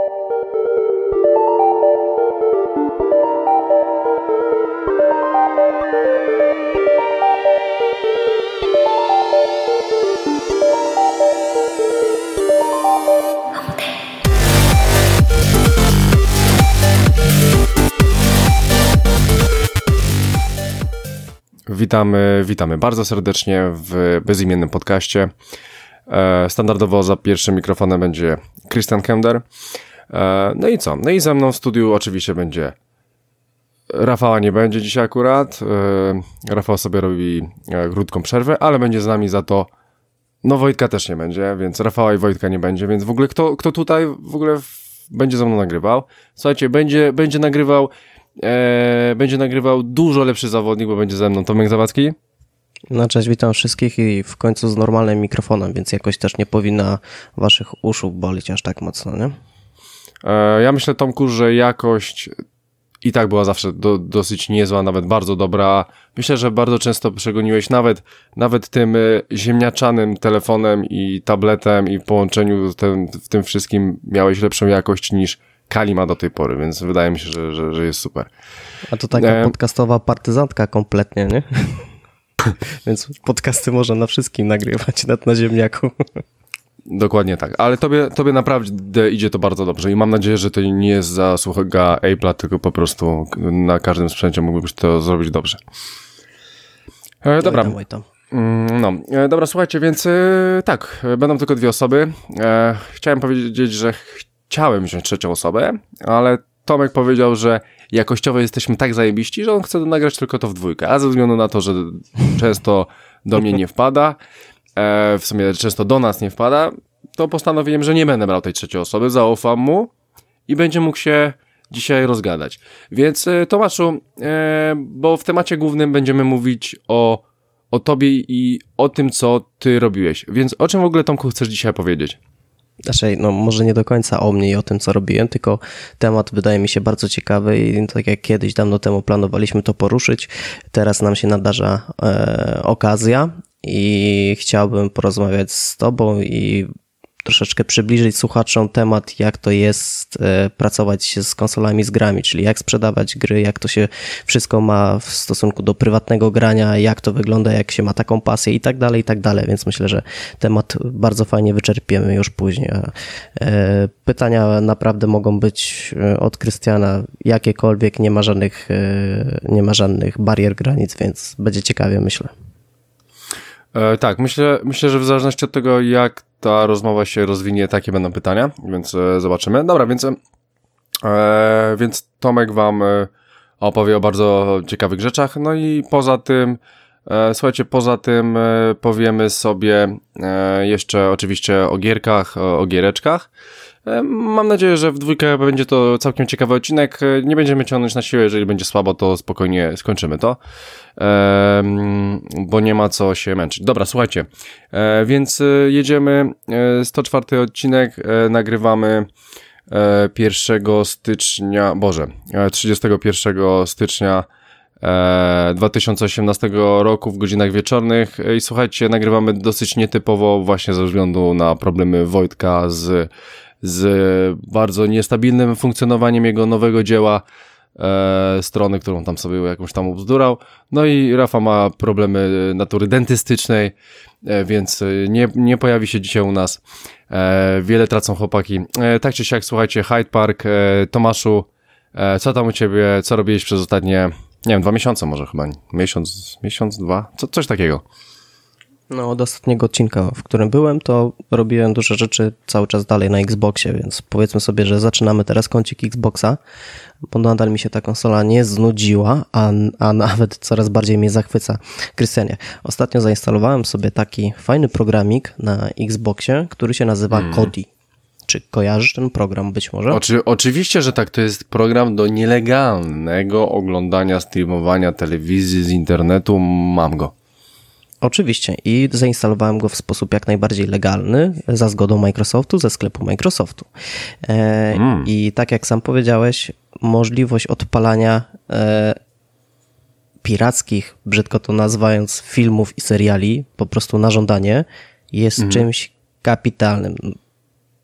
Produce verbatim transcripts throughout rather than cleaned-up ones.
Witamy, witamy bardzo serdecznie w bezimiennym podcaście. Standardowo za pierwszym mikrofonem będzie Christian Kender. No i co? No i ze mną w studiu oczywiście będzie Rafała, nie będzie dzisiaj akurat. Rafał sobie robi krótką przerwę, ale będzie z nami za to. No Wojtka też nie będzie, więc Rafała i Wojtka nie będzie, więc w ogóle kto, kto tutaj w ogóle w, będzie ze mną nagrywał? Słuchajcie, będzie, będzie nagrywał e, będzie nagrywał dużo lepszy zawodnik, bo będzie ze mną Tomek Zawadzki. No cześć, witam wszystkich i w końcu z normalnym mikrofonem, więc jakoś też nie powinna waszych uszu bolić aż tak mocno, nie? E, ja myślę, Tomku, że jakość i tak była zawsze do, dosyć niezła, nawet bardzo dobra. Myślę, że bardzo często przegoniłeś nawet, nawet tym ziemniaczanym telefonem i tabletem i w połączeniu tym, w tym wszystkim miałeś lepszą jakość niż Kali ma do tej pory, więc wydaje mi się, że, że, że jest super. A to taka e... podcastowa partyzantka kompletnie, nie? Więc podcasty można na wszystkim nagrywać, nawet na ziemniaku. Dokładnie tak, ale tobie, tobie naprawdę idzie to bardzo dobrze i mam nadzieję, że to nie jest zasługa Apple'a, tylko po prostu na każdym sprzęcie mógłbyś to zrobić dobrze. E, dobra. Oj tam, oj tam. No, e, dobra, słuchajcie, więc e, tak, będą tylko dwie osoby. E, chciałem powiedzieć, że chciałem wziąć trzecią osobę, ale Tomek powiedział, że jakościowo jesteśmy tak zajebiści, że on chce nagrać tylko to w dwójkę, a ze względu na to, że często do mnie nie wpada, w sumie często do nas nie wpada, to postanowiłem, że nie będę brał tej trzeciej osoby, zaufam mu i będzie mógł się dzisiaj rozgadać. Więc Tomaszu, bo w temacie głównym będziemy mówić o, o tobie i o tym, co ty robiłeś. Więc o czym w ogóle, Tomku, chcesz dzisiaj powiedzieć? Znaczy, no może nie do końca o mnie i o tym, co robiłem, tylko temat wydaje mi się bardzo ciekawy i tak jak kiedyś, dawno temu planowaliśmy to poruszyć, teraz nam się nadarza e, okazja i chciałbym porozmawiać z tobą i troszeczkę przybliżyć słuchaczom temat, jak to jest e, pracować z konsolami, z grami, czyli jak sprzedawać gry, jak to się wszystko ma w stosunku do prywatnego grania, jak to wygląda, jak się ma taką pasję i tak dalej, i tak dalej, więc myślę, że temat bardzo fajnie wyczerpiemy już później. E, pytania naprawdę mogą być od Krystiana jakiekolwiek, nie ma żadnych, e, nie ma żadnych barier, granic, więc będzie ciekawie, myślę. E, tak, myślę, myślę, że w zależności od tego, jak ta rozmowa się rozwinie, takie będą pytania, więc e, zobaczymy. Dobra, więc, e, więc Tomek wam e, opowie o bardzo ciekawych rzeczach, no i poza tym, e, słuchajcie, poza tym e, powiemy sobie e, jeszcze oczywiście o gierkach, o, o giereczkach. E, mam nadzieję, że w dwójkę będzie to całkiem ciekawy odcinek. E, nie będziemy ciągnąć na siłę, jeżeli będzie słabo, to spokojnie skończymy to. E, bo nie ma co się męczyć. Dobra, słuchajcie, e, więc jedziemy, e, sto czwarty odcinek, e, nagrywamy e, pierwszego stycznia, boże, e, trzydziestego pierwszego stycznia e, dwa tysiące osiemnastego roku w godzinach wieczornych e, i słuchajcie, nagrywamy dosyć nietypowo właśnie ze względu na problemy Wojtka z, z bardzo niestabilnym funkcjonowaniem jego nowego dzieła, E, strony, którą tam sobie jakąś tam ubzdurał. No i Rafa ma problemy natury dentystycznej, e, więc nie, nie pojawi się dzisiaj u nas. E, wiele tracą chłopaki. E, tak czy siak, słuchajcie, Hyde Park, e, Tomaszu, e, co tam u ciebie, co robiłeś przez ostatnie, nie wiem, dwa miesiące może chyba, miesiąc, miesiąc, dwa, co, coś takiego. No, od ostatniego odcinka, w którym byłem, to robiłem duże rzeczy cały czas dalej na Xboxie, więc powiedzmy sobie, że zaczynamy teraz kącik Xboxa, bo nadal mi się ta konsola nie znudziła, a, a nawet coraz bardziej mnie zachwyca. Krystianie, ostatnio zainstalowałem sobie taki fajny programik na Xboxie, który się nazywa hmm. Kodi. Czy kojarzysz ten program być może? Oczy, oczywiście, że tak. To jest program do nielegalnego oglądania, streamowania telewizji z internetu. Mam go. Oczywiście i zainstalowałem go w sposób jak najbardziej legalny, za zgodą Microsoftu, ze sklepu Microsoftu. E, mm. I tak jak sam powiedziałeś, możliwość odpalania e, pirackich, brzydko to nazywając, filmów i seriali, po prostu na żądanie, jest mm. czymś kapitalnym.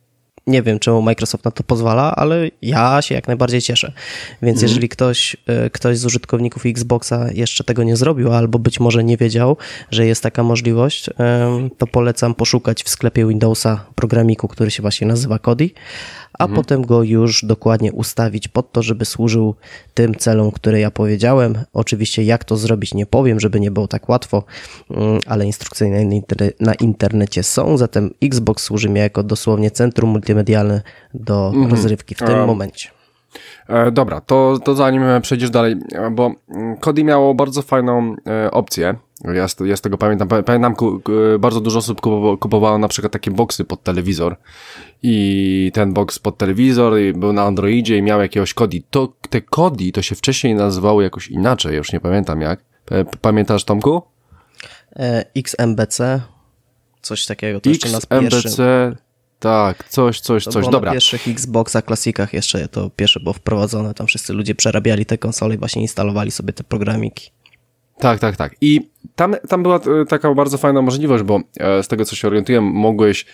nie wiem, czemu Microsoft na to pozwala, ale ja się jak najbardziej cieszę. Więc mhm. jeżeli ktoś, ktoś z użytkowników Xboxa jeszcze tego nie zrobił, albo być może nie wiedział, że jest taka możliwość, to polecam poszukać w sklepie Windowsa programiku, który się właśnie nazywa Kodi, a mhm. potem go już dokładnie ustawić pod to, żeby służył tym celom, które ja powiedziałem. Oczywiście jak to zrobić nie powiem, żeby nie było tak łatwo, ale instrukcje na, inter- na internecie są, zatem Xbox służy mi jako dosłownie centrum multimedialne do mhm. rozrywki w tym um. momencie. E, dobra, to, to zanim przejdziesz dalej, bo Kodi miało bardzo fajną e, opcję, ja z, ja z tego pamiętam, pamiętam ku, ku, bardzo dużo osób kupowało, kupowało na przykład takie boksy pod telewizor i ten boks pod telewizor i był na Androidzie i miał jakiegoś Kodi. To, te Kodi to się wcześniej nazywały jakoś inaczej, ja już nie pamiętam jak. Pamiętasz, Tomku? E, X M B C, coś takiego, to jeszcze nas pierwszy. X M B C... Tak, coś, coś, to coś, było dobra. Na pierwszych Xboxa klasikach jeszcze to pierwsze było wprowadzone, tam wszyscy ludzie przerabiali te konsole i właśnie instalowali sobie te programiki. Tak, tak, tak. I tam, tam była taka bardzo fajna możliwość, bo e, z tego co się orientuję, mogłeś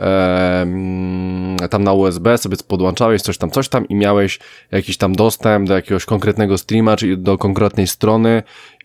e, tam na U S B sobie podłączałeś coś tam, coś tam i miałeś jakiś tam dostęp do jakiegoś konkretnego streama, czyli do konkretnej strony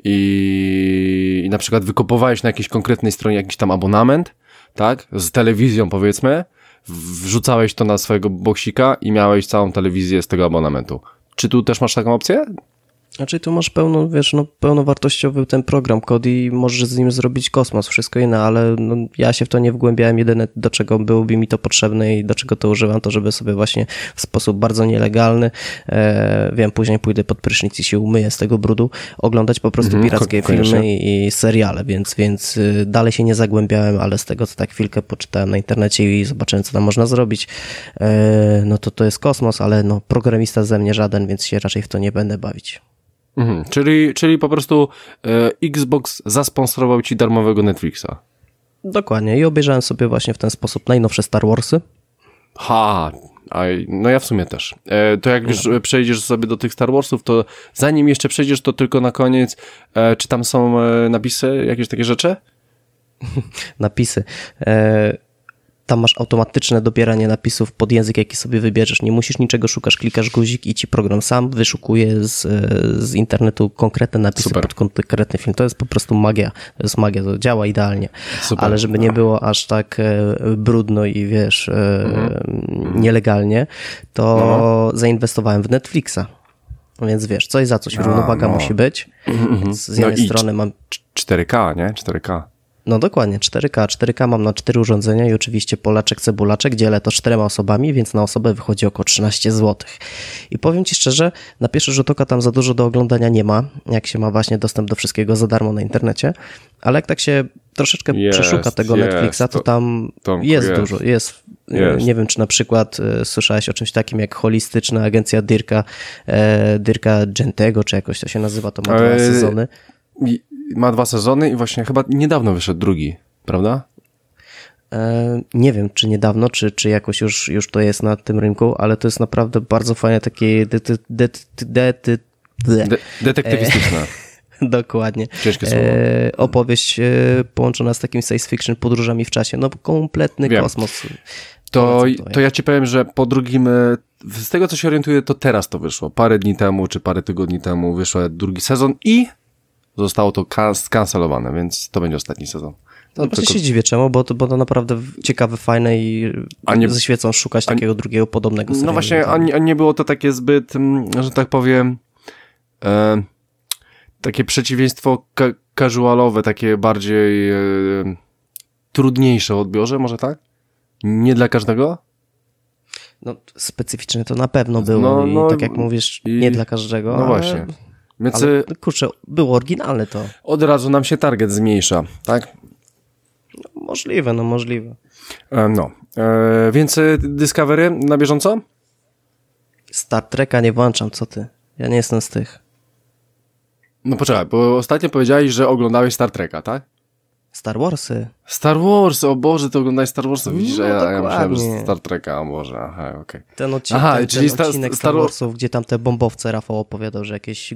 i, i na przykład wykupowałeś na jakiejś konkretnej stronie jakiś tam abonament, tak, z telewizją powiedzmy, wrzucałeś to na swojego boksika i miałeś całą telewizję z tego abonamentu. Czy tu też masz taką opcję? Znaczy tu masz pełno, wiesz, no pełnowartościowy ten program Kodi i możesz z nim zrobić kosmos, wszystko inne, ale no, ja się w to nie wgłębiałem, jedyne do czego byłoby mi to potrzebne i do czego to używam, to żeby sobie właśnie w sposób bardzo nielegalny, e, wiem, później pójdę pod prysznic i się umyję z tego brudu, oglądać po prostu mm, pirackie ko- filmy i, i seriale, więc, więc y, dalej się nie zagłębiałem, ale z tego co tak chwilkę poczytałem na internecie i zobaczyłem co tam można zrobić, e, no to to jest kosmos, ale no programista ze mnie żaden, więc się raczej w to nie będę bawić. Mhm, czyli, czyli po prostu e, Xbox zasponsorował ci darmowego Netflixa. Dokładnie i obejrzałem sobie właśnie w ten sposób najnowsze Star Warsy. Ha, a, no ja w sumie też. E, to jak już no. przejdziesz sobie do tych Star Warsów, to zanim jeszcze przejdziesz, to tylko na koniec, e, czy tam są e, napisy, jakieś takie rzeczy? Napisy. E... Tam masz automatyczne dobieranie napisów pod język, jaki sobie wybierzesz. Nie musisz niczego szukać, klikasz guzik i ci program sam wyszukuje z, z internetu konkretne napisy Super. Pod konkretny film. To jest po prostu magia. To jest magia, to działa idealnie. Super. Ale żeby nie było aż tak brudno i wiesz, mhm. nielegalnie, to no. zainwestowałem w Netflixa. Więc wiesz, coś za coś. Równowaga no. musi być. Mhm. Z jednej no strony mam... cztery K, nie? cztery K. No dokładnie, cztery K. cztery K mam na cztery urządzenia i oczywiście polaczek, cebulaczek, dzielę to czterema osobami, więc na osobę wychodzi około trzynaście złotych. I powiem ci szczerze, na pierwszy rzut oka tam za dużo do oglądania nie ma, jak się ma właśnie dostęp do wszystkiego za darmo na internecie, ale jak tak się troszeczkę jest, przeszuka tego jest, Netflixa, to, to tam Tomku, jest, jest dużo. Jest. Jest. Nie wiem, czy na przykład y, słyszałeś o czymś takim jak holistyczna agencja Dirka, e, Dirka Gentego, czy jakoś to się nazywa, to ma dwa e... sezony. Ma dwa sezony i właśnie chyba niedawno wyszedł drugi, prawda? E, nie wiem, czy niedawno, czy, czy jakoś już, już to jest na tym rynku, ale to jest naprawdę bardzo fajne takie de, de, de, de, de, de, detektywistyczne. E, dokładnie. Ciężkie słowo. E, opowieść e, połączona z takim science fiction, podróżami w czasie. No kompletny Wiem. kosmos. To, to ja ci powiem, że po drugim, z tego co się orientuję, to teraz to wyszło. Parę dni temu, czy parę tygodni temu wyszł drugi sezon i zostało to skancelowane, więc to będzie ostatni sezon. No właśnie tylko... się dziwię czemu, bo to, bo to naprawdę ciekawe, fajne i nie, ze świecą szukać a, takiego drugiego podobnego serialu. No właśnie, a nie, a nie było to takie zbyt, że tak powiem, e, takie przeciwieństwo ka- casualowe, takie bardziej e, trudniejsze w odbiorze, może tak? Nie dla każdego? No specyficzne to na pewno było no, no, i tak jak mówisz, i... nie dla każdego. No ale... właśnie. Więc, ale kurczę, było oryginalne to. Od razu nam się target zmniejsza, tak? No, możliwe, no możliwe. E, no, e, więc Discovery na bieżąco? Star Treka nie włączam, co ty? Ja nie jestem z tych. No poczekaj, bo ostatnio powiedziałeś, że oglądałeś Star Treka, tak? Star Warsy. Star Wars, o Boże, ty oglądałeś Star Warsów, widzisz, no, ja, ja myślałem, że Star Treka, o Boże, aha, okej. Okay. Ten, odci- aha, ten, czyli ten sta- odcinek Star Warsów, gdzie tam te bombowce Rafał opowiadał, że jakieś...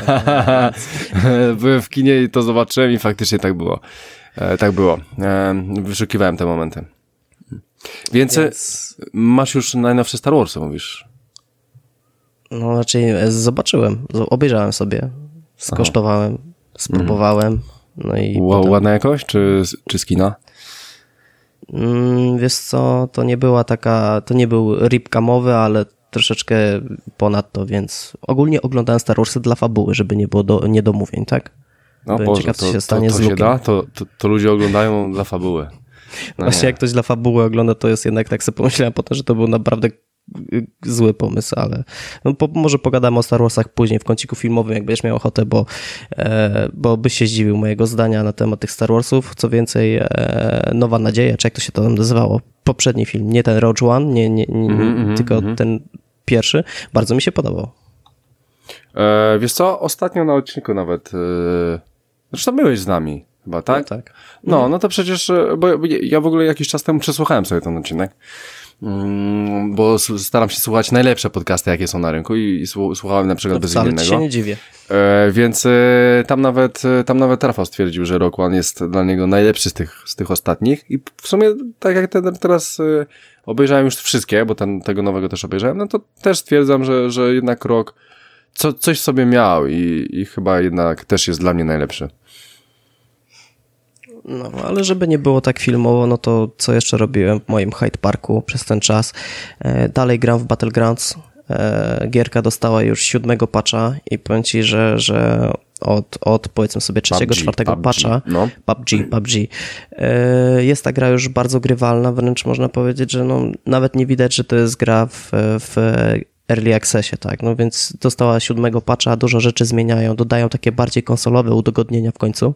Byłem w kinie i to zobaczyłem i faktycznie tak było. E, tak było. E, wyszukiwałem te momenty. Więc, Więc masz już najnowsze Star Warsy, mówisz? No raczej zobaczyłem, obejrzałem sobie, skosztowałem, Aha. spróbowałem. No i Ła, potem... Ładna jakość, czy, czy z kina? Mm, wiesz co, to nie była taka, to nie był rip camowy, ale troszeczkę ponad to, więc ogólnie oglądałem Star Warsy dla fabuły, żeby nie było do, niedomówień, tak? No Byłem Boże, ciekaw, co to, się stanie to, to z się Luke'em. da? To, to, to ludzie oglądają dla fabuły. No Właśnie nie. jak ktoś dla fabuły ogląda, to jest jednak, tak sobie pomyślałem potem, że to był naprawdę zły pomysł, ale no, po, może pogadamy o Star Warsach później w kąciku filmowym, jak będziesz miał ochotę, bo, e, bo byś się zdziwił mojego zdania na temat tych Star Warsów. Co więcej, e, Nowa Nadzieja, czy jak to się to nazywało, poprzedni film, nie ten Rogue One, nie, nie, nie, mm-hmm, tylko mm-hmm. ten pierwszy, bardzo mi się podobał. E, wiesz co, ostatnio na odcinku nawet, e, zresztą byłeś z nami chyba, tak? No, tak. No, no to przecież, bo ja w ogóle jakiś czas temu przesłuchałem sobie ten odcinek, bo staram się słuchać najlepsze podcasty, jakie są na rynku i słuchałem na przykład no, Bezimiennego. Wcale ci się nie dziwię. E, więc e, tam nawet tam nawet Rafał stwierdził, że Rogue One jest dla niego najlepszy z tych, z tych ostatnich i w sumie tak jak ten, teraz e, obejrzałem już wszystkie, bo ten, tego nowego też obejrzałem, no to też stwierdzam, że, że jednak Rogue co, coś sobie miał i, i chyba jednak też jest dla mnie najlepszy. No, ale żeby nie było tak filmowo, no to co jeszcze robiłem w moim Hyde Parku przez ten czas? E, dalej gram w Battlegrounds. E, gierka dostała już siódmego patcha i powiem ci, że, że od, od powiedzmy sobie trzeciego, czwartego patcha no. P U B G, P U B G e, jest ta gra już bardzo grywalna, wręcz można powiedzieć, że no, nawet nie widać, że to jest gra w, w Early Accessie, tak, no więc dostała siódmego patcha, dużo rzeczy zmieniają, dodają takie bardziej konsolowe udogodnienia w końcu,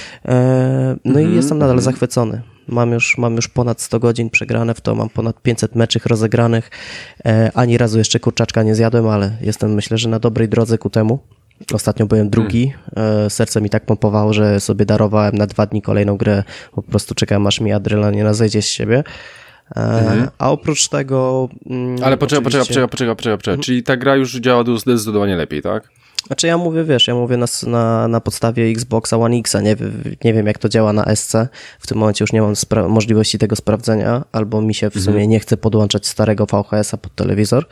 e, no mm-hmm. i jestem nadal zachwycony. Mam już, mam już ponad sto godzin przegrane w to, mam ponad pięćset meczów rozegranych, e, ani razu jeszcze kurczaczka nie zjadłem, ale jestem myślę, że na dobrej drodze ku temu. Ostatnio byłem drugi, mm. e, serce mi tak pompowało, że sobie darowałem na dwa dni kolejną grę, po prostu czekałem aż mi adrenalina zejdzie z siebie. Mhm. A oprócz tego... Mm, Ale poczekaj, poczekaj, poczekaj, poczekaj, poczekaj, poczekaj. Mhm. Czyli ta gra już działa zdecydowanie lepiej, tak? Znaczy ja mówię, wiesz, ja mówię na, na, na podstawie Xboxa One X, nie, nie wiem jak to działa na S C, w tym momencie już nie mam spra- możliwości tego sprawdzenia, albo mi się w mhm. sumie nie chce podłączać starego V H S a pod telewizor,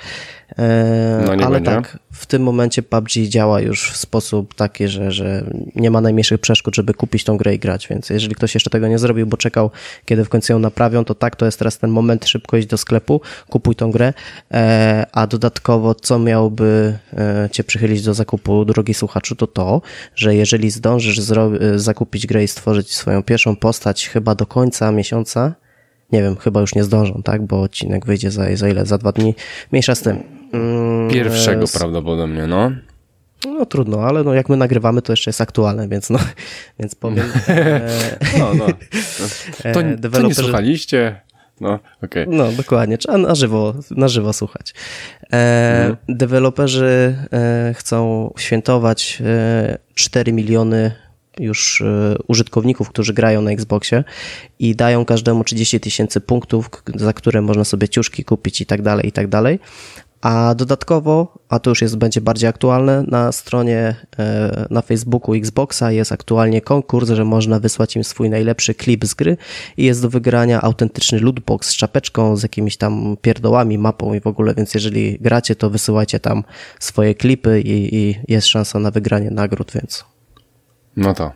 e, no, ale będzie. Tak, w tym momencie P U B G działa już w sposób taki, że, że nie ma najmniejszych przeszkód, żeby kupić tą grę i grać, więc jeżeli ktoś jeszcze tego nie zrobił, bo czekał, kiedy w końcu ją naprawią, to tak, to jest teraz ten moment, szybko iść do sklepu, kupuj tą grę, e, a dodatkowo co miałby e, cię przychylić do zakupu, drogi słuchaczu, to to, że jeżeli zdążysz zro- zakupić grę i stworzyć swoją pierwszą postać chyba do końca miesiąca, nie wiem, chyba już nie zdążą, tak, bo odcinek wyjdzie za, za ile? Za dwa dni. Mniejsza z tym. Mm, Pierwszego z... prawdopodobnie, no. No trudno, ale no jak my nagrywamy, to jeszcze jest aktualne, więc no, więc powiem. E... no, no. To, deweloperzy... to nie słuchaliście? No, okej. Okay. No, dokładnie. Trzeba na żywo, na żywo słuchać. E, mhm. Deweloperzy e, chcą świętować e, cztery miliony już e, użytkowników, którzy grają na Xboxie i dają każdemu trzydzieści tysięcy punktów, za które można sobie ciuszki kupić i tak dalej, i tak dalej. A dodatkowo, a to już jest, będzie bardziej aktualne, na stronie, na Facebooku Xboxa jest aktualnie konkurs, że można wysłać im swój najlepszy klip z gry i jest do wygrania autentyczny lootbox z czapeczką, z jakimiś tam pierdołami, mapą i w ogóle, więc jeżeli gracie, to wysyłajcie tam swoje klipy i, i jest szansa na wygranie nagród, więc... No to.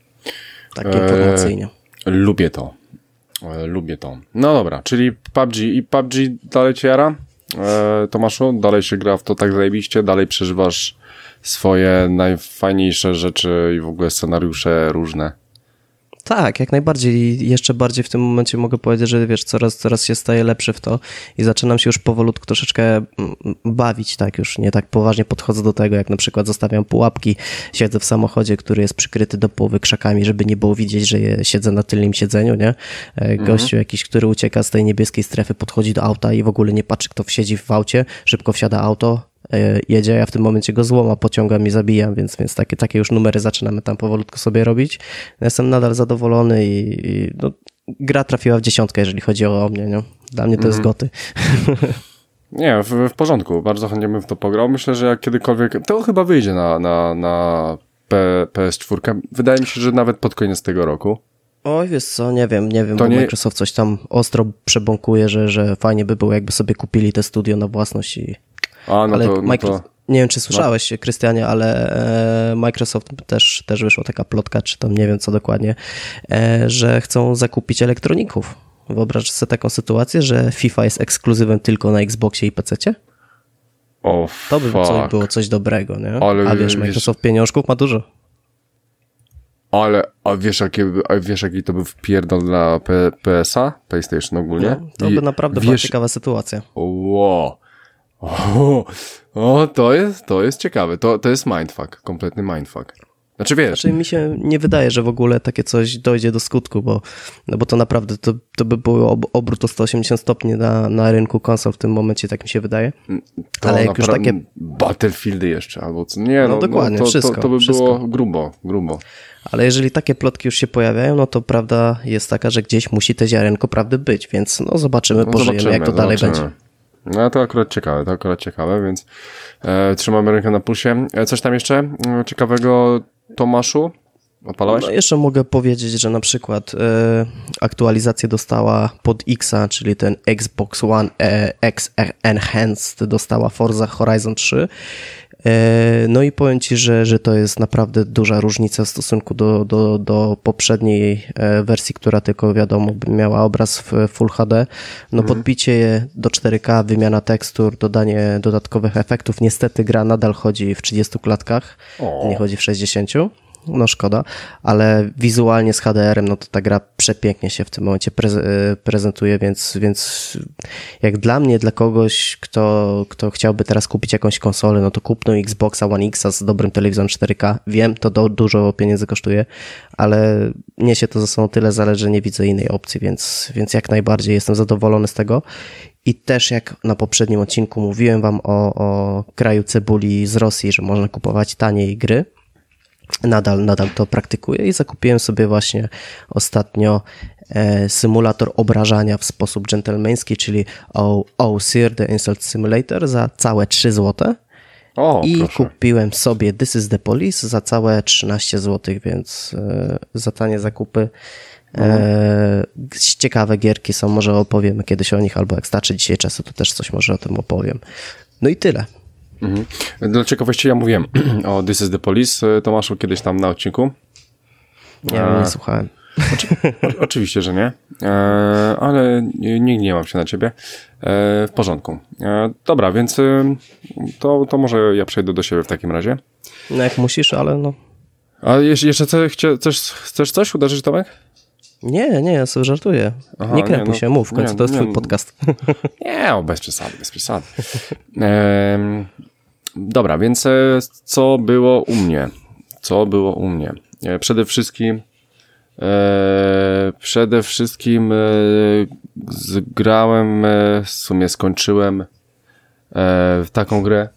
Tak informacyjnie. E, lubię to. E, lubię to. No dobra, czyli P U B G i P U B G dalej cię jara? E, Tomaszu, dalej się gra w to tak zajebiście, dalej przeżywasz swoje najfajniejsze rzeczy i w ogóle scenariusze różne. Tak, jak najbardziej. Jeszcze bardziej w tym momencie mogę powiedzieć, że wiesz, coraz, coraz się staje lepszy w to i zaczynam się już powolutku troszeczkę bawić, tak, już nie tak poważnie podchodzę do tego, jak na przykład zostawiam pułapki, siedzę w samochodzie, który jest przykryty do połowy krzakami, żeby nie było widzieć, że je, siedzę na tylnym siedzeniu, nie? Gościu mhm. jakiś, który ucieka z tej niebieskiej strefy, podchodzi do auta i w ogóle nie patrzy, kto siedzi w aucie, szybko wsiada auto, jedzie, ja w tym momencie go złoma, pociągam i zabijam, więc, więc takie, takie już numery zaczynamy tam powolutku sobie robić. Jestem nadal zadowolony i, i no, gra trafiła w dziesiątkę, jeżeli chodzi o mnie, nie? Dla mnie to mm. jest goty. Nie, w, w porządku, bardzo chętnie bym w to pograł. Myślę, że jak kiedykolwiek, to chyba wyjdzie na, na, na P S cztery. Wydaje mi się, że nawet pod koniec tego roku. Oj, wiesz co, nie wiem, nie wiem, To bo nie... Microsoft coś tam ostro przebąkuje, że, że fajnie by było, jakby sobie kupili te studio na własność i... A, no ale to, no Microsoft... to... Nie wiem, czy słyszałeś, no. Krystianie, ale e, Microsoft też, też wyszła taka plotka, czy tam nie wiem co dokładnie, e, że chcą zakupić elektroników. Wyobraź sobie taką sytuację, że FIFA jest ekskluzywem tylko na Xboxie i pececie? O, to by fuck. coś, było coś dobrego, nie? Ale a wiesz, Microsoft wiesz, pieniążków ma dużo. Ale, a wiesz, jaki, a wiesz, jaki to był wpierdol dla P- PS-a? PlayStation ogólnie? No, to by naprawdę wiesz, była ciekawa sytuacja. Wow. O, o, to jest, to jest ciekawe. To, to jest mindfuck, kompletny mindfuck. Znaczy wiesz... Znaczy mi się nie wydaje, że w ogóle takie coś dojdzie do skutku, bo, no bo to naprawdę to, to by był ob, obrót o sto osiemdziesiąt stopni na, na rynku konsol w tym momencie, tak mi się wydaje. To ale jak już takie... Battlefieldy jeszcze, albo co? Nie, no, no dokładnie, no, to, wszystko. To, to by wszystko. było grubo, grubo. Ale jeżeli takie plotki już się pojawiają, no to prawda jest taka, że gdzieś musi te ziarenko prawdy być, więc no zobaczymy, no, pożyjemy, zobaczymy, jak to dalej zobaczymy. będzie. No to akurat ciekawe, to akurat ciekawe, więc e, trzymamy rękę na pulsie. E, coś tam jeszcze e, ciekawego, Tomaszu? Odpalałeś? No jeszcze mogę powiedzieć, że na przykład e, aktualizację dostała pod Xa, czyli ten Xbox One e, X Enhanced dostała Forza Horizon trzy. E, no i powiem Ci, że, że to jest naprawdę duża różnica w stosunku do, do, do poprzedniej e, wersji, która tylko wiadomo miała obraz w Full H D. No mhm. podbicie do cztery K, wymiana tekstur, dodanie dodatkowych efektów. Niestety gra nadal chodzi w trzydziestu klatkach, o. nie chodzi w sześćdziesięciu. No szkoda, ale wizualnie z H D R-em, no to ta gra przepięknie się w tym momencie prez- prezentuje, więc, więc jak dla mnie, dla kogoś, kto, kto chciałby teraz kupić jakąś konsolę, no to kupno Xboxa One X z dobrym telewizorem cztery K. Wiem, to do, dużo pieniędzy kosztuje, ale niesie to ze sobą tyle zalet, że nie widzę innej opcji, więc, więc jak najbardziej jestem zadowolony z tego. I też jak na poprzednim odcinku mówiłem wam o, o kraju cebuli z Rosji, że można kupować taniej gry, Nadal, nadal to praktykuję i zakupiłem sobie właśnie ostatnio e, symulator obrażania w sposób dżentelmeński, czyli O-Sear The Insult Simulator za całe trzy złote. O, I proszę. kupiłem sobie This is the Police za całe trzynaście złotych, więc e, za tanie zakupy. E, ciekawe gierki są, może opowiemy kiedyś o nich, albo jak starczy dzisiaj czasu, to też coś może o tym opowiem. No i tyle. Mhm. Dla ciekawości ja mówiłem o This is the Police, Tomaszu, kiedyś tam na odcinku. Nie, e... nie słuchałem. Oczy... o, oczywiście, że nie, e, ale nie, nie gniewam się na ciebie. E, w porządku. E, dobra, więc e, to, to może ja przejdę do siebie w takim razie. No jak musisz, ale no. A jeszcze co, chcesz, chcesz coś uderzyć, Tomek? Nie, nie, ja sobie żartuję. Aha, nie krępuj no, się, mów, w końcu nie, to jest nie, twój podcast. Nie, o, bez przesady, bez przesady. E, dobra, więc co było u mnie? Co było u mnie? E, przede wszystkim e, przede wszystkim e, zgrałem, e, w sumie skończyłem e, w taką grę,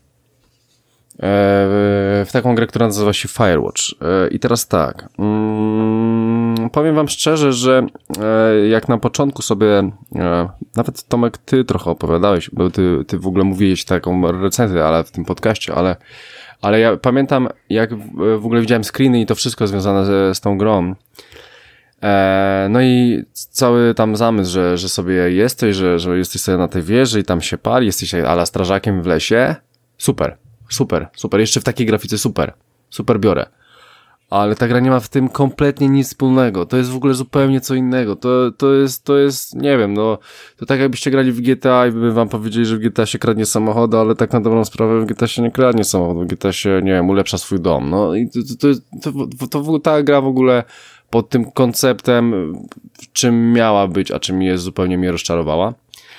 w taką grę, która nazywa się Firewatch. I teraz tak, mm, powiem wam szczerze, że jak na początku sobie, nawet Tomek, ty trochę opowiadałeś, bo ty, ty w ogóle mówiłeś taką recenzję, ale w tym podcaście, ale, ale ja pamiętam, jak w ogóle widziałem screeny i to wszystko związane z, z tą grą. No i cały tam zamysł, że, że sobie jesteś, że, że jesteś sobie na tej wieży i tam się pali, jesteś ala strażakiem w lesie. Super. Super, super. Jeszcze w takiej grafice super. Super biorę. Ale ta gra nie ma w tym kompletnie nic wspólnego. To jest w ogóle zupełnie co innego. To, to jest, to jest, nie wiem, no, to tak jakbyście grali w G T A i by wam powiedzieli, że w G T A się kradnie samochody, ale tak na dobrą sprawę w G T A się nie kradnie samochodu, w G T A się, nie wiem, ulepsza swój dom. No i to, to, to, to, to, to ta gra w ogóle pod tym konceptem, czym miała być, a czym jest, zupełnie mnie rozczarowała.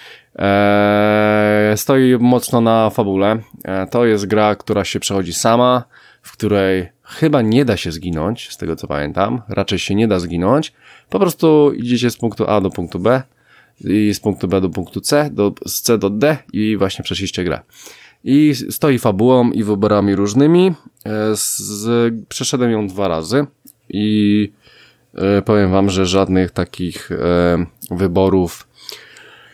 Eee, stoi mocno na fabule. Eee, to jest gra, która się przechodzi sama, w której chyba nie da się zginąć, z tego co pamiętam. Raczej się nie da zginąć. Po prostu idziecie z punktu A do punktu B i z punktu B do punktu C, do, z C do D i właśnie przeszliście grę. I stoi fabułą i wyborami różnymi. Eee, z, przeszedłem ją dwa razy i e, powiem wam, że żadnych takich e, wyborów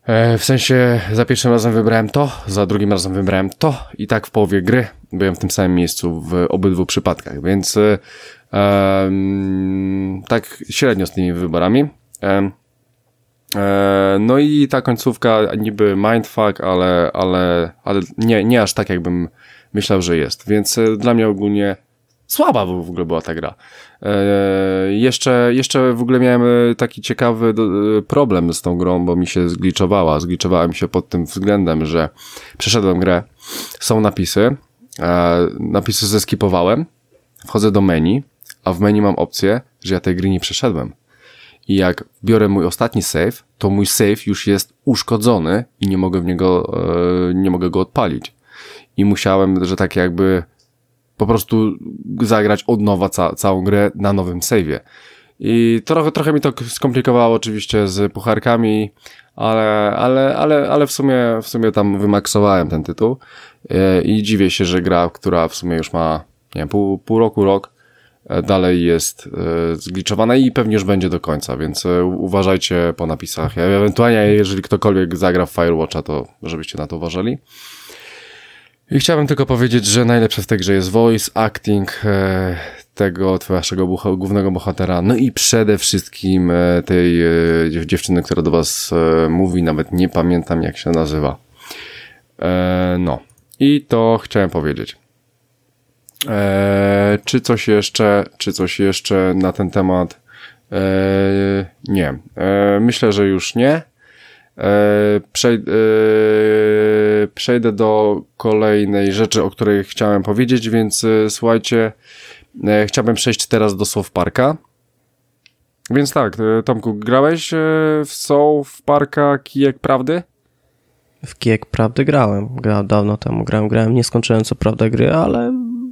E, w sensie za pierwszym razem wybrałem to, za drugim razem wybrałem to i tak w połowie gry byłem w tym samym miejscu w obydwu przypadkach, więc e, e, tak średnio z tymi wyborami. E, e, no i ta końcówka niby mindfuck, ale, ale, ale nie, nie aż tak jakbym myślał, że jest, więc e, dla mnie ogólnie słaba w ogóle była ta gra. E, jeszcze, jeszcze w ogóle miałem taki ciekawy do, problem z tą grą, bo mi się zgliczowała. Zgliczowała mi się pod tym względem, że przeszedłem grę, są napisy, e, napisy zeskipowałem, wchodzę do menu, a w menu mam opcję, że ja tej gry nie przeszedłem. I jak biorę mój ostatni save, to mój save już jest uszkodzony i nie mogę w niego, e, nie mogę go odpalić. I musiałem, że tak jakby po prostu zagrać od nowa ca- całą grę na nowym save'ie. I trochę, trochę mi to skomplikowało oczywiście z pucharkami, ale, ale, ale, ale w sumie, w sumie tam wymaksowałem ten tytuł yy, i dziwię się, że gra, która w sumie już ma, nie wiem, pół, pół roku, rok, yy, dalej jest yy, zgliczowana i pewnie już będzie do końca, więc yy, uważajcie po napisach. Ja, ewentualnie, jeżeli ktokolwiek zagra w Firewatcha, to żebyście na to uważali. I chciałbym tylko powiedzieć, że najlepsze w tej grze jest voice acting e, tego waszego bucha- głównego bohatera, no i przede wszystkim e, tej e, dziewczyny, która do was e, mówi, nawet nie pamiętam jak się nazywa. E, no i to chciałem powiedzieć. E, czy coś jeszcze, czy coś jeszcze na ten temat? E, nie. E, myślę, że już nie. Przejdę, przejdę do kolejnej rzeczy, o której chciałem powiedzieć, więc słuchajcie, chciałbym przejść teraz do South Parka. Więc tak, Tomku, grałeś w South Parka Kijek Prawdy? W Kijek Prawdy grałem, grałem dawno temu, grałem, grałem, nie skończyłem co prawda gry, ale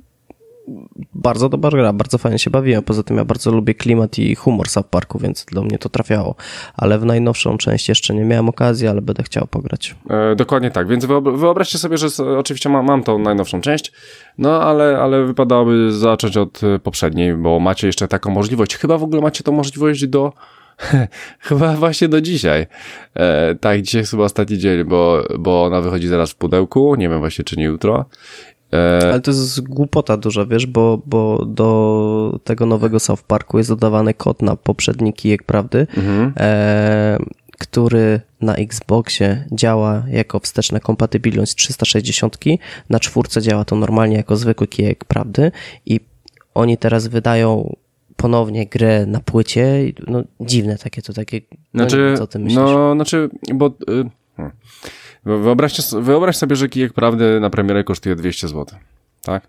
bardzo dobra gra, bardzo fajnie się bawiłem, poza tym ja bardzo lubię klimat i humor South Parku, więc do mnie to trafiało, ale w najnowszą część jeszcze nie miałem okazji, ale będę chciał pograć. E, dokładnie tak, więc wyobraźcie sobie, że oczywiście mam, mam tą najnowszą część, no ale, ale wypadałoby zacząć od poprzedniej, bo macie jeszcze taką możliwość, chyba w ogóle macie tą możliwość do chyba właśnie do dzisiaj. E, tak, dzisiaj jest chyba ostatni dzień, bo, bo ona wychodzi zaraz w pudełku, nie wiem właśnie czy nie jutro. Ale to jest głupota duża, wiesz, bo, bo do tego nowego South Parku jest dodawany kod na poprzedni Kijek Prawdy, mhm. e, który na Xboxie działa jako wsteczna kompatybilność trzysta sześćdziesiąt, na czwórce działa to normalnie jako zwykły Kijek Prawdy i oni teraz wydają ponownie grę na płycie, no dziwne takie to, takie, no znaczy, co ty myślisz? No, znaczy, bo... Y- hmm. Wyobraźcie, wyobraź sobie, że Kijek Prawdy na premierę kosztuje dwieście złotych, tak?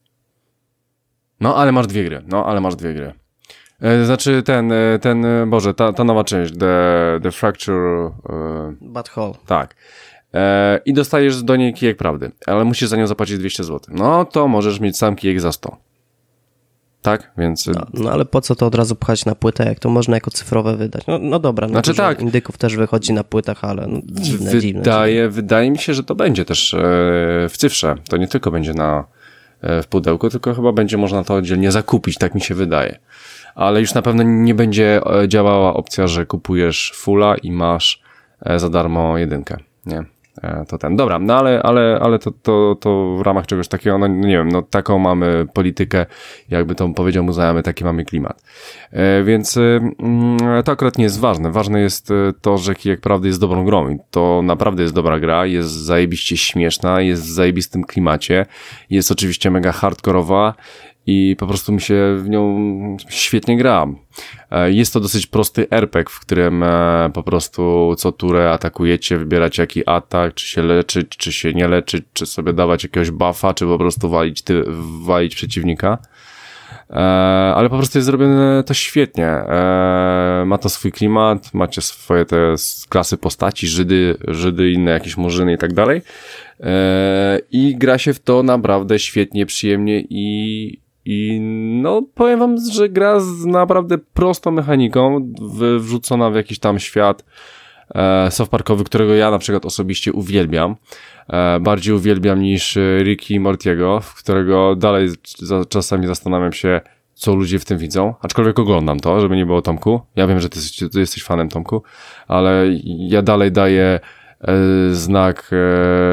No, ale masz dwie gry, no, ale masz dwie gry. E, znaczy ten, ten, Boże, ta, ta nowa część, The, the Fracture... E, Bad Hole. Tak. E, I dostajesz do niej Kijek Prawdy, ale musisz za nią zapłacić dwieście złotych. No, to możesz mieć sam Kijek za sto. Tak, więc... No, no ale po co to od razu pchać na płytę, jak to można jako cyfrowe wydać? No, no dobra, no znaczy tak. Indyków też wychodzi na płytach, ale no, dziwne, wydaje, dziwne, dziwne. Wydaje mi się, że to będzie też e, w cyfrze. To nie tylko będzie na e, w pudełku, tylko chyba będzie można to oddzielnie zakupić, tak mi się wydaje. Ale już na pewno nie będzie działała opcja, że kupujesz fulla i masz e, za darmo jedynkę, nie? To ten, dobra, no ale, ale, ale to, to, to w ramach czegoś takiego, no nie wiem, no taką mamy politykę, jakby to powiedział mu znajomy, taki mamy klimat. E, więc e, to akurat nie jest ważne. Ważne jest to, że Kijek Prawdy jest dobrą grą i to naprawdę jest dobra gra, jest zajebiście śmieszna, jest w zajebistym klimacie, jest oczywiście mega hardkorowa i po prostu mi się w nią świetnie gra. Jest to dosyć prosty er pe gie, w którym po prostu co turę atakujecie, wybieracie jaki atak, czy się leczyć, czy się nie leczyć, czy sobie dawać jakiegoś buffa, czy po prostu walić, ty, walić przeciwnika. Ale po prostu jest zrobione to świetnie. Ma to swój klimat, macie swoje te klasy postaci, Żydy, Żydy, inne jakieś murzyny i tak dalej. I gra się w to naprawdę świetnie, przyjemnie i I no, powiem wam, że gra z naprawdę prostą mechaniką, wrzucona w jakiś tam świat e, South Parkowy, którego ja na przykład osobiście uwielbiam. E, bardziej uwielbiam niż Ricky i Mortiego, w którego dalej za, czasami zastanawiam się, co ludzie w tym widzą, aczkolwiek oglądam to, żeby nie było Tomku. Ja wiem, że ty jesteś, ty jesteś fanem Tomku, ale ja dalej daję e, znak e,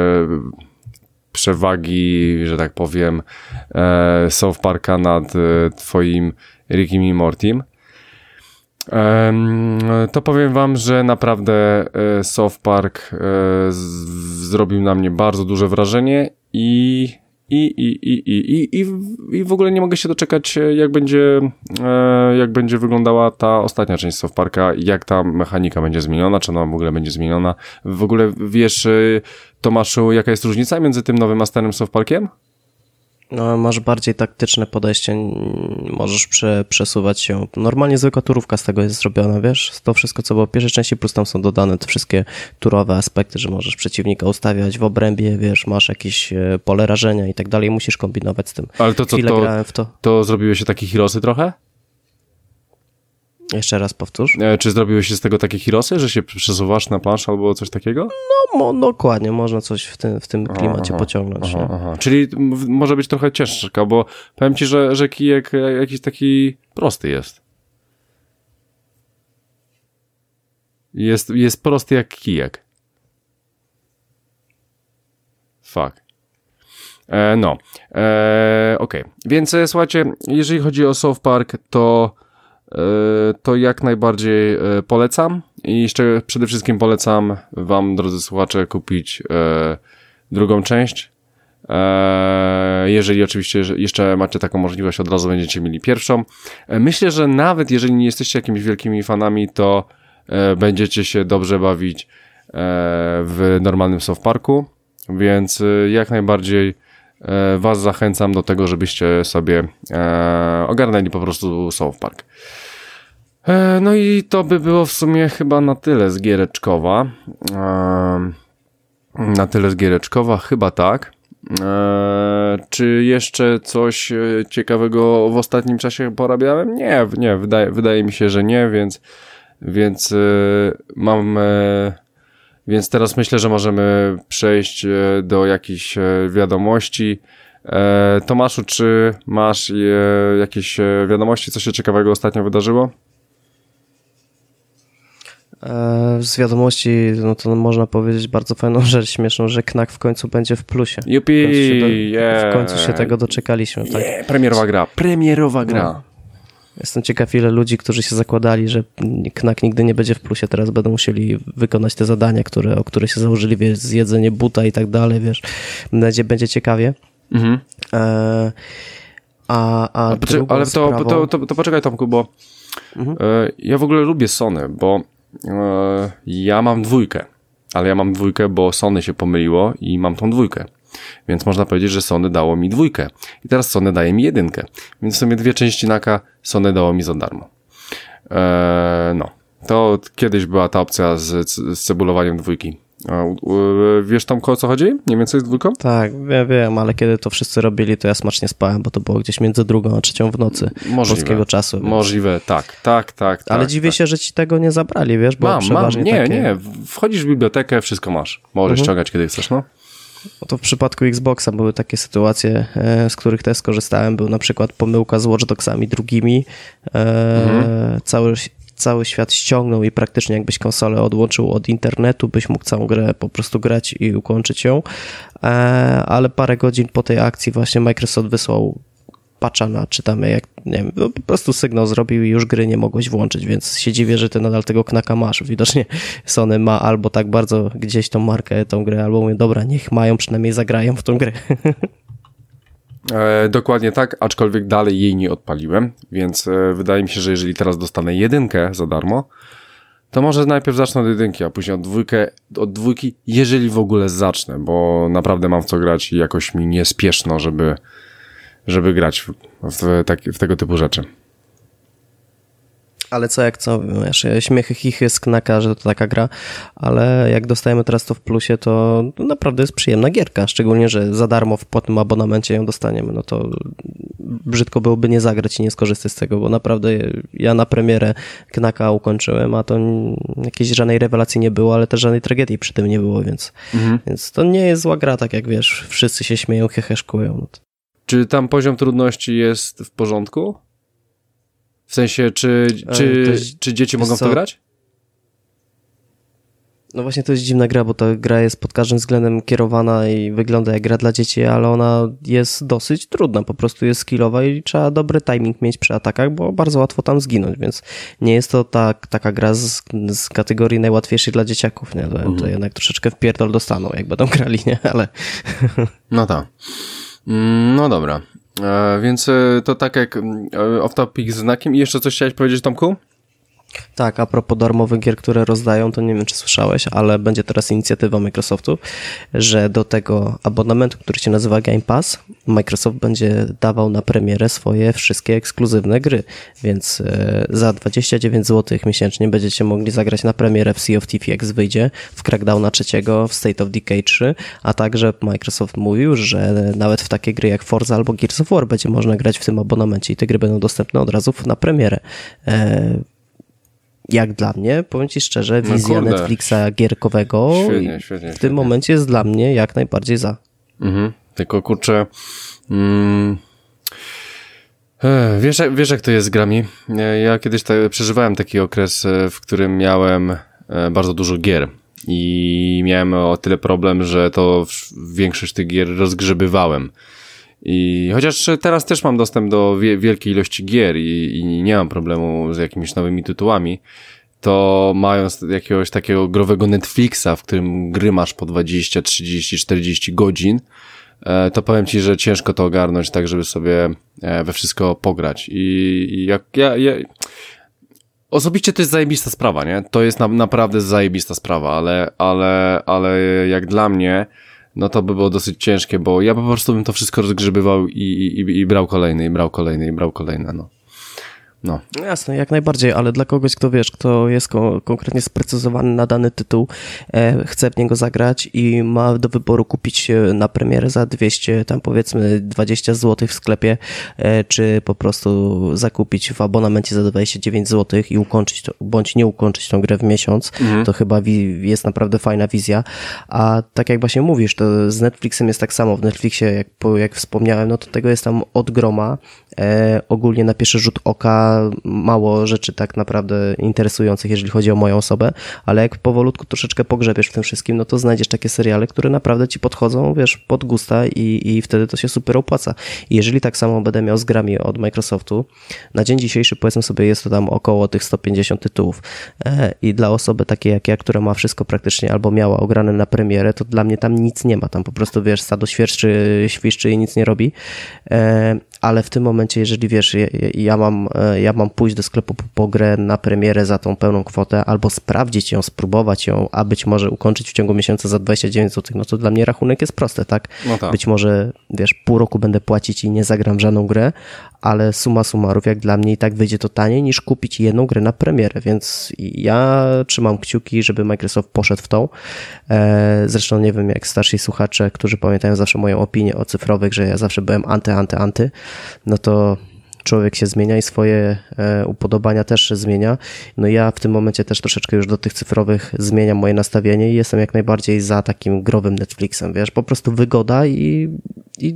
przewagi, że tak powiem, e, South Parka nad e, twoim Rickiem i Mortym. E, to powiem wam, że naprawdę e, South Park e, z, zrobił na mnie bardzo duże wrażenie i I, i, i, i, i, i w ogóle nie mogę się doczekać, jak będzie, e, jak będzie wyglądała ta ostatnia część South Parka, jak ta mechanika będzie zmieniona, czy ona w ogóle będzie zmieniona. W ogóle wiesz, Tomaszu, jaka jest różnica między tym nowym a starym South Parkiem? No, masz bardziej taktyczne podejście, możesz prze, przesuwać się. Normalnie zwykła turówka z tego jest zrobiona, wiesz? To wszystko, co było w pierwszej części, plus tam są dodane te wszystkie turowe aspekty, że możesz przeciwnika ustawiać w obrębie, wiesz, masz jakieś pole rażenia i tak dalej, musisz kombinować z tym. Ale to co, Chwilę to, grałem w to. to zrobiły się takie Heroesy trochę? Jeszcze raz powtórz. E, czy zrobiły się z tego takie Heroesy, że się przesuwasz na planszę albo coś takiego? No, mo, dokładnie, można coś w tym, w tym klimacie aha, pociągnąć. Aha, aha. Czyli m- może być trochę ciężka, bo powiem ci, że, że kijek jakiś taki prosty jest. Jest, jest prosty jak kijek. Fuck. E, no. E, Okej. Okay. Więc słuchajcie, jeżeli chodzi o South Park, to to jak najbardziej polecam i jeszcze przede wszystkim polecam wam, drodzy słuchacze, kupić e, drugą część. E, jeżeli oczywiście jeszcze macie taką możliwość, od razu będziecie mieli pierwszą. E, myślę, że nawet jeżeli nie jesteście jakimiś wielkimi fanami, to e, będziecie się dobrze bawić e, w normalnym South Parku, więc e, jak najbardziej e, was zachęcam do tego, żebyście sobie e, ogarnęli po prostu South Park. No i to by było w sumie chyba na tyle z Giereczkowa. Na tyle z Giereczkowa, chyba tak. Czy jeszcze coś ciekawego w ostatnim czasie porabiałem? Nie, nie, wydaje, wydaje mi się, że nie, więc, więc mam, więc teraz myślę, że możemy przejść do jakichś wiadomości. Tomaszu, czy masz jakieś wiadomości, co się ciekawego ostatnio wydarzyło? Z wiadomości, no to można powiedzieć bardzo fajną rzecz, śmieszną, że Knack w końcu będzie w plusie. Jupi, w, końcu się do, yeah. w końcu się tego doczekaliśmy. Tak? Yeah, premierowa gra, premierowa gra. No. Jestem ciekaw, ile ludzi, którzy się zakładali, że Knack nigdy nie będzie w plusie, teraz będą musieli wykonać te zadania, które, o które się założyli, wiesz, zjedzenie buta i tak dalej, wiesz. Będzie, będzie ciekawie. Mhm. E, a, a, a poczekaj, ale to, sprawą... to, to, to poczekaj, Tomku, bo mhm. e, ja w ogóle lubię Sony, bo e, ja mam dwójkę, ale ja mam dwójkę, bo Sony się pomyliło i mam tą dwójkę. Więc można powiedzieć, że Sony dało mi dwójkę. I teraz Sony daje mi jedynkę. Więc w sumie dwie części Knacka Sony dało mi za darmo. Eee, no. To kiedyś była ta opcja z, z cebulowaniem dwójki. E, wiesz tam, o co chodzi? Mniej więcej z dwójką? Tak, wiem, wiem, ale kiedy to wszyscy robili, to ja smacznie spałem, bo to było gdzieś między drugą a trzecią w nocy Możliwe. polskiego czasu. Więc... Możliwe, tak, tak, tak. Ale tak, dziwię tak. się, że ci tego nie zabrali, wiesz, bo mam, przeważnie mam, nie, takie... nie. Wchodzisz w bibliotekę, wszystko masz. Możesz mhm. ściągać, kiedy chcesz, no. No to w przypadku Xboxa były takie sytuacje, e, z których też skorzystałem. Był na przykład pomyłka z Watch Dogsami drugimi. E, mhm. cały, cały świat ściągnął i praktycznie jakbyś konsolę odłączył od internetu, byś mógł całą grę po prostu grać i ukończyć ją. E, ale parę godzin po tej akcji właśnie Microsoft wysłał patcha na, czy tam jak, nie wiem, no po prostu sygnał zrobił i już gry nie mogłeś włączyć, więc się dziwię, że ty nadal tego Knacka masz. Widocznie Sony ma albo tak bardzo gdzieś tą markę, tą grę, albo mówię, dobra, niech mają, przynajmniej zagrają w tą grę. E, dokładnie tak, aczkolwiek dalej jej nie odpaliłem, więc e, wydaje mi się, że jeżeli teraz dostanę jedynkę za darmo, to może najpierw zacznę od jedynki, a później od, dwójkę, od dwójki, jeżeli w ogóle zacznę, bo naprawdę mam w co grać i jakoś mi nie spieszno, żeby żeby grać w, w, tak, w tego typu rzeczy. Ale co jak co, wiesz, śmiechy, chichy z Knacka, że to taka gra, ale jak dostajemy teraz to w plusie, to naprawdę jest przyjemna gierka, szczególnie, że za darmo w płatnym abonamencie ją dostaniemy, no to brzydko byłoby nie zagrać i nie skorzystać z tego, bo naprawdę ja na premierę Knacka ukończyłem, a to jakiejś żadnej rewelacji nie było, ale też żadnej tragedii przy tym nie było, więc, mhm. więc to nie jest zła gra, tak jak wiesz, wszyscy się śmieją, heheszkują. No to... Czy tam poziom trudności jest w porządku? W sensie, czy, czy, to jest, czy dzieci mogą w to grać? No właśnie to jest dziwna gra, bo ta gra jest pod każdym względem kierowana i wygląda jak gra dla dzieci, ale ona jest dosyć trudna, po prostu jest skillowa i trzeba dobry timing mieć przy atakach, bo bardzo łatwo tam zginąć, więc nie jest to tak, taka gra z, z kategorii najłatwiejszej dla dzieciaków, nie? To, mhm. to jednak troszeczkę w pierdol dostaną, jak będą grali, nie? Ale... No tak. No dobra. E, więc to tak jak off-topic z znakiem. I jeszcze coś chciałeś powiedzieć, Tomku? Tak, a propos darmowych gier, które rozdają, to nie wiem, czy słyszałeś, ale będzie teraz inicjatywa Microsoftu, że do tego abonamentu, który się nazywa Game Pass, Microsoft będzie dawał na premierę swoje wszystkie ekskluzywne gry, więc za dwadzieścia dziewięć złotych miesięcznie będziecie mogli zagrać na premierę w Sea of Thieves, jak wyjdzie, w Crackdowna trzeciego, w State of Decay trzy, a także Microsoft mówił, że nawet w takie gry jak Forza albo Gears of War będzie można grać w tym abonamencie i te gry będą dostępne od razu na premierę. Jak dla mnie, powiem ci szczerze, wizja no Netflixa gierkowego świetnie, świetnie, w tym świetnie. momencie jest dla mnie jak najbardziej za. Mhm. Tylko kurczę, mm, wiesz, wiesz jak to jest z grami? Ja kiedyś ta, przeżywałem taki okres, w którym miałem bardzo dużo gier i miałem o tyle problem, że to większość tych gier rozgrzebywałem. I chociaż teraz też mam dostęp do wie, wielkiej ilości gier i, i nie mam problemu z jakimiś nowymi tytułami, to mając jakiegoś takiego growego Netflixa, w którym gry masz po dwadzieścia, trzydzieści, czterdzieści godzin, to powiem ci, że ciężko to ogarnąć tak, żeby sobie we wszystko pograć. I, i jak ja, ja... Osobiście to jest zajebista sprawa, nie? To jest na, naprawdę zajebista sprawa, ale, ale, ale jak dla mnie, no to by było dosyć ciężkie, bo ja po prostu bym to wszystko rozgrzebywał i, i, i brał kolejny, i brał kolejny, i brał kolejne, no. No. Jasne, jak najbardziej, ale dla kogoś, kto wiesz, kto jest ko- konkretnie sprecyzowany na dany tytuł, e, chce w niego zagrać i ma do wyboru kupić na premierę za dwieście, tam powiedzmy dwadzieścia złotych w sklepie, e, czy po prostu zakupić w abonamencie za dwadzieścia dziewięć złotych i ukończyć to, bądź nie ukończyć tą grę w miesiąc, mhm. to chyba wi- jest naprawdę fajna wizja, a tak jak właśnie mówisz, to z Netflixem jest tak samo, w Netflixie, jak, jak wspomniałem, no to tego jest tam od groma, e, ogólnie na pierwszy rzut oka mało rzeczy tak naprawdę interesujących, jeżeli chodzi o moją osobę, ale jak powolutku troszeczkę pogrzebiesz w tym wszystkim, no to znajdziesz takie seriale, które naprawdę ci podchodzą, wiesz, pod gusta i, i wtedy to się super opłaca. I jeżeli tak samo będę miał z grami od Microsoftu, na dzień dzisiejszy powiedzmy sobie jest to tam około tych sto pięćdziesiąt tytułów e, i dla osoby takiej jak ja, która ma wszystko praktycznie albo miała ograne na premierę, to dla mnie tam nic nie ma, tam po prostu wiesz, stado świerszczy, świszczy i nic nie robi, e, ale w tym momencie, jeżeli wiesz, ja, ja mam ja mam pójść do sklepu po, po grę na premierę za tą pełną kwotę, albo sprawdzić ją, spróbować ją, a być może ukończyć w ciągu miesiąca za dwadzieścia dziewięć złotych, no to dla mnie rachunek jest prosty, tak? No tak. Być może, wiesz, pół roku będę płacić i nie zagram w żadną grę, ale summa summarów, jak dla mnie i tak wyjdzie to taniej niż kupić jedną grę na premierę, więc ja trzymam kciuki, żeby Microsoft poszedł w tą. Zresztą nie wiem, jak starsi słuchacze, którzy pamiętają zawsze moją opinię o cyfrowych, że ja zawsze byłem anty, anty, anty, no to człowiek się zmienia i swoje e, upodobania też się zmienia. No ja w tym momencie też troszeczkę już do tych cyfrowych zmieniam moje nastawienie i jestem jak najbardziej za takim growym Netflixem, wiesz, po prostu wygoda i, i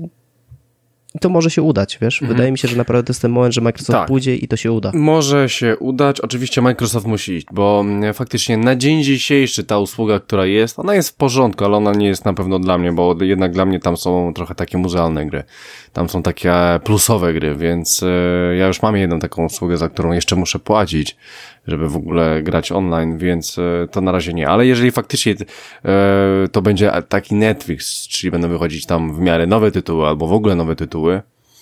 to może się udać, wiesz. Mhm. Wydaje mi się, że naprawdę to jest ten moment, że Microsoft tak. pójdzie i to się uda. Może się udać. Oczywiście Microsoft musi iść, bo faktycznie na dzień dzisiejszy ta usługa, która jest, ona jest w porządku, ale ona nie jest na pewno dla mnie, bo jednak dla mnie tam są trochę takie muzealne gry. Tam są takie plusowe gry, więc yy, ja już mam jedną taką usługę, za którą jeszcze muszę płacić, żeby w ogóle grać online, więc yy, to na razie nie. Ale jeżeli faktycznie yy, to będzie taki Netflix, czyli będą wychodzić tam w miarę nowe tytuły, albo w ogóle nowe tytuły,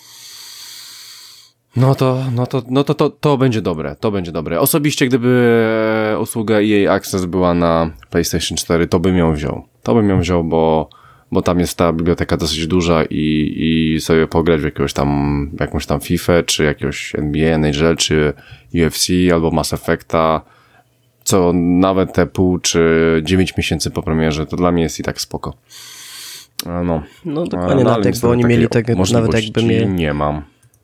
no to, no to, no to, to, to będzie dobre, to będzie dobre. Osobiście, gdyby usługa E A Access była na PlayStation cztery, to bym ją wziął. To bym ją wziął, bo bo tam jest ta biblioteka dosyć duża i, i sobie pograć w jakiegoś tam, jakąś tam FIFA, czy jakiegoś N B A, N H L, czy U F C, albo Mass Effecta, co nawet te pół, czy dziewięć miesięcy po premierze, to dla mnie jest i tak spoko. No, no dokładnie, no, nawet jakby oni mieli tego, nawet jakby mieli... nie mam.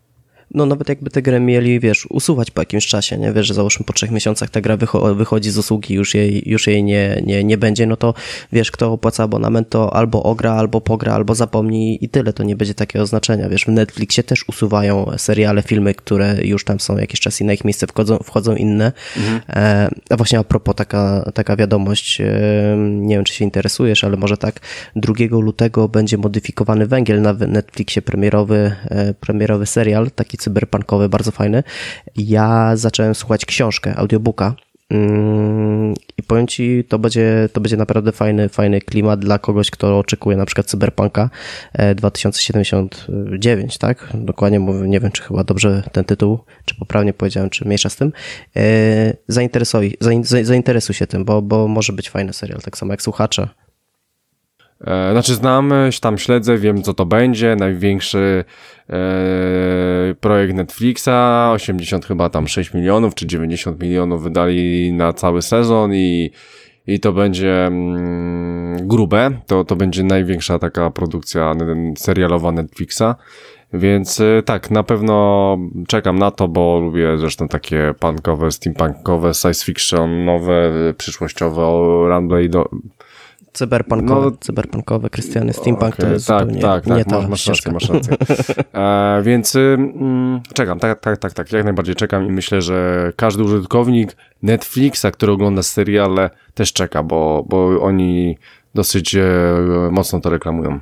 No nawet jakby tę grę mieli, wiesz, usuwać po jakimś czasie, nie? Wiesz, że załóżmy po trzech miesiącach ta gra wycho- wychodzi z usługi, już jej, już jej nie, nie, nie będzie, no to wiesz, kto opłaca abonament, to albo ogra, albo pogra, albo zapomni i tyle, to nie będzie takiego znaczenia, wiesz, w Netflixie też usuwają seriale, filmy, które już tam są jakiś czas i na ich miejsce wchodzą, wchodzą inne. Mhm. E, a właśnie a propos taka, taka wiadomość, e, nie wiem, czy się interesujesz, ale może tak, drugiego lutego będzie modyfikowany węgiel na Netflixie, premierowy, e, premierowy serial, taki cyberpunkowy, bardzo fajny. Ja zacząłem słuchać książkę, audiobooka mm, i powiem ci, to będzie, to będzie naprawdę fajny, fajny klimat dla kogoś, kto oczekuje na przykład cyberpunka dwa tysiące siedemdziesiąt dziewięć, tak? Dokładnie mówię, nie wiem, czy chyba dobrze ten tytuł, czy poprawnie powiedziałem, czy mniejsza z tym. E, zainteresuj, zainteresuj się tym, bo, bo może być fajny serial, tak samo jak Słuchacze. E, znaczy znam, tam śledzę, wiem co to będzie, największy e, projekt Netflixa, osiemdziesiąt chyba tam sześć milionów czy dziewięćdziesiąt milionów wydali na cały sezon i, i to będzie mm, grube, to, to będzie największa taka produkcja serialowa Netflixa, więc e, tak, na pewno czekam na to, bo lubię zresztą takie punkowe, steampunkowe, science fictionowe, przyszłościowe, Runblade. Cyberpunkowe, no, cyberpunkowe, Krystiany, steampunk okay, to jest tak, zupełnie tak, tak, nie ta masz rację, masz rację. E, więc mm, czekam, tak, tak, tak, tak, jak najbardziej czekam i myślę, że każdy użytkownik Netflixa, który ogląda seriale, też czeka, bo, bo oni dosyć e, mocno to reklamują.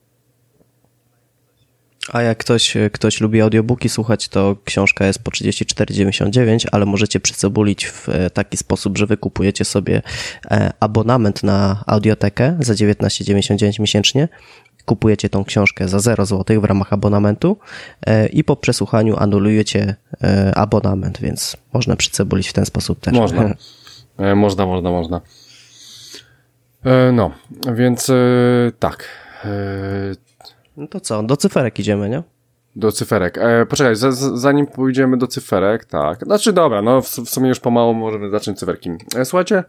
A jak ktoś, ktoś lubi audiobooki słuchać, to książka jest po trzydzieści cztery dziewięćdziesiąt dziewięć, ale możecie przycebulić w taki sposób, że wy kupujecie sobie abonament na audiotekę za dziewiętnaście dziewięćdziesiąt dziewięć miesięcznie, kupujecie tą książkę za zero złotych w ramach abonamentu i po przesłuchaniu anulujecie abonament, więc można przycebulić w ten sposób też. Można, e, można, można, można. E, no, więc e, tak. E, No to co, do cyferek idziemy, nie? Do cyferek. E, poczekaj, z, z, zanim pójdziemy do cyferek, tak. Znaczy dobra, no w, w sumie już pomału możemy zacząć cyferki. E, słuchajcie,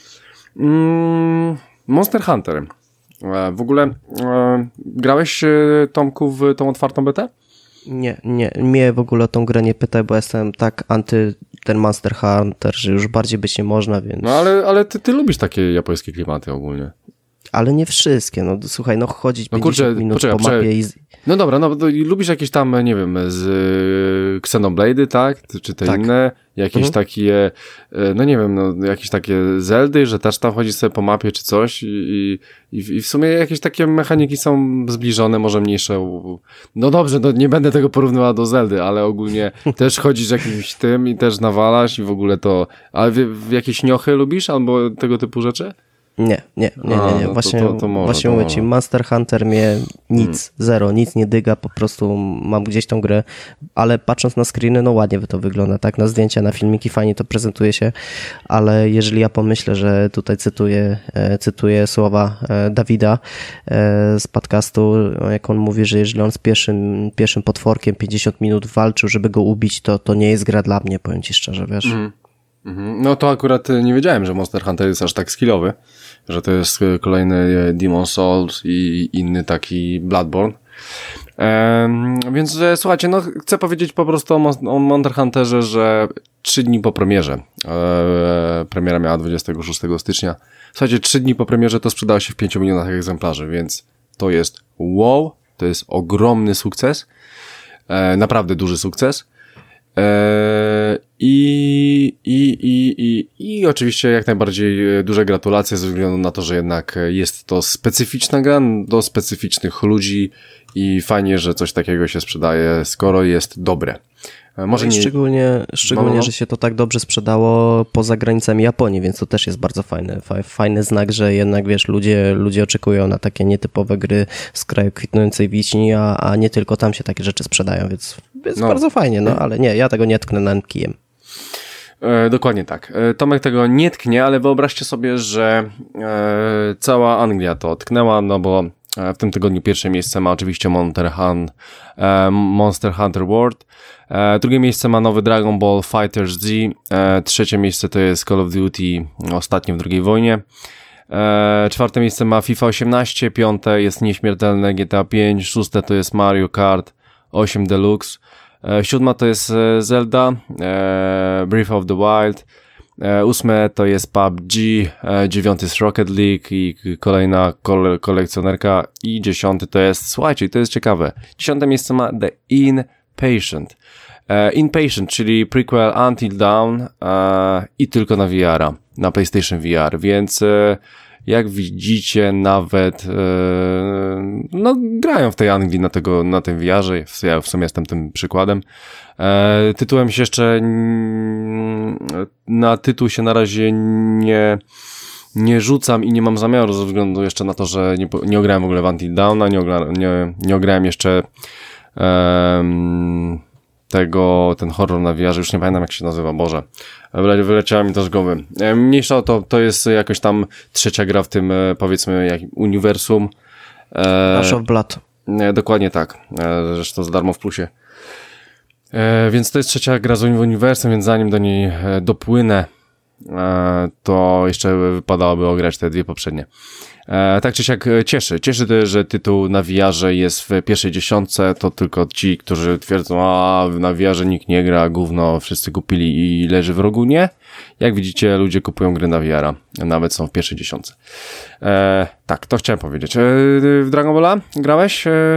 mm, Monster Hunter. E, w ogóle e, grałeś, Tomku, w tą otwartą betę? Nie, nie. Mnie w ogóle o tą grę nie pytaj, bo jestem tak anty ten Monster Hunter, że już bardziej być nie można, więc... No ale, ale ty, ty lubisz takie japońskie klimaty ogólnie. Ale nie wszystkie, no słuchaj, no chodzić no, pięćdziesiąt kurczę, minut poczekaj, po mapie poczekaj. i... No dobra, no to lubisz jakieś tam, nie wiem, z y, Xenoblade'y, tak? Czy te tak. inne? Jakieś mhm. takie, y, no nie wiem, no jakieś takie Zeldy, że też tam chodzisz sobie po mapie czy coś i, i, i w sumie jakieś takie mechaniki są zbliżone, może mniejsze. No dobrze, no nie będę tego porównywał do Zeldy, ale ogólnie też chodzisz jakimś tym i też nawalasz i w ogóle to... Ale w, w jakieś niochy lubisz albo tego typu rzeczy? Nie, nie, nie, nie, nie. Właśnie, to, to, to może, właśnie to mówię może. ci, Monster Hunter mnie nic, hmm. zero, nic nie dyga, po prostu mam gdzieś tą grę, ale patrząc na screeny, no ładnie to wygląda, tak, na zdjęcia, na filmiki fajnie to prezentuje się, ale jeżeli ja pomyślę, że tutaj cytuję, e, cytuję słowa e, Dawida e, z podcastu, jak on mówi, że jeżeli on z pierwszym, pierwszym potworkiem pięćdziesiąt minut walczył, żeby go ubić, to, to nie jest gra dla mnie, powiem ci szczerze, wiesz. Hmm. No to akurat nie wiedziałem, że Monster Hunter jest aż tak skillowy, że to jest kolejny Demon's Souls i inny taki Bloodborne. Ehm, więc słuchajcie, no chcę powiedzieć po prostu o, o Monster Hunterze, że trzy dni po premierze, eee, premiera miała dwudziestego szóstego stycznia, słuchajcie, trzy dni po premierze to sprzedało się w pięciu milionach egzemplarzy, więc to jest wow, to jest ogromny sukces, eee, naprawdę duży sukces. Eee, i, i, i, i, i oczywiście jak najbardziej duże gratulacje ze względu na to, że jednak jest to specyficzna gra do specyficznych ludzi i fajnie, że coś takiego się sprzedaje, skoro jest dobre. Może no nie... Szczególnie, szczególnie no. że się to tak dobrze sprzedało poza granicami Japonii, więc to też jest bardzo fajny, fajny znak, że jednak wiesz, ludzie, ludzie oczekują na takie nietypowe gry z kraju kwitnącej wiśni, a, a nie tylko tam się takie rzeczy sprzedają, więc jest no. bardzo fajnie, no ale nie, ja tego nie tknę na kijem. E, dokładnie tak. E, Tomek tego nie tknie, ale wyobraźcie sobie, że e, cała Anglia to tknęła, no bo w tym tygodniu pierwsze miejsce ma oczywiście Monster, Hunt, e, Monster Hunter World, e, drugie miejsce ma nowy Dragon Ball FighterZ, e, trzecie miejsce to jest Call of Duty ostatnie w drugiej wojnie, e, czwarte miejsce ma FIFA osiemnaście, piąte jest nieśmiertelne G T A pięć, szóste to jest Mario Kart osiem Deluxe, E, siódma to jest Zelda, e, Breath of the Wild. E, ósme to jest P U B G, e, dziewiąty jest Rocket League i kolejna kole, kolekcjonerka i dziesiąty to jest, słuchajcie, to jest ciekawe, dziesiąte miejsce ma The Inpatient. E, Inpatient, czyli prequel Until Dawn e, i tylko na V R a, na PlayStation V R, więc e, jak widzicie nawet e, no grają w tej Anglii na, tego, na tym V R-ze, ja w sumie jestem tym przykładem. E, tytułem się jeszcze na tytuł się na razie nie nie rzucam i nie mam zamiaru ze względu jeszcze na to, że nie, nie ograłem w ogóle w Until Dawna, nie, ogra, nie, nie ograłem jeszcze um, tego, ten horror na V R-ze, już nie pamiętam jak się nazywa, Boże, Wyle, wyleciała mi to z głowy. E, mniejsza o to, to jest jakoś tam trzecia gra w tym, powiedzmy, jak uniwersum. E, Rush of Blood. E, dokładnie tak, e, zresztą za darmo w plusie. E, więc to jest trzecia gra z uniwersum, więc zanim do niej e, dopłynę, e, to jeszcze wypadałoby ograć te dwie poprzednie. E, tak czy siak cieszy. Cieszy to, że tytuł na V R-ze jest w pierwszej dziesiątce, to tylko ci, którzy twierdzą, a na V R-ze nikt nie gra, gówno, wszyscy kupili i leży w rogu. Nie. Jak widzicie, ludzie kupują gry na V R-a, nawet są w pierwszej dziesiątce. E, tak, to chciałem powiedzieć. E, w Dragon Balla grałeś, e,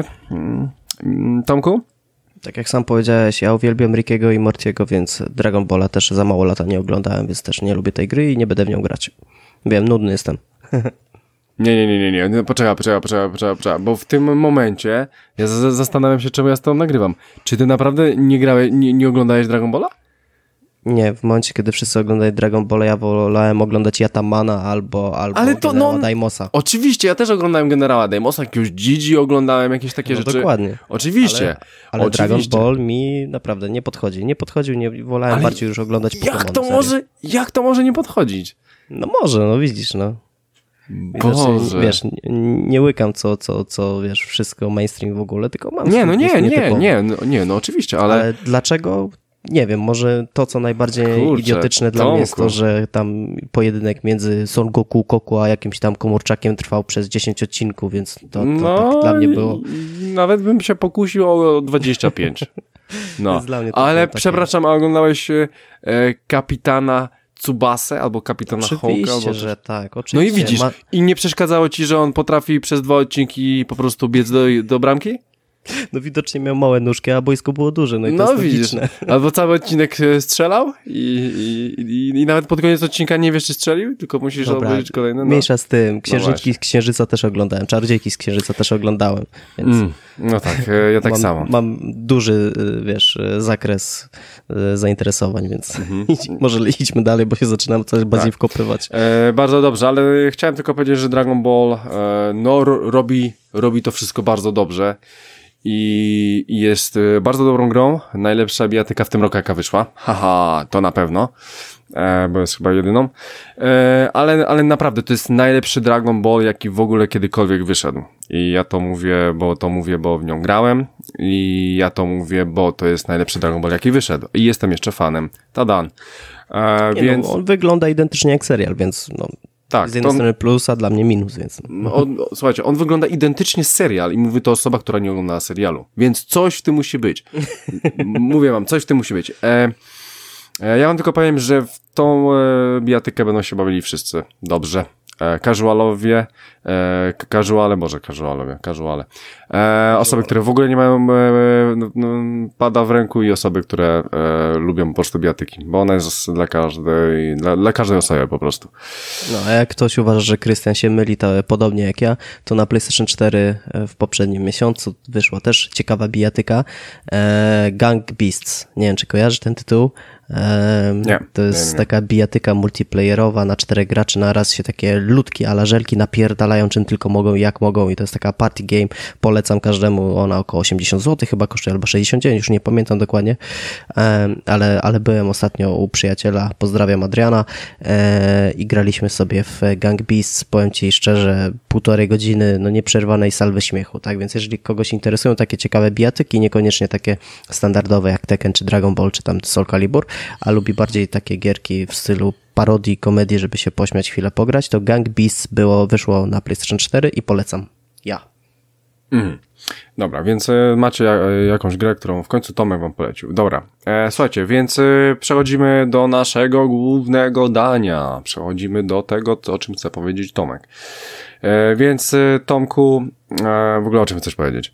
Tomku? Tak jak sam powiedziałeś, ja uwielbiam Rickiego i Mortiego, więc Dragon Balla też za mało lata nie oglądałem, więc też nie lubię tej gry i nie będę w nią grać. Wiem, nudny jestem. Nie, nie, nie, nie, nie, poczekaj, poczekaj, poczekaj, poczekaj, poczekaj, bo w tym momencie ja z- zastanawiam się, czemu ja z tobą nagrywam. Czy ty naprawdę nie grałeś, nie, nie oglądałeś Dragon Balla? Nie, w momencie, kiedy wszyscy oglądali Dragon Ball, ja wolałem oglądać Yatamana albo, albo Ale to, generała no, Daimosa. Oczywiście, ja też oglądałem generała Daimosa, jakiegoś Gigi oglądałem, jakieś takie no, rzeczy. Dokładnie. Oczywiście. Ale, ale oczywiście. Dragon Ball mi naprawdę nie podchodzi. Nie podchodził, nie wolałem ale bardziej już oglądać Pokémon. Jak to może, jak to może nie podchodzić? No może, no widzisz, no. Boże. Wiesz, nie, nie łykam co, co, co, wiesz, wszystko mainstream w ogóle, tylko mam... Nie, no nie, nie, nie, no, nie, no oczywiście, ale... Ale dlaczego? Nie wiem, może to, co najbardziej Kurczę, idiotyczne dla Tomku. mnie jest to, że tam pojedynek między Son Goku, Koku, a jakimś tam komórczakiem trwał przez dziesięć odcinków, więc to, to no, tak dla mnie było... Nawet bym się pokusił o dwadzieścia pięć. No, ale przepraszam, a oglądałeś e, Kapitana Tsubasę albo Kapitana Hołka? Oczywiście, albo że tak, oczywiście. No i widzisz, Ma... i nie przeszkadzało ci, że on potrafi przez dwa odcinki po prostu biec do, do bramki? No widocznie miał małe nóżki, a boisko było duże, no i to no, jest widzisz. logiczne. Albo cały odcinek strzelał i, i, i, i nawet pod koniec odcinka nie wiesz, czy strzelił, tylko musisz Dobra, obejrzeć kolejne. No. Mniejsza z tym. Księżyczki no z Księżyca też oglądałem, Czarodziejki z Księżyca też oglądałem. Więc mm, no tak, ja tak mam, samo. Mam duży, wiesz, zakres zainteresowań, więc mm-hmm. może idźmy dalej, bo się zaczynam coś bardziej tak. wkopywać. E, bardzo dobrze, ale chciałem tylko powiedzieć, że Dragon Ball e, no robi, robi to wszystko bardzo dobrze. I jest bardzo dobrą grą. Najlepsza bijatyka w tym roku, jaka wyszła. Haha, to na pewno. E, bo jest chyba jedyną. E, ale, ale naprawdę to jest najlepszy Dragon Ball, jaki w ogóle kiedykolwiek wyszedł. I ja to mówię, bo to mówię, bo w nią grałem. I ja to mówię, bo to jest najlepszy Dragon Ball, jaki wyszedł. I jestem jeszcze fanem. Tadan. E, Nie, więc... no, on wygląda identycznie jak serial, więc no... Tak, z jednej to... strony plus, a dla mnie minus, więc... On, słuchajcie, on wygląda identycznie serial i mówi to osoba, która nie oglądała serialu. Więc coś w tym musi być. Mówię wam, coś w tym musi być. E, e, ja wam tylko powiem, że w tą e, bijatykę będą się bawili wszyscy dobrze. E, casualowie, e, casuale, boże, casualowie, casuale. E, osoby, które w ogóle nie mają e, no, no, pada w ręku i osoby, które e, lubią po prostu bijatyki, bo ona jest dla każdej, dla, dla każdej osoby po prostu. No, a jak ktoś uważa, że Krystian się myli, to podobnie jak ja, to na PlayStation cztery w poprzednim miesiącu wyszła też ciekawa bijatyka, e, Gang Beasts. Nie wiem, czy kojarzysz ten tytuł? Um, nie, to jest nie, nie. taka bijatyka multiplayerowa na czterech graczy na raz, się takie ludki, ala żelki napierdalają czym tylko mogą i jak mogą i to jest taka party game, polecam każdemu, ona około osiemdziesiąt złotych chyba kosztuje, albo sześćdziesiąt dziewięć, już nie pamiętam dokładnie, um, ale, ale byłem ostatnio u przyjaciela, pozdrawiam Adriana e, i graliśmy sobie w Gang Beasts, powiem ci szczerze, półtorej godziny, no nieprzerwanej salwy śmiechu, tak, więc jeżeli kogoś interesują takie ciekawe bijatyki, niekoniecznie takie standardowe jak Tekken czy Dragon Ball, czy tam Soul Calibur, a lubi bardziej takie gierki w stylu parodii, komedii, żeby się pośmiać, chwilę pograć, to Gang Beasts było, wyszło na PlayStation cztery i polecam. Ja. Mm. Dobra, więc e, macie ja, e, jakąś grę, którą w końcu Tomek wam polecił. Dobra, e, słuchajcie, więc e, przechodzimy do naszego głównego dania. Przechodzimy do tego, co, o czym chce powiedzieć Tomek. E, więc e, Tomku, e, w ogóle o czym chcesz powiedzieć?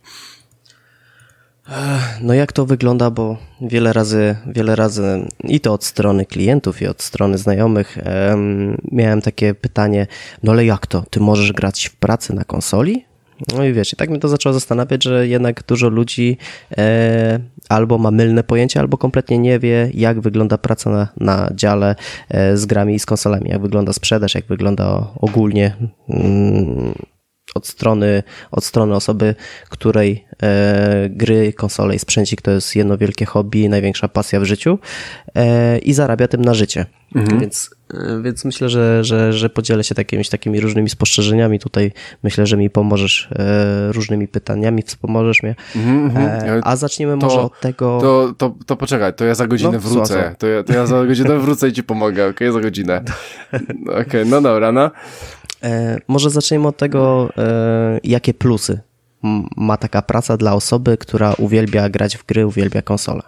No jak to wygląda, bo wiele razy, wiele razy i to od strony klientów i od strony znajomych em, miałem takie pytanie, no ale jak to, ty możesz grać w pracy na konsoli? No i wiesz, i tak mnie to zaczęło zastanawiać, że jednak dużo ludzi e, albo ma mylne pojęcie, albo kompletnie nie wie, jak wygląda praca na, na dziale e, z grami i z konsolami, jak wygląda sprzedaż, jak wygląda ogólnie mm, od strony, od strony osoby, której e, gry, konsole i sprzęcik to jest jedno wielkie hobby, największa pasja w życiu e, i zarabia tym na życie. Mhm. Więc, e, więc myślę, że, że, że podzielę się takimi, takimi różnymi spostrzeżeniami. Tutaj myślę, że mi pomożesz e, różnymi pytaniami, wspomożesz mnie. Mhm, e, a zaczniemy to, może od tego... To, to, to poczekaj, to ja za godzinę no, wrócę. To ja, to ja za godzinę wrócę i ci pomogę, okej? Okay? Za godzinę. Okej, okay, no dobra, no. E, może zaczniemy od tego, e, jakie plusy ma taka praca dla osoby, która uwielbia grać w gry, uwielbia konsolę.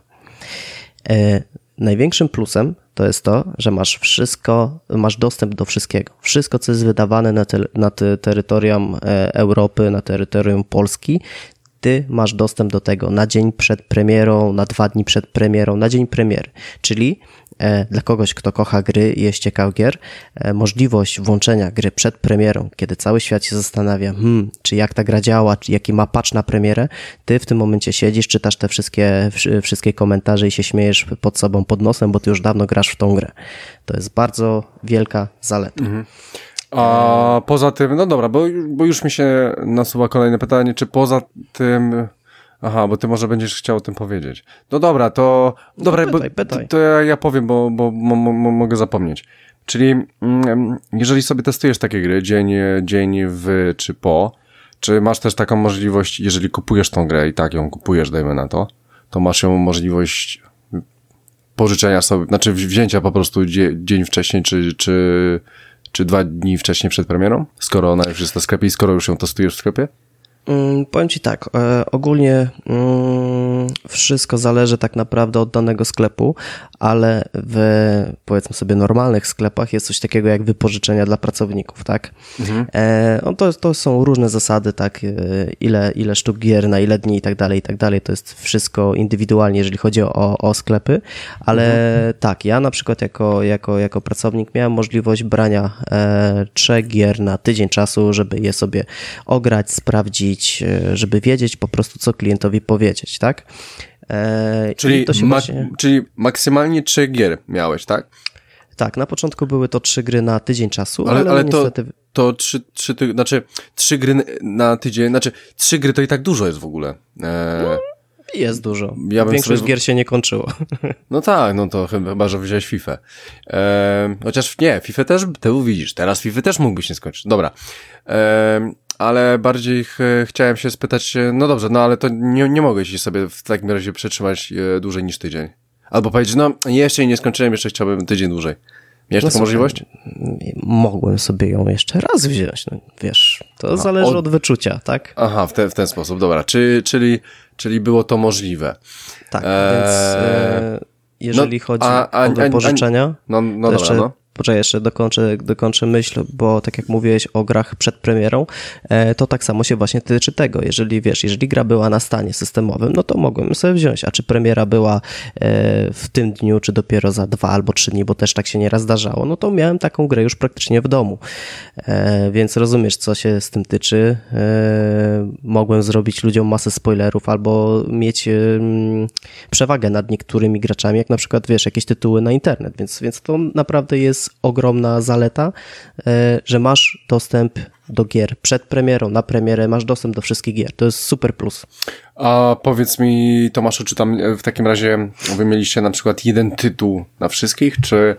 E, największym plusem to jest to, że masz wszystko, masz dostęp do wszystkiego. Wszystko, co jest wydawane na, te, na te terytorium e, Europy, na terytorium Polski, ty masz dostęp do tego na dzień przed premierą, na dwa dni przed premierą, na dzień premiery. Czyli e, dla kogoś, kto kocha gry i jest ciekaw gier, e, możliwość włączenia gry przed premierą, kiedy cały świat się zastanawia, hmm, czy jak ta gra działa, czy jaki ma patch na premierę, ty w tym momencie siedzisz, czytasz te wszystkie, wszystkie komentarze i się śmiejesz pod sobą, pod nosem, bo ty już dawno grasz w tą grę. To jest bardzo wielka zaleta. Mhm. A poza tym, no dobra, bo, bo już mi się nasuwa kolejne pytanie, czy poza tym... Aha, bo ty może będziesz chciał o tym powiedzieć. No dobra, to... No dobra, pytaj, bo pytaj. To, to ja, ja powiem, bo, bo, bo, bo mogę zapomnieć. Czyli mm, jeżeli sobie testujesz takie gry, dzień, dzień w czy po, czy masz też taką możliwość, jeżeli kupujesz tą grę i tak ją kupujesz, dajmy na to, to masz ją możliwość pożyczenia sobie, znaczy wzięcia po prostu dzie, dzień wcześniej, czy... czy Czy dwa dni wcześniej przed premierą? Skoro ona już jest na sklepie i skoro już ją testujesz w sklepie? Mm, powiem ci tak, e, ogólnie mm, wszystko zależy tak naprawdę od danego sklepu, ale w, powiedzmy sobie, normalnych sklepach jest coś takiego jak wypożyczenia dla pracowników, tak? Mhm. E, no to, to są różne zasady, tak? E, ile, ile sztuk gier, na ile dni i tak dalej, i tak dalej. To jest wszystko indywidualnie, jeżeli chodzi o, o sklepy, ale mhm. tak, ja na przykład jako, jako, jako pracownik miałem możliwość brania e, trzech gier na tydzień czasu, żeby je sobie ograć, sprawdzić, żeby wiedzieć po prostu, co klientowi powiedzieć, tak? Eee, czyli, to się ma, właśnie... czyli maksymalnie trzy gier miałeś, tak? Tak, na początku były to trzy gry na tydzień czasu, ale, ale, ale niestety... to, to trzy, trzy, ty... znaczy trzy gry na tydzień, znaczy trzy gry to i tak dużo jest w ogóle. Eee... No, jest dużo. Ja Większość sobie... gier się nie kończyło. No tak, no to chyba, że wziąłeś FIFA. Eee, chociaż nie, FIFA też, ty widzisz, teraz FIFA też mógłbyś nie skończyć. Dobra. Eee, ale bardziej ch chciałem się spytać, no dobrze, no ale to nie, nie mogę się sobie w takim razie przetrzymać e, dłużej niż tydzień. Albo powiedzieć, no jeszcze nie skończyłem, jeszcze chciałbym tydzień dłużej. Miałeś no taką słuchaj, możliwość? Mogłem sobie ją jeszcze raz wziąć, no wiesz, to Aha, zależy od... od wyczucia, tak? Aha, w ten, w ten sposób, dobra, Czy, czyli, czyli było to możliwe. Tak, eee... więc e, jeżeli no, chodzi a, a, o wypożyczenia, a, a, no, no dobra, jeszcze... no. Poczekaj, jeszcze dokończę, dokończę myśl, bo tak jak mówiłeś o grach przed premierą, to tak samo się właśnie tyczy tego. Jeżeli wiesz, jeżeli gra była na stanie systemowym, no to mogłem sobie wziąć, a czy premiera była w tym dniu, czy dopiero za dwa albo trzy dni, bo też tak się nieraz zdarzało, no to miałem taką grę już praktycznie w domu. Więc rozumiesz, co się z tym tyczy. Mogłem zrobić ludziom masę spoilerów albo mieć przewagę nad niektórymi graczami, jak na przykład, wiesz, jakieś tytuły na internet, więc, więc to naprawdę jest ogromna zaleta, że masz dostęp do gier przed premierą, na premierę, masz dostęp do wszystkich gier. To jest super plus. A powiedz mi, Tomaszu, czy tam w takim razie wy mieliście na przykład jeden tytuł na wszystkich, czy,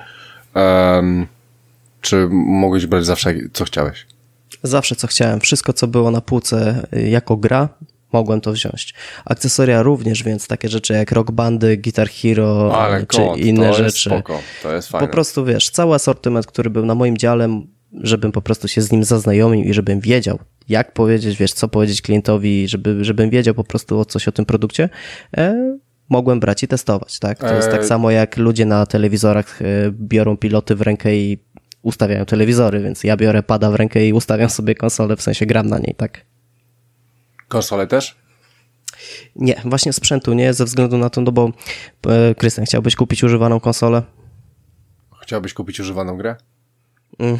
um, czy mogłeś brać zawsze co chciałeś? Zawsze co chciałem. Wszystko, co było na półce jako gra, mogłem to wziąć. Akcesoria również, więc takie rzeczy jak Rock Bandy, Guitar Hero, ale czy kod, inne to rzeczy. Jest spoko, to jest fajne. Po prostu wiesz, cały asortyment, który był na moim dziale, żebym po prostu się z nim zaznajomił i żebym wiedział, jak powiedzieć, wiesz, co powiedzieć klientowi, żeby, żebym wiedział po prostu o coś o tym produkcie, e, mogłem brać i testować, tak? To jest tak samo jak ludzie na telewizorach e, biorą piloty w rękę i ustawiają telewizory, więc ja biorę pada w rękę i ustawiam sobie konsolę, w sensie gram na niej, tak? Konsolę też? Nie, właśnie sprzętu nie, ze względu na to, no bo e, Krystian, chciałbyś kupić używaną konsolę? Chciałbyś kupić używaną grę? Mm.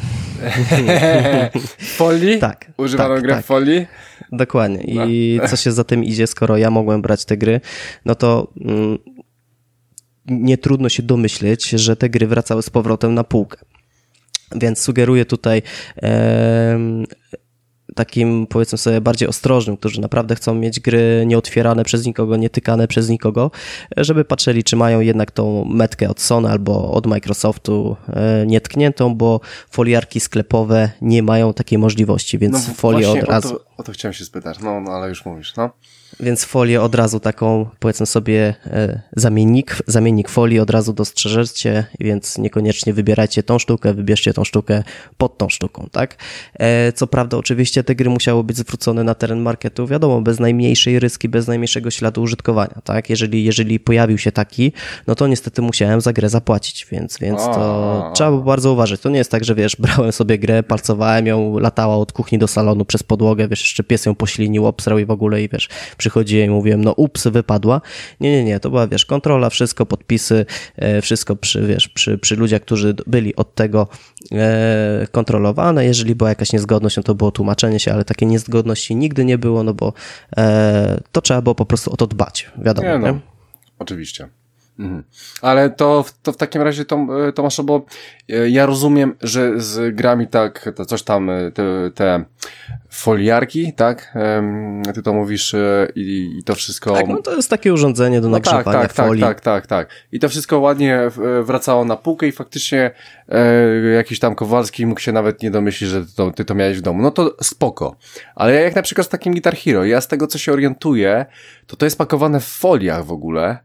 W folii? Tak. Używaną tak, grę tak. w folii? Dokładnie. I no. co się za tym idzie, skoro ja mogłem brać te gry, no to mm, nie trudno się domyśleć, że te gry wracały z powrotem na półkę. Więc sugeruję tutaj e, takim, powiedzmy sobie, bardziej ostrożnym, którzy naprawdę chcą mieć gry nieotwierane przez nikogo, nietykane przez nikogo, żeby patrzyli, czy mają jednak tą metkę od Sony albo od Microsoftu e, nietkniętą, bo foliarki sklepowe nie mają takiej możliwości, więc no, folię od razu... O to, o to chciałem się spytać, no, no ale już mówisz, no. Więc folię od razu taką, powiedzmy sobie, e, zamiennik, zamiennik folii od razu dostrzeżecie, więc niekoniecznie wybierajcie tą sztukę, wybierzcie tą sztukę pod tą sztuką, tak? E, co prawda oczywiście te gry musiały być zwrócone na teren marketu, wiadomo, bez najmniejszej ryski, bez najmniejszego śladu użytkowania, tak? Jeżeli, jeżeli pojawił się taki, no to niestety musiałem za grę zapłacić, więc, więc to trzeba było bardzo uważać. To nie jest tak, że wiesz, brałem sobie grę, palcowałem ją, latała od kuchni do salonu przez podłogę, wiesz, jeszcze pies ją poślinił, obsrał i w ogóle i wiesz, przychodziłem i mówiłem, no ups, wypadła. Nie, nie, nie, to była, wiesz, kontrola, wszystko, podpisy, e, wszystko przy, wiesz, przy, przy ludziach, którzy byli od tego e, kontrolowane. Jeżeli była jakaś niezgodność, no to było tłumaczenie się, ale takiej niezgodności nigdy nie było, no bo e, to trzeba było po prostu o to dbać, wiadomo. Nie, no, nie? Oczywiście. Mhm. Ale to, to w takim razie, Tomaszu, bo ja rozumiem, że z grami tak, to coś tam, te, te foliarki, tak? Ty to mówisz i, i to wszystko... Tak, no to jest takie urządzenie do no nagrzewania tak, tak, folii. Tak, tak, tak, tak. I to wszystko ładnie wracało na półkę i faktycznie e, jakiś tam Kowalski mógł się nawet nie domyślić, że to, ty to miałeś w domu. No to spoko. Ale jak na przykład z takim Guitar Hero, ja z tego, co się orientuję, to to jest pakowane w foliach w ogóle.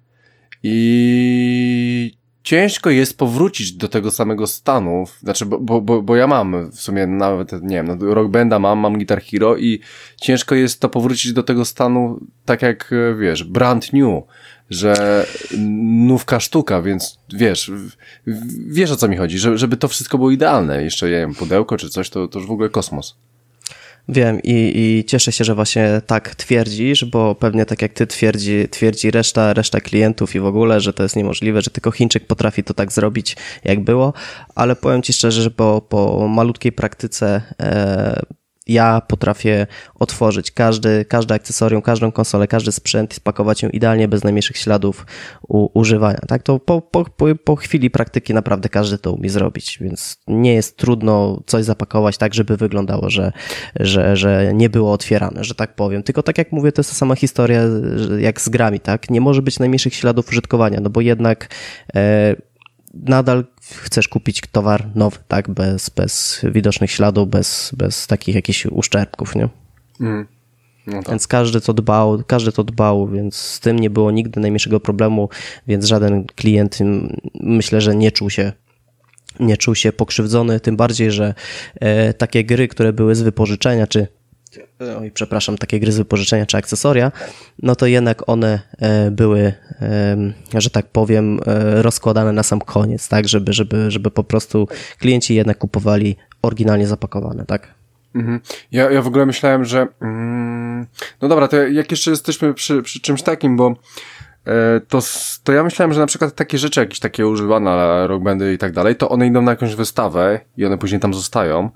I ciężko jest powrócić do tego samego stanu, znaczy, bo, bo, bo ja mam w sumie nawet, nie wiem, no, Rock Banda mam, mam Guitar Hero i ciężko jest to powrócić do tego stanu tak jak, wiesz, brand new, że nówka sztuka, więc wiesz, wiesz o co mi chodzi, że, żeby to wszystko było idealne, jeszcze, nie wiem, pudełko czy coś, to, to już w ogóle kosmos. Wiem i, i cieszę się, że właśnie tak twierdzisz, bo pewnie tak jak ty twierdzi, twierdzi reszta, reszta klientów i w ogóle, że to jest niemożliwe, że tylko Chińczyk potrafi to tak zrobić, jak było, ale powiem ci szczerze, że po, po malutkiej praktyce e, ja potrafię otworzyć każdy, każde akcesorium, każdą konsolę, każdy sprzęt i spakować ją idealnie, bez najmniejszych śladów u, używania. Tak, to po, po, po, po chwili praktyki naprawdę każdy to umie zrobić, więc nie jest trudno coś zapakować tak, żeby wyglądało, że, że, że nie było otwierane, że tak powiem. Tylko tak jak mówię, to jest ta sama historia jak z grami, tak? Nie może być najmniejszych śladów użytkowania, no bo jednak e, nadal chcesz kupić towar nowy, tak, bez, bez widocznych śladów, bez, bez takich jakichś uszczerbków, nie? Mm. No tak. Więc każdy to dbał, każdy to dbał, więc z tym nie było nigdy najmniejszego problemu, więc żaden klient, myślę, że nie czuł się nie czuł się pokrzywdzony, tym bardziej, że e, takie gry, które były z wypożyczenia, czy oj, przepraszam, takie gry z wypożyczenia czy akcesoria, no to jednak one e, były, e, że tak powiem, e, rozkładane na sam koniec, tak, żeby, żeby, żeby po prostu klienci jednak kupowali oryginalnie zapakowane, tak? Mhm. Ja, ja w ogóle myślałem, że mm, no dobra, to jak jeszcze jesteśmy przy, przy czymś takim, bo e, to, to ja myślałem, że na przykład takie rzeczy jakieś takie używane, Rock Bandy i tak dalej, to one idą na jakąś wystawę i one później tam zostają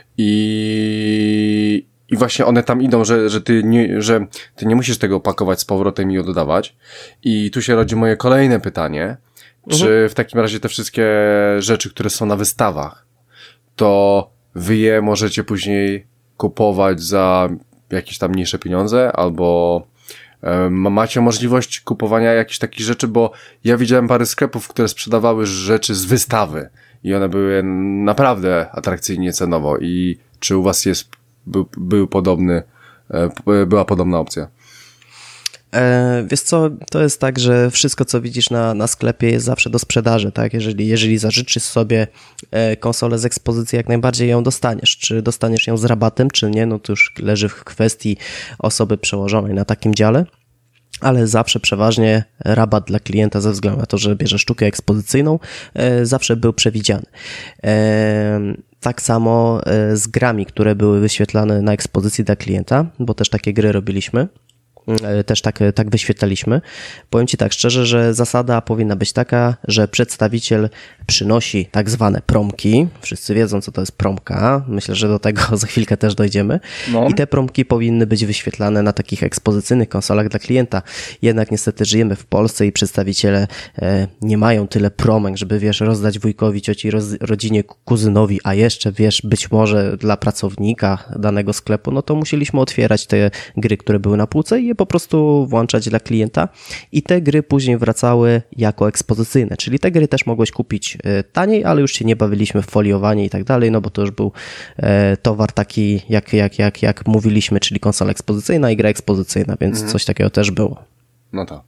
i I właśnie one tam idą, że, że, ty nie, że ty nie musisz tego pakować z powrotem i oddawać. I tu się rodzi moje kolejne pytanie. Mhm. Czy w takim razie te wszystkie rzeczy, które są na wystawach, to wy je możecie później kupować za jakieś tam mniejsze pieniądze? Albo e, macie możliwość kupowania jakichś takich rzeczy? Bo ja widziałem parę sklepów, które sprzedawały rzeczy z wystawy. I one były naprawdę atrakcyjnie cenowo. I czy u was jest Był, był podobny, była podobna opcja? E, wiesz co, to jest tak, że wszystko, co widzisz na, na sklepie jest zawsze do sprzedaży, tak? Jeżeli, jeżeli zażyczysz sobie e, konsolę z ekspozycji, jak najbardziej ją dostaniesz. Czy dostaniesz ją z rabatem, czy nie, no to już leży w kwestii osoby przełożonej na takim dziale. Ale zawsze przeważnie rabat dla klienta ze względu na to, że bierze sztukę ekspozycyjną, e, zawsze był przewidziany. E, tak samo e, z grami, które były wyświetlane na ekspozycji dla klienta, bo też takie gry robiliśmy. Też tak, tak wyświetlaliśmy. Powiem Ci tak szczerze, że zasada powinna być taka, że przedstawiciel przynosi tak zwane promki. Wszyscy wiedzą, co to jest promka. Myślę, że do tego za chwilkę też dojdziemy. No. I te promki powinny być wyświetlane na takich ekspozycyjnych konsolach dla klienta. Jednak niestety żyjemy w Polsce i przedstawiciele e, nie mają tyle promek, żeby wiesz, rozdać wujkowi, cioci, roz, rodzinie, kuzynowi, a jeszcze wiesz, być może dla pracownika danego sklepu, no to musieliśmy otwierać te gry, które były na półce i je po prostu włączać dla klienta i te gry później wracały jako ekspozycyjne, czyli te gry też mogłeś kupić taniej, ale już się nie bawiliśmy w foliowanie i tak dalej, no bo to już był towar taki, jak, jak, jak, jak mówiliśmy, czyli konsola ekspozycyjna i gra ekspozycyjna, więc mhm. coś takiego też było. No to.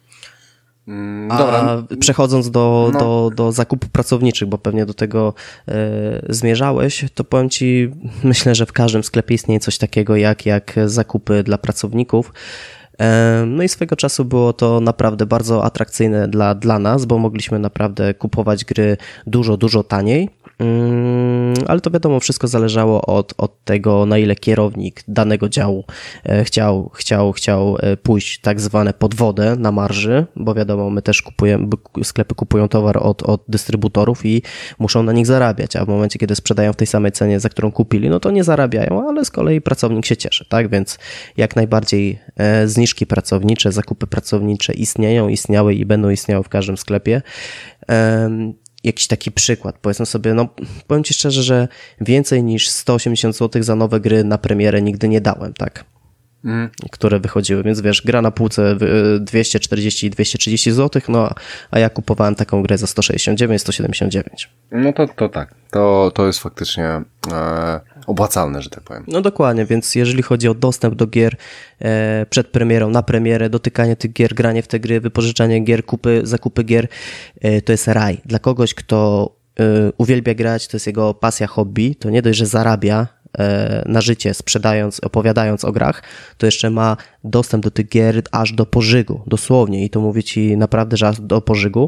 Mm, A dobra. przechodząc do, no. do, do zakupów pracowniczych, bo pewnie do tego e, zmierzałeś, to powiem Ci, myślę, że w każdym sklepie istnieje coś takiego jak, jak zakupy dla pracowników. E, no i swego czasu było to naprawdę bardzo atrakcyjne dla, dla nas, bo mogliśmy naprawdę kupować gry dużo, dużo taniej. Mm, ale to wiadomo, wszystko zależało od, od tego, na ile kierownik danego działu e, chciał, chciał, chciał pójść tak zwane pod wodę na marży, bo wiadomo, my też kupujemy, sklepy kupują towar od, od dystrybutorów i muszą na nich zarabiać, a w momencie, kiedy sprzedają w tej samej cenie, za którą kupili, no to nie zarabiają, ale z kolei pracownik się cieszy, tak? Więc jak najbardziej e, zniżki pracownicze, zakupy pracownicze istnieją, istniały i będą istniały w każdym sklepie. E, Jakiś taki przykład, powiedzmy sobie, no powiem Ci szczerze, że więcej niż sto osiemdziesiąt złotych za nowe gry na premierę nigdy nie dałem, tak? Mm. Które wychodziły, więc wiesz, gra na półce dwieście czterdzieści dwieście trzydzieści złotych, no a ja kupowałem taką grę za sto sześćdziesiąt dziewięć sto siedemdziesiąt dziewięć. No to, to tak, to, to jest faktycznie e, opłacalne, że tak powiem. No dokładnie, więc jeżeli chodzi o dostęp do gier e, przed premierą, na premierę, dotykanie tych gier, granie w te gry, wypożyczanie gier, kupy, zakupy gier, e, to jest raj. Dla kogoś, kto e, uwielbia grać, to jest jego pasja, hobby, to nie dość, że zarabia na życie, sprzedając, opowiadając o grach, to jeszcze ma dostęp do tych gier aż do pożygu, dosłownie, i to mówię Ci naprawdę, że aż do pożygu,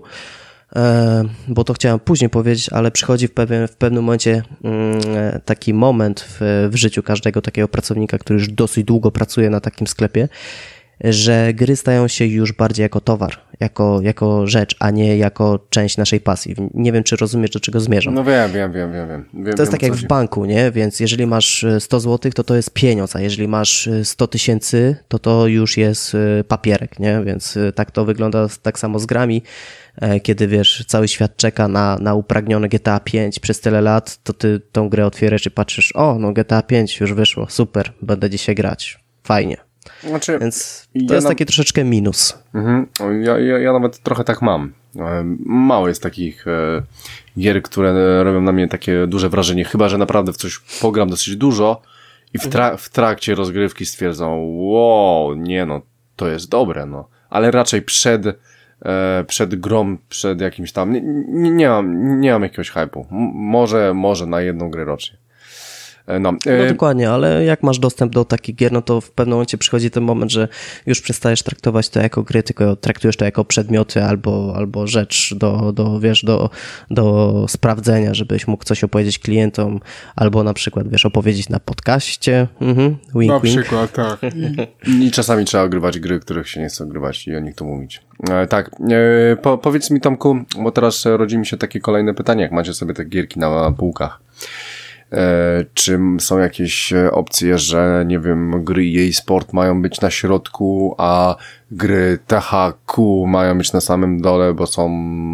bo to chciałem później powiedzieć, ale przychodzi w pewien, w pewnym momencie taki moment w, w życiu każdego takiego pracownika, który już dosyć długo pracuje na takim sklepie, że gry stają się już bardziej jako towar, jako, jako rzecz, a nie jako część naszej pasji. Nie wiem, czy rozumiesz, do czego zmierzam. No wiem, wiem, wiem, wiem. wiem. wiem to jest wiem, tak jak w banku, nie? Więc jeżeli masz sto złotych, to to jest pieniądz, a jeżeli masz sto tysięcy, to to już jest papierek, nie? Więc tak to wygląda tak samo z grami. Kiedy wiesz, cały świat czeka na, na upragnione G T A pięć przez tyle lat, to ty tą grę otwierasz i patrzysz, o, no G T A pięć już wyszło, super, będę dzisiaj grać, fajnie. Znaczy, Więc to ja jest na... taki troszeczkę minus. Mhm. Ja, ja, ja nawet trochę tak mam. Mało jest takich e, gier, które robią na mnie takie duże wrażenie, chyba że naprawdę w coś pogram dosyć dużo i w, tra- w trakcie rozgrywki stwierdzą, wow, nie no, to jest dobre, no. Ale raczej przed, e, przed grą, przed jakimś tam, nie, nie, nie, mam, nie mam jakiegoś hype'u. M- może, może na jedną grę rocznie. No, no dokładnie, ale jak masz dostęp do takich gier, no to w pewnym momencie przychodzi ten moment, że już przestajesz traktować to jako gry, tylko traktujesz to jako przedmioty albo, albo rzecz do, do, wiesz, do, do sprawdzenia, żebyś mógł coś opowiedzieć klientom, albo na przykład, wiesz, opowiedzieć na podcaście. Mhm, wink, na wink. przykład, tak. I czasami trzeba ogrywać gry, których się nie chce ogrywać i o nich tu mówić. E, tak, e, po, powiedz mi, Tomku, bo teraz rodzi mi się takie kolejne pytanie, jak macie sobie te gierki na półkach. E, czy są jakieś opcje, że nie wiem, gry E A Sport mają być na środku, a gry T H Q mają być na samym dole, bo są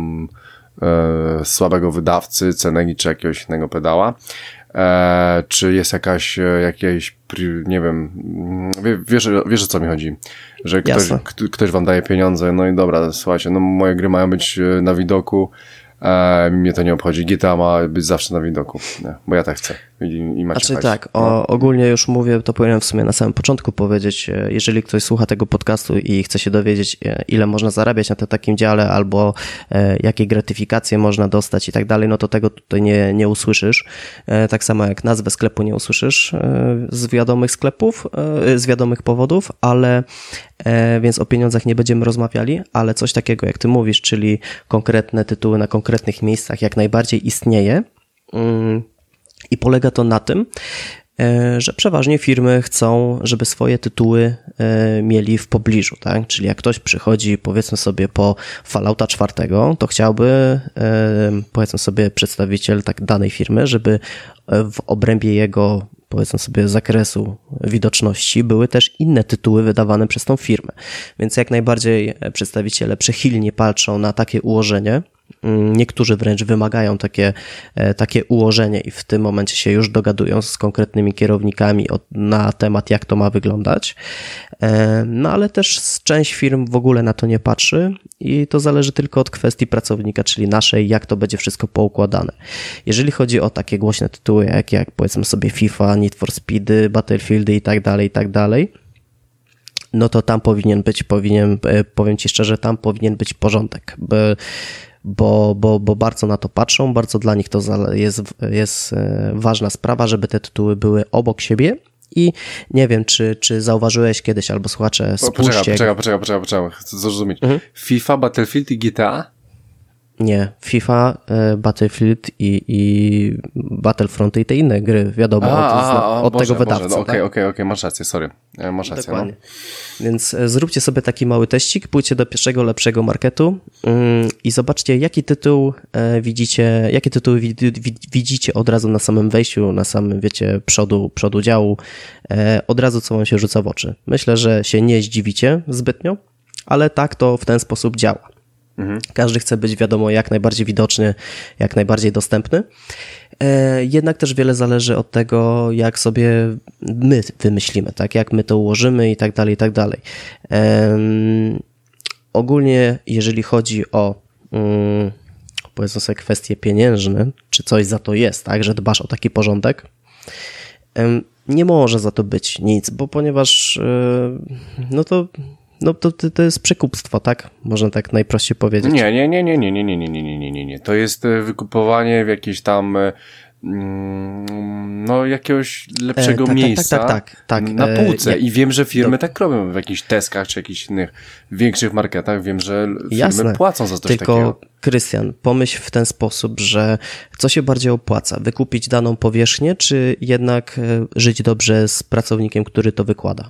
e, słabego wydawcy, Cenegi czy jakiegoś innego pedała? E, czy jest jakaś, jakieś, nie wiem, wiesz, wiesz o co mi chodzi? Że ktoś, k- ktoś wam daje pieniądze, no i dobra, słuchajcie, no moje gry mają być na widoku, e, mnie to nie obchodzi. G T A ma być zawsze na widoku, nie? Bo ja tak chcę i, i macie Znaczy chodź. tak, o, ogólnie już mówię, to powinienem w sumie na samym początku powiedzieć, jeżeli ktoś słucha tego podcastu i chce się dowiedzieć, ile można zarabiać na tym takim dziale, albo e, jakie gratyfikacje można dostać i tak dalej, no to tego tutaj nie, nie usłyszysz. E, tak samo jak nazwę sklepu nie usłyszysz e, z wiadomych sklepów, e, z wiadomych powodów, ale e, więc o pieniądzach nie będziemy rozmawiali, ale coś takiego jak ty mówisz, czyli konkretne tytuły na konkretnych miejscach jak najbardziej istnieje. Mm. I polega to na tym, że przeważnie firmy chcą, żeby swoje tytuły mieli w pobliżu, tak? Czyli jak ktoś przychodzi, powiedzmy sobie, po Fallouta czwartego, to chciałby, powiedzmy sobie, przedstawiciel tak danej firmy, żeby w obrębie jego, powiedzmy sobie, zakresu widoczności były też inne tytuły wydawane przez tą firmę. Więc jak najbardziej przedstawiciele przychylnie patrzą na takie ułożenie. Niektórzy wręcz wymagają takie, takie ułożenie i w tym momencie się już dogadują z konkretnymi kierownikami na temat, jak to ma wyglądać. No ale też część firm w ogóle na to nie patrzy i to zależy tylko od kwestii pracownika, czyli naszej, jak to będzie wszystko poukładane. Jeżeli chodzi o takie głośne tytuły, jak, jak powiedzmy sobie FIFA, Need for Speedy, Battlefieldy i tak dalej, i tak dalej, no to tam powinien być, powinien, powiem Ci szczerze, tam powinien być porządek, bo Bo, bo, bo bardzo na to patrzą, bardzo dla nich to jest, jest ważna sprawa, żeby te tytuły były obok siebie i nie wiem, czy, czy zauważyłeś kiedyś, albo słuchacze, spójrzcie... Poczekaj, poczekaj, poczekaj, poczekaj, chcę zrozumieć. Mhm. FIFA, Battlefield i G T A? Nie, FIFA, Battlefield i, i Battlefront i te inne gry, wiadomo, a, od, a, a, od Boże, tego wydawcy. Okej, okay, okej, okay, okay, masz rację, sorry. Masz rację. Dokładnie. No. Więc zróbcie sobie taki mały teścik, pójdźcie do pierwszego, lepszego marketu yy, i zobaczcie, jaki tytuł yy, widzicie, jakie tytuły wid, wid, widzicie od razu na samym wejściu, na samym, wiecie, przodu, przodu działu, yy, od razu co wam się rzuca w oczy. Myślę, że się nie zdziwicie zbytnio, ale tak to w ten sposób działa. Mhm. Każdy chce być, wiadomo, jak najbardziej widoczny, jak najbardziej dostępny. Jednak też wiele zależy od tego, jak sobie my wymyślimy, tak? Jak my to ułożymy i tak dalej, i tak dalej. Ogólnie, jeżeli chodzi o um, powiedzmy sobie kwestie pieniężne, czy coś za to jest, tak? Że dbasz o taki porządek, um, nie może za to być nic, bo ponieważ um, no to No to, to jest przekupstwo, tak? Można tak najprościej powiedzieć. Nie, nie, nie, nie, nie, nie, nie, nie, nie, nie, nie, nie. To jest wykupowanie w jakiejś tam no jakiegoś lepszego e, tak, miejsca tak, tak, tak, tak, tak. na półce. E, I wiem, że firmy do... tak robią w jakichś Teskach czy jakichś innych większych marketach. Wiem, że firmy Jasne. płacą za coś Tylko, takiego. Tylko, Krystian, pomyśl w ten sposób, że co się bardziej opłaca? Wykupić daną powierzchnię, czy jednak żyć dobrze z pracownikiem, który to wykłada?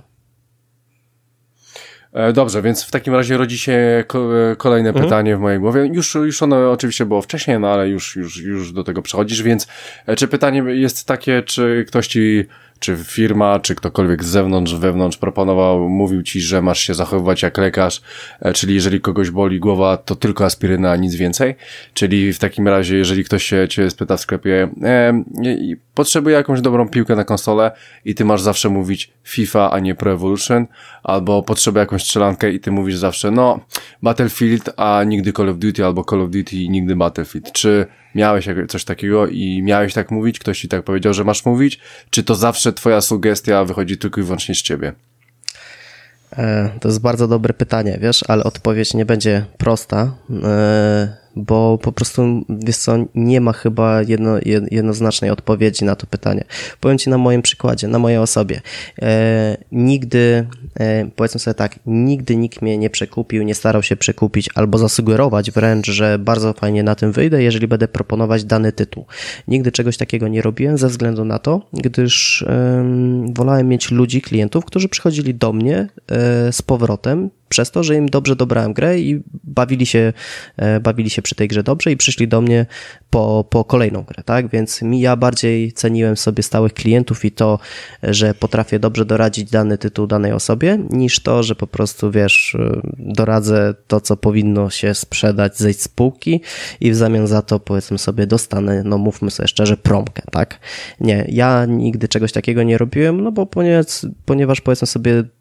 Dobrze, więc w takim razie rodzi się kolejne mhm. pytanie w mojej głowie. Już, już ono oczywiście było wcześniej, no ale już, już, już do tego przechodzisz, więc czy pytanie jest takie, czy ktoś ci, czy firma, czy ktokolwiek z zewnątrz, wewnątrz proponował, mówił ci, że masz się zachowywać jak lekarz, czyli jeżeli kogoś boli głowa, to tylko aspiryna, a nic więcej? Czyli w takim razie, jeżeli ktoś się cię spyta w sklepie, e, potrzebuje jakąś dobrą piłkę na konsolę i ty masz zawsze mówić FIFA, a nie Pro Evolution, albo potrzebuje jakąś strzelankę i ty mówisz zawsze, no, Battlefield, a nigdy Call of Duty, albo Call of Duty i nigdy Battlefield. Czy miałeś coś takiego i miałeś tak mówić? Ktoś ci tak powiedział, że masz mówić? Czy to zawsze twoja sugestia wychodzi tylko i wyłącznie z ciebie? To jest bardzo dobre pytanie, wiesz, ale odpowiedź nie będzie prosta, bo po prostu, wiesz co, nie ma chyba jedno, jednoznacznej odpowiedzi na to pytanie. Powiem ci na moim przykładzie, na mojej osobie. E, nigdy, e, powiedzmy sobie tak, nigdy nikt mnie nie przekupił, nie starał się przekupić albo zasugerować wręcz, że bardzo fajnie na tym wyjdę, jeżeli będę proponować dany tytuł. Nigdy czegoś takiego nie robiłem ze względu na to, gdyż e, wolałem mieć ludzi, klientów, którzy przychodzili do mnie e, z powrotem, przez to, że im dobrze dobrałem grę i bawili się, bawili się przy tej grze dobrze i przyszli do mnie po, po kolejną grę, tak? Więc mi ja bardziej ceniłem sobie stałych klientów i to, że potrafię dobrze doradzić dany tytuł danej osobie, niż to, że po prostu, wiesz, doradzę to, co powinno się sprzedać, zejść z półki i w zamian za to, powiedzmy sobie, dostanę, no mówmy sobie szczerze, promkę, tak? Nie, ja nigdy czegoś takiego nie robiłem, no bo ponieważ, ponieważ powiedzmy sobie,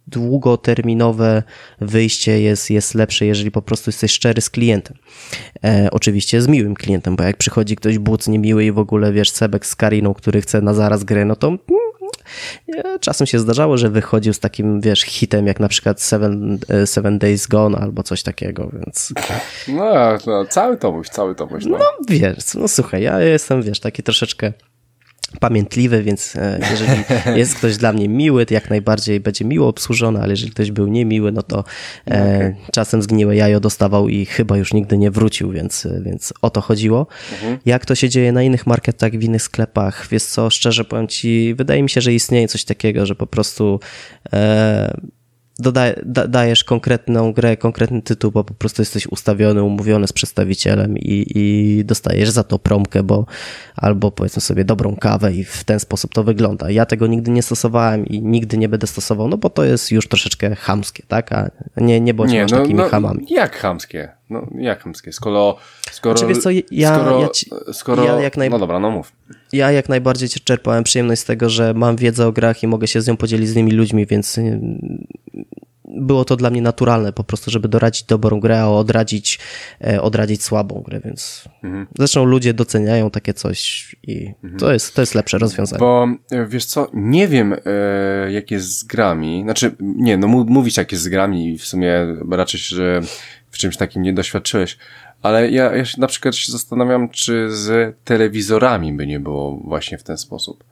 długoterminowe wyjście jest, jest lepsze, jeżeli po prostu jesteś szczery z klientem. E, oczywiście z miłym klientem, bo jak przychodzi ktoś buc niemiły i w ogóle, wiesz, Sebek z Kariną, który chce na zaraz grę, no to czasem się zdarzało, że wychodził z takim, wiesz, hitem jak na przykład Seven, Seven Days Gone albo coś takiego, więc... No, no cały Tomuś, cały Tomuś. No. no wiesz, no słuchaj, ja jestem, wiesz, taki troszeczkę pamiętliwy, więc jeżeli jest ktoś dla mnie miły, to jak najbardziej będzie miło obsłużony, ale jeżeli ktoś był niemiły, no to okay. e, czasem zgniłe jajo dostawał i chyba już nigdy nie wrócił, więc, więc o to chodziło. Mhm. Jak to się dzieje na innych marketach, w innych sklepach? Wiesz co, szczerze powiem ci, wydaje mi się, że istnieje coś takiego, że po prostu e, Dodaje, da, dajesz konkretną grę, konkretny tytuł, bo po prostu jesteś ustawiony, umówiony z przedstawicielem i, i dostajesz za to promkę, bo albo powiedzmy sobie dobrą kawę i w ten sposób to wygląda. Ja tego nigdy nie stosowałem i nigdy nie będę stosował, no bo to jest już troszeczkę chamskie, tak? A nie, nie bądźmy nie, aż no, takimi no, chamami. Jak chamskie? No jak chamskie? Skoro... skoro znaczy, wiesz co, ja, skoro, ja, ci, skoro ja jak naj... no dobra, no mów. Ja jak najbardziej czerpałem przyjemność z tego, że mam wiedzę o grach i mogę się z nią podzielić z innymi ludźmi, więc było to dla mnie naturalne po prostu, żeby doradzić dobrą grę, a odradzić, odradzić słabą grę, więc mhm. zresztą ludzie doceniają takie coś i mhm. to jest, to jest lepsze rozwiązanie. Bo wiesz co, nie wiem e, jak jest z grami, znaczy nie, no mówić jak jest z grami i w sumie raczej, że w czymś takim nie doświadczyłeś, ale ja, ja się na przykład się zastanawiam, czy z telewizorami by nie było właśnie w ten sposób.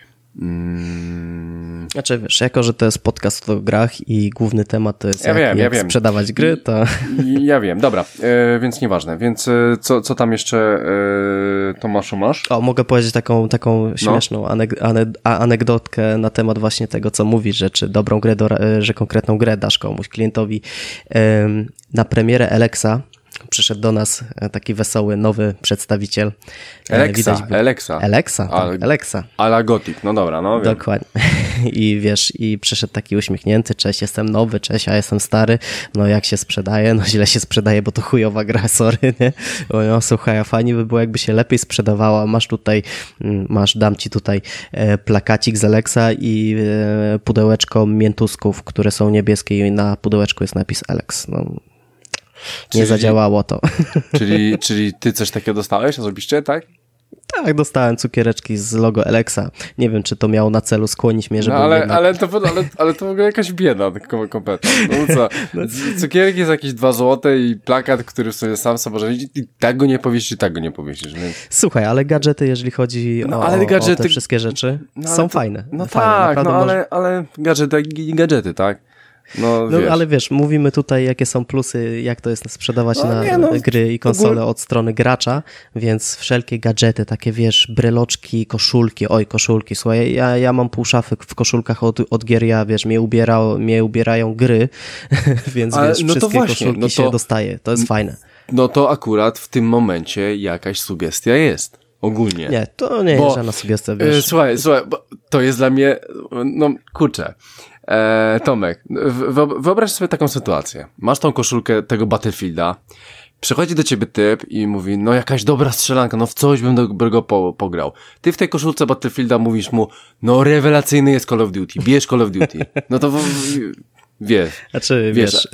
Hmm. Znaczy wiesz, jako że to jest podcast o grach i główny temat to jest ja jak, wiem, jak ja wiem. sprzedawać gry, to... Ja wiem, dobra, e, więc nieważne. Więc e, co, co tam jeszcze e, Tomaszu masz? O, mogę powiedzieć taką, taką śmieszną no. anek- ane- anegdotkę na temat właśnie tego, co mówisz, że czy dobrą grę, do, że konkretną grę dasz komuś, klientowi. E, na premierę Alexa przyszedł do nas taki wesoły, nowy przedstawiciel. Alexa, Widać by... Alexa. Alexa, tak, Alexa. Ala Gothic, no dobra, no wiem. Dokładnie. I wiesz, i przyszedł taki uśmiechnięty, cześć, jestem nowy, cześć, a jestem stary, no jak się sprzedaje? No źle się sprzedaje, bo to chujowa gra, sorry, nie? O, no słuchaj, a fajnie by było, jakby się lepiej sprzedawała, masz tutaj, masz, dam ci tutaj plakacik z Alexa i pudełeczko miętusków, które są niebieskie i na pudełeczku jest napis Alex, no. Nie czyli, zadziałało to. Czyli, czyli ty coś takiego dostałeś osobiście, tak? Tak, dostałem cukiereczki z logo Alexa. Nie wiem, czy to miało na celu skłonić mnie, żeby... No ale, jednak... ale, to, ale, ale to w ogóle jakaś bieda kompletna. No co, cukierki jest jakieś dwa złote i plakat, który w sobie sam sobie może widzieć i tak go nie powiesisz i tak go nie powiesisz. Więc... Słuchaj, ale gadżety, jeżeli chodzi no, o, ale gadżety... o te wszystkie rzeczy, no, są to, fajne. No fajne, tak, no ale, może... ale gadżety i gadżety, tak? No, no wiesz. ale wiesz, mówimy tutaj, jakie są plusy, jak to jest sprzedawać no, na nie, no, gry i konsole ogóle... od strony gracza, więc wszelkie gadżety, takie wiesz, bryloczki, koszulki, oj koszulki, słuchaj, ja, ja mam pół szafy w koszulkach od, od gier, ja wiesz, mnie, ubiera, mnie ubierają gry, więc ale, wiesz, no wszystkie właśnie, koszulki no to, się dostaje, to jest fajne. No to akurat w tym momencie jakaś sugestia jest. Ogólnie. Nie, to nie bo, jest żadna sugestia, wiesz. Yy, słuchaj, słuchaj, bo to jest dla mnie, no kurczę, e, Tomek, wyobraź sobie taką sytuację. Masz tą koszulkę tego Battlefielda, przychodzi do ciebie typ i mówi, no jakaś dobra strzelanka, no w coś bym dobrego po, pograł. Ty w tej koszulce Battlefielda mówisz mu, no rewelacyjny jest Call of Duty, bierz Call of Duty. No to... W, w, Wiesz. Znaczy, wiesz, wiesz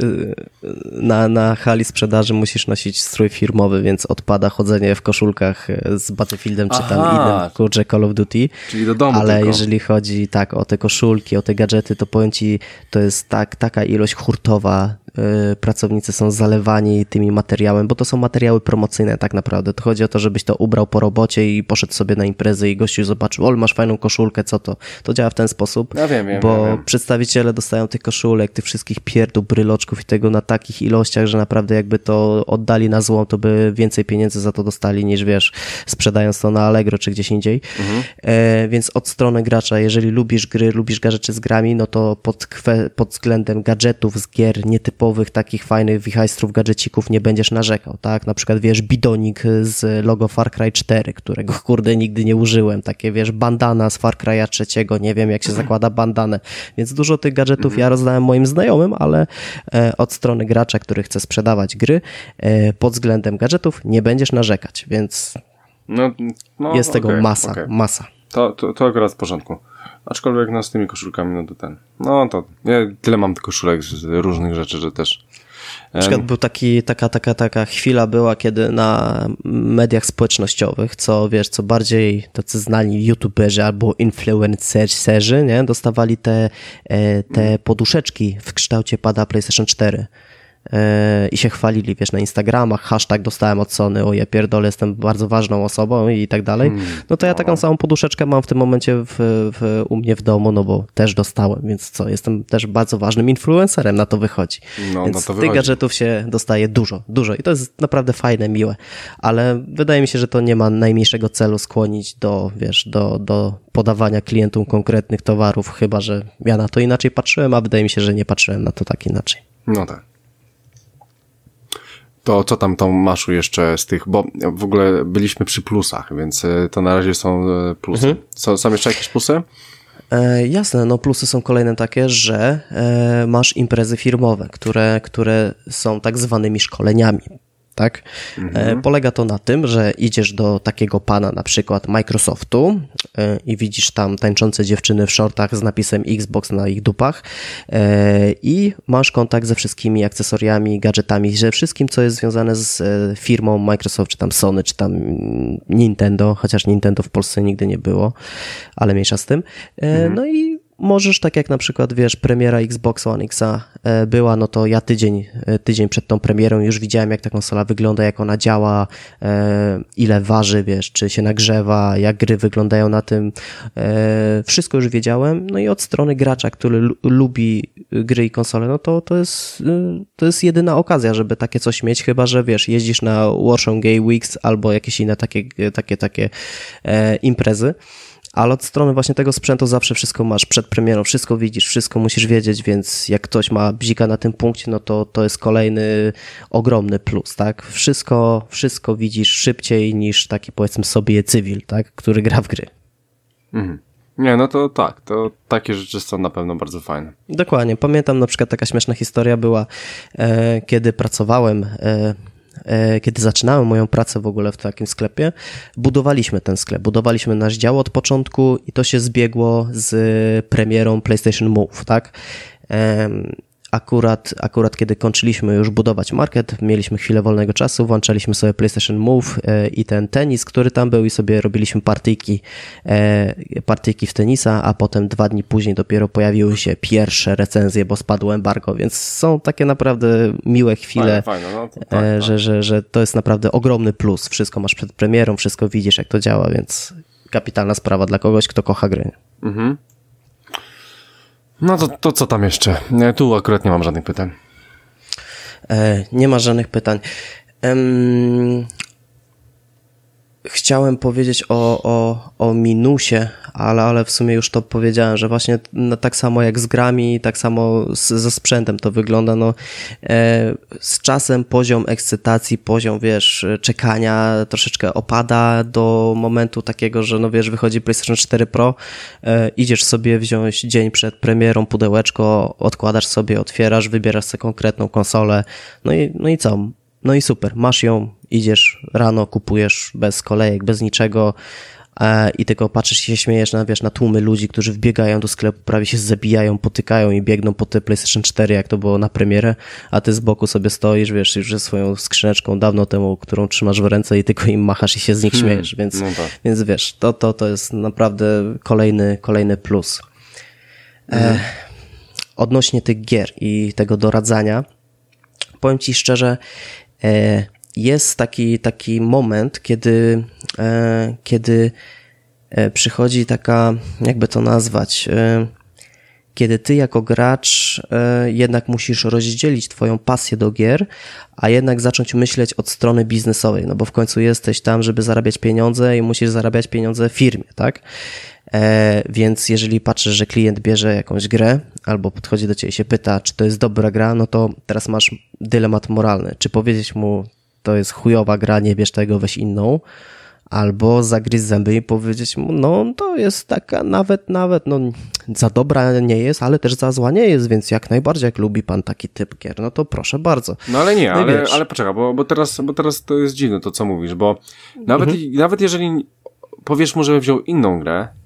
na, na hali sprzedaży musisz nosić strój firmowy, więc odpada chodzenie w koszulkach z Battlefieldem czy tam innym, kurczę, Call of Duty. Czyli do domu Ale tylko. Jeżeli chodzi tak o te koszulki, o te gadżety, to powiem ci, to jest tak, taka ilość hurtowa. Yy, pracownicy są zalewani tymi materiałem, bo to są materiały promocyjne tak naprawdę. To chodzi o to, żebyś to ubrał po robocie i poszedł sobie na imprezę i gościu zobaczył, ol, masz fajną koszulkę, co to? To działa w ten sposób, ja wiem, wiem, bo ja wiem. przedstawiciele dostają tych koszulek, tych wszystkich pierdół, bryloczków i tego na takich ilościach, że naprawdę jakby to oddali na złom, to by więcej pieniędzy za to dostali niż wiesz, sprzedając to na Allegro czy gdzieś indziej. Mhm. E, więc od strony gracza, jeżeli lubisz gry, lubisz gadżety z grami, no to pod, kwe, pod względem gadżetów z gier nietypowych, takich fajnych wichajstrów, gadżecików nie będziesz narzekał, tak? Na przykład, wiesz, bidonik z logo Far Cry cztery, którego, kurde, nigdy nie użyłem. Takie, wiesz, bandana z Far Cry'a trzeciego, nie wiem, jak się zakłada bandanę. Więc dużo tych gadżetów ja rozdałem moim znajomym, ale e, od strony gracza, który chce sprzedawać gry, e, pod względem gadżetów nie będziesz narzekać, więc no, no, jest tego okay, masa, okay. masa. To, to, to akurat w porządku. Aczkolwiek no z tymi koszulkami, no to ten, no to ja tyle mam koszulek z różnych rzeczy, że też. Na przykład był taki, taka, taka, taka chwila była, kiedy na mediach społecznościowych, co wiesz, co bardziej tacy znani youtuberzy albo influencerzy, nie, dostawali te, te poduszeczki w kształcie pada PlayStation cztery. I się chwalili, wiesz, na Instagramach, hashtag dostałem od Sony, o ja pierdolę, jestem bardzo ważną osobą i tak dalej, no to ja taką samą poduszeczkę mam w tym momencie w, w, u mnie w domu, no bo też dostałem, więc co, jestem też bardzo ważnym influencerem, na to wychodzi. No, więc no to tych wychodzi. Gadżetów się dostaje dużo, dużo i to jest naprawdę fajne, miłe, ale wydaje mi się, że to nie ma najmniejszego celu skłonić do, wiesz, do, do podawania klientom konkretnych towarów, chyba że ja na to inaczej patrzyłem, a wydaje mi się, że nie patrzyłem na to tak inaczej. No tak. To co tam tą maszu jeszcze z tych, bo w ogóle byliśmy przy plusach, więc to na razie są plusy. Mhm. Co, są jeszcze jakieś plusy? E, jasne, no plusy są kolejne takie, że e, masz imprezy firmowe, które, które są tak zwanymi szkoleniami. Tak? Mhm. Polega to na tym, że idziesz do takiego pana, na przykład Microsoftu i widzisz tam tańczące dziewczyny w shortach z napisem Xbox na ich dupach i masz kontakt ze wszystkimi akcesoriami, gadżetami, że wszystkim, co jest związane z firmą Microsoft, czy tam Sony, czy tam Nintendo, chociaż Nintendo w Polsce nigdy nie było, ale mniejsza z tym. Mhm. No i możesz, tak jak na przykład, wiesz, premiera Xbox One X'a była, no to ja tydzień, tydzień przed tą premierą już widziałem, jak ta konsola wygląda, jak ona działa, ile waży, wiesz, czy się nagrzewa, jak gry wyglądają na tym. Wszystko już wiedziałem, no i od strony gracza, który lubi gry i konsole, no to, to jest, to jest jedyna okazja, żeby takie coś mieć, chyba że, wiesz, jeździsz na Warsaw Game Weeks albo jakieś inne takie, takie, takie imprezy. Ale od strony właśnie tego sprzętu zawsze wszystko masz przed premierą, wszystko widzisz, wszystko musisz wiedzieć, więc jak ktoś ma bzika na tym punkcie, no to to jest kolejny ogromny plus, tak? Wszystko, wszystko widzisz szybciej niż taki, powiedzmy sobie, cywil, tak? Który gra w gry. Mhm. Nie, no to tak, to takie rzeczy są na pewno bardzo fajne. Dokładnie. Pamiętam na przykład taka śmieszna historia była, e, kiedy pracowałem e, kiedy zaczynałem moją pracę w ogóle w takim sklepie, budowaliśmy ten sklep, budowaliśmy nasz dział od początku i to się zbiegło z premierą PlayStation Move, tak? Akurat, akurat kiedy kończyliśmy już budować market, mieliśmy chwilę wolnego czasu, włączaliśmy sobie PlayStation Move i ten tenis, który tam był i sobie robiliśmy partyjki, partyjki w tenisa, a potem dwa dni później dopiero pojawiły się pierwsze recenzje, bo spadło embargo, więc są takie naprawdę miłe chwile, fajne, fajne, no to tak, że, tak. Że, że to jest naprawdę ogromny plus. Wszystko masz przed premierą, wszystko widzisz, jak to działa, więc kapitalna sprawa dla kogoś, kto kocha gry. Mhm. No to, to co tam jeszcze? Tu akurat nie mam żadnych pytań. E, nie ma żadnych pytań. Ehm, chciałem powiedzieć o, o, o minusie, ale, ale w sumie już to powiedziałem, że właśnie no, tak samo jak z grami, tak samo z, ze sprzętem to wygląda. No, e, z czasem poziom ekscytacji, poziom, wiesz, czekania troszeczkę opada do momentu takiego, że no wiesz, wychodzi PlayStation cztery Pro, e, idziesz sobie wziąć dzień przed premierą pudełeczko, odkładasz sobie, otwierasz, wybierasz sobie konkretną konsolę, no i, no i co? No i super, masz ją, idziesz rano, kupujesz bez kolejek, bez niczego e, i tylko patrzysz i się śmiejesz na, wiesz, na tłumy ludzi, którzy wbiegają do sklepu, prawie się zabijają, potykają i biegną po te PlayStation cztery, jak to było na premierę, a ty z boku sobie stoisz, wiesz, już ze swoją skrzyneczką dawno temu, którą trzymasz w ręce i tylko im machasz i się z nich śmiejesz, więc, no tak. Więc wiesz, to, to, to jest naprawdę kolejny, kolejny plus. E, odnośnie tych gier i tego doradzania, powiem ci szczerze, jest taki, taki moment, kiedy, kiedy przychodzi taka, jakby to nazwać, kiedy ty jako gracz jednak musisz rozdzielić twoją pasję do gier, a jednak zacząć myśleć od strony biznesowej, no bo w końcu jesteś tam, żeby zarabiać pieniądze i musisz zarabiać pieniądze w firmie, tak? E, więc jeżeli patrzysz, że klient bierze jakąś grę albo podchodzi do ciebie i się pyta, czy to jest dobra gra, no to teraz masz dylemat moralny. Czy powiedzieć mu, to jest chujowa gra, nie bierz tego, weź inną, albo zagryźć zęby i powiedzieć mu, no to jest taka nawet, nawet, no za dobra nie jest, ale też za zła nie jest, więc jak najbardziej, jak lubi pan taki typ gier, no to proszę bardzo. No ale nie, no ale, ale poczekaj, bo, bo, teraz, bo teraz to jest dziwne to, co mówisz, bo nawet, mhm. nawet jeżeli powiesz mu, żeby wziął inną grę,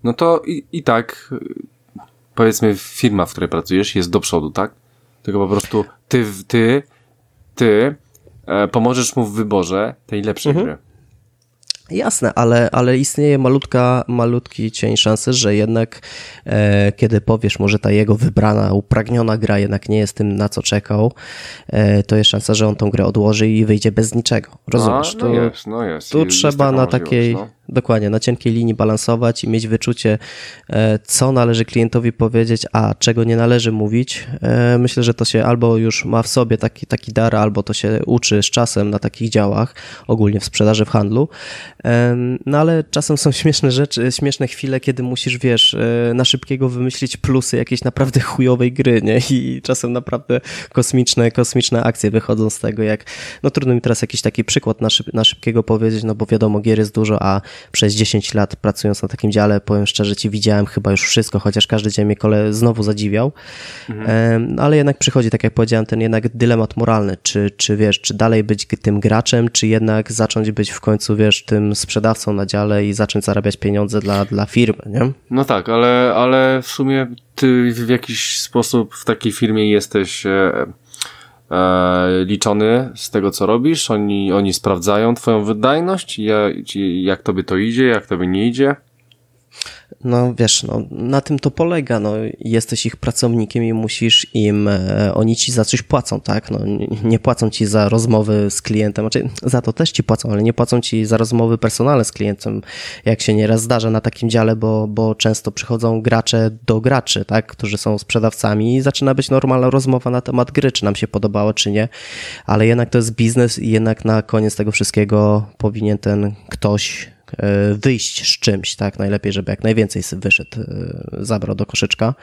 no to i, i tak, powiedzmy, firma, w której pracujesz, jest do przodu, tak? Tylko po prostu ty, ty, ty e, pomożesz mu w wyborze tej lepszej mhm. gry. Jasne, ale, ale istnieje malutka, malutki cień szansy, że jednak e, kiedy powiesz mu, że ta jego wybrana, upragniona gra jednak nie jest tym, na co czekał, e, to jest szansa, że on tą grę odłoży i wyjdzie bez niczego. Rozumiesz? A, no to, jest, no jest. Tu jest trzeba na takiej, no. dokładnie, na cienkiej linii balansować i mieć wyczucie, e, co należy klientowi powiedzieć, a czego nie należy mówić. E, myślę, że to się albo już ma w sobie taki, taki dar, albo to się uczy z czasem na takich działach, ogólnie w sprzedaży, w handlu. No ale czasem są śmieszne rzeczy, śmieszne chwile, kiedy musisz, wiesz, na szybkiego wymyślić plusy jakiejś naprawdę chujowej gry, nie? I czasem naprawdę kosmiczne, kosmiczne akcje wychodzą z tego, jak, no trudno mi teraz jakiś taki przykład na, szyb, na szybkiego powiedzieć, no bo wiadomo, gier jest dużo, a przez dziesięć lat pracując na takim dziale, powiem szczerze ci, widziałem chyba już wszystko, chociaż każdy dzień mnie kole znowu zadziwiał, mhm. ale jednak przychodzi, tak jak powiedziałem, ten jednak dylemat moralny, czy, czy wiesz, czy dalej być tym graczem, czy jednak zacząć być w końcu, wiesz, tym sprzedawcą na dziale i zacząć zarabiać pieniądze dla, dla firmy, nie? No tak, ale, ale w sumie ty w jakiś sposób w takiej firmie jesteś e, e, liczony z tego, co robisz. Oni, oni sprawdzają twoją wydajność, jak, jak tobie to idzie, jak tobie nie idzie. No wiesz, no, na tym to polega, no, jesteś ich pracownikiem i musisz im, e, oni ci za coś płacą, tak, no, nie, nie płacą ci za rozmowy z klientem, znaczy za to też ci płacą, ale nie płacą ci za rozmowy personalne z klientem, jak się nieraz zdarza na takim dziale, bo, bo często przychodzą gracze do graczy, tak, którzy są sprzedawcami i zaczyna być normalna rozmowa na temat gry, czy nam się podobało, czy nie, ale jednak to jest biznes i jednak na koniec tego wszystkiego powinien ten ktoś wyjść z czymś, tak, najlepiej, żeby jak najwięcej wyszedł, zabrał do koszyczka.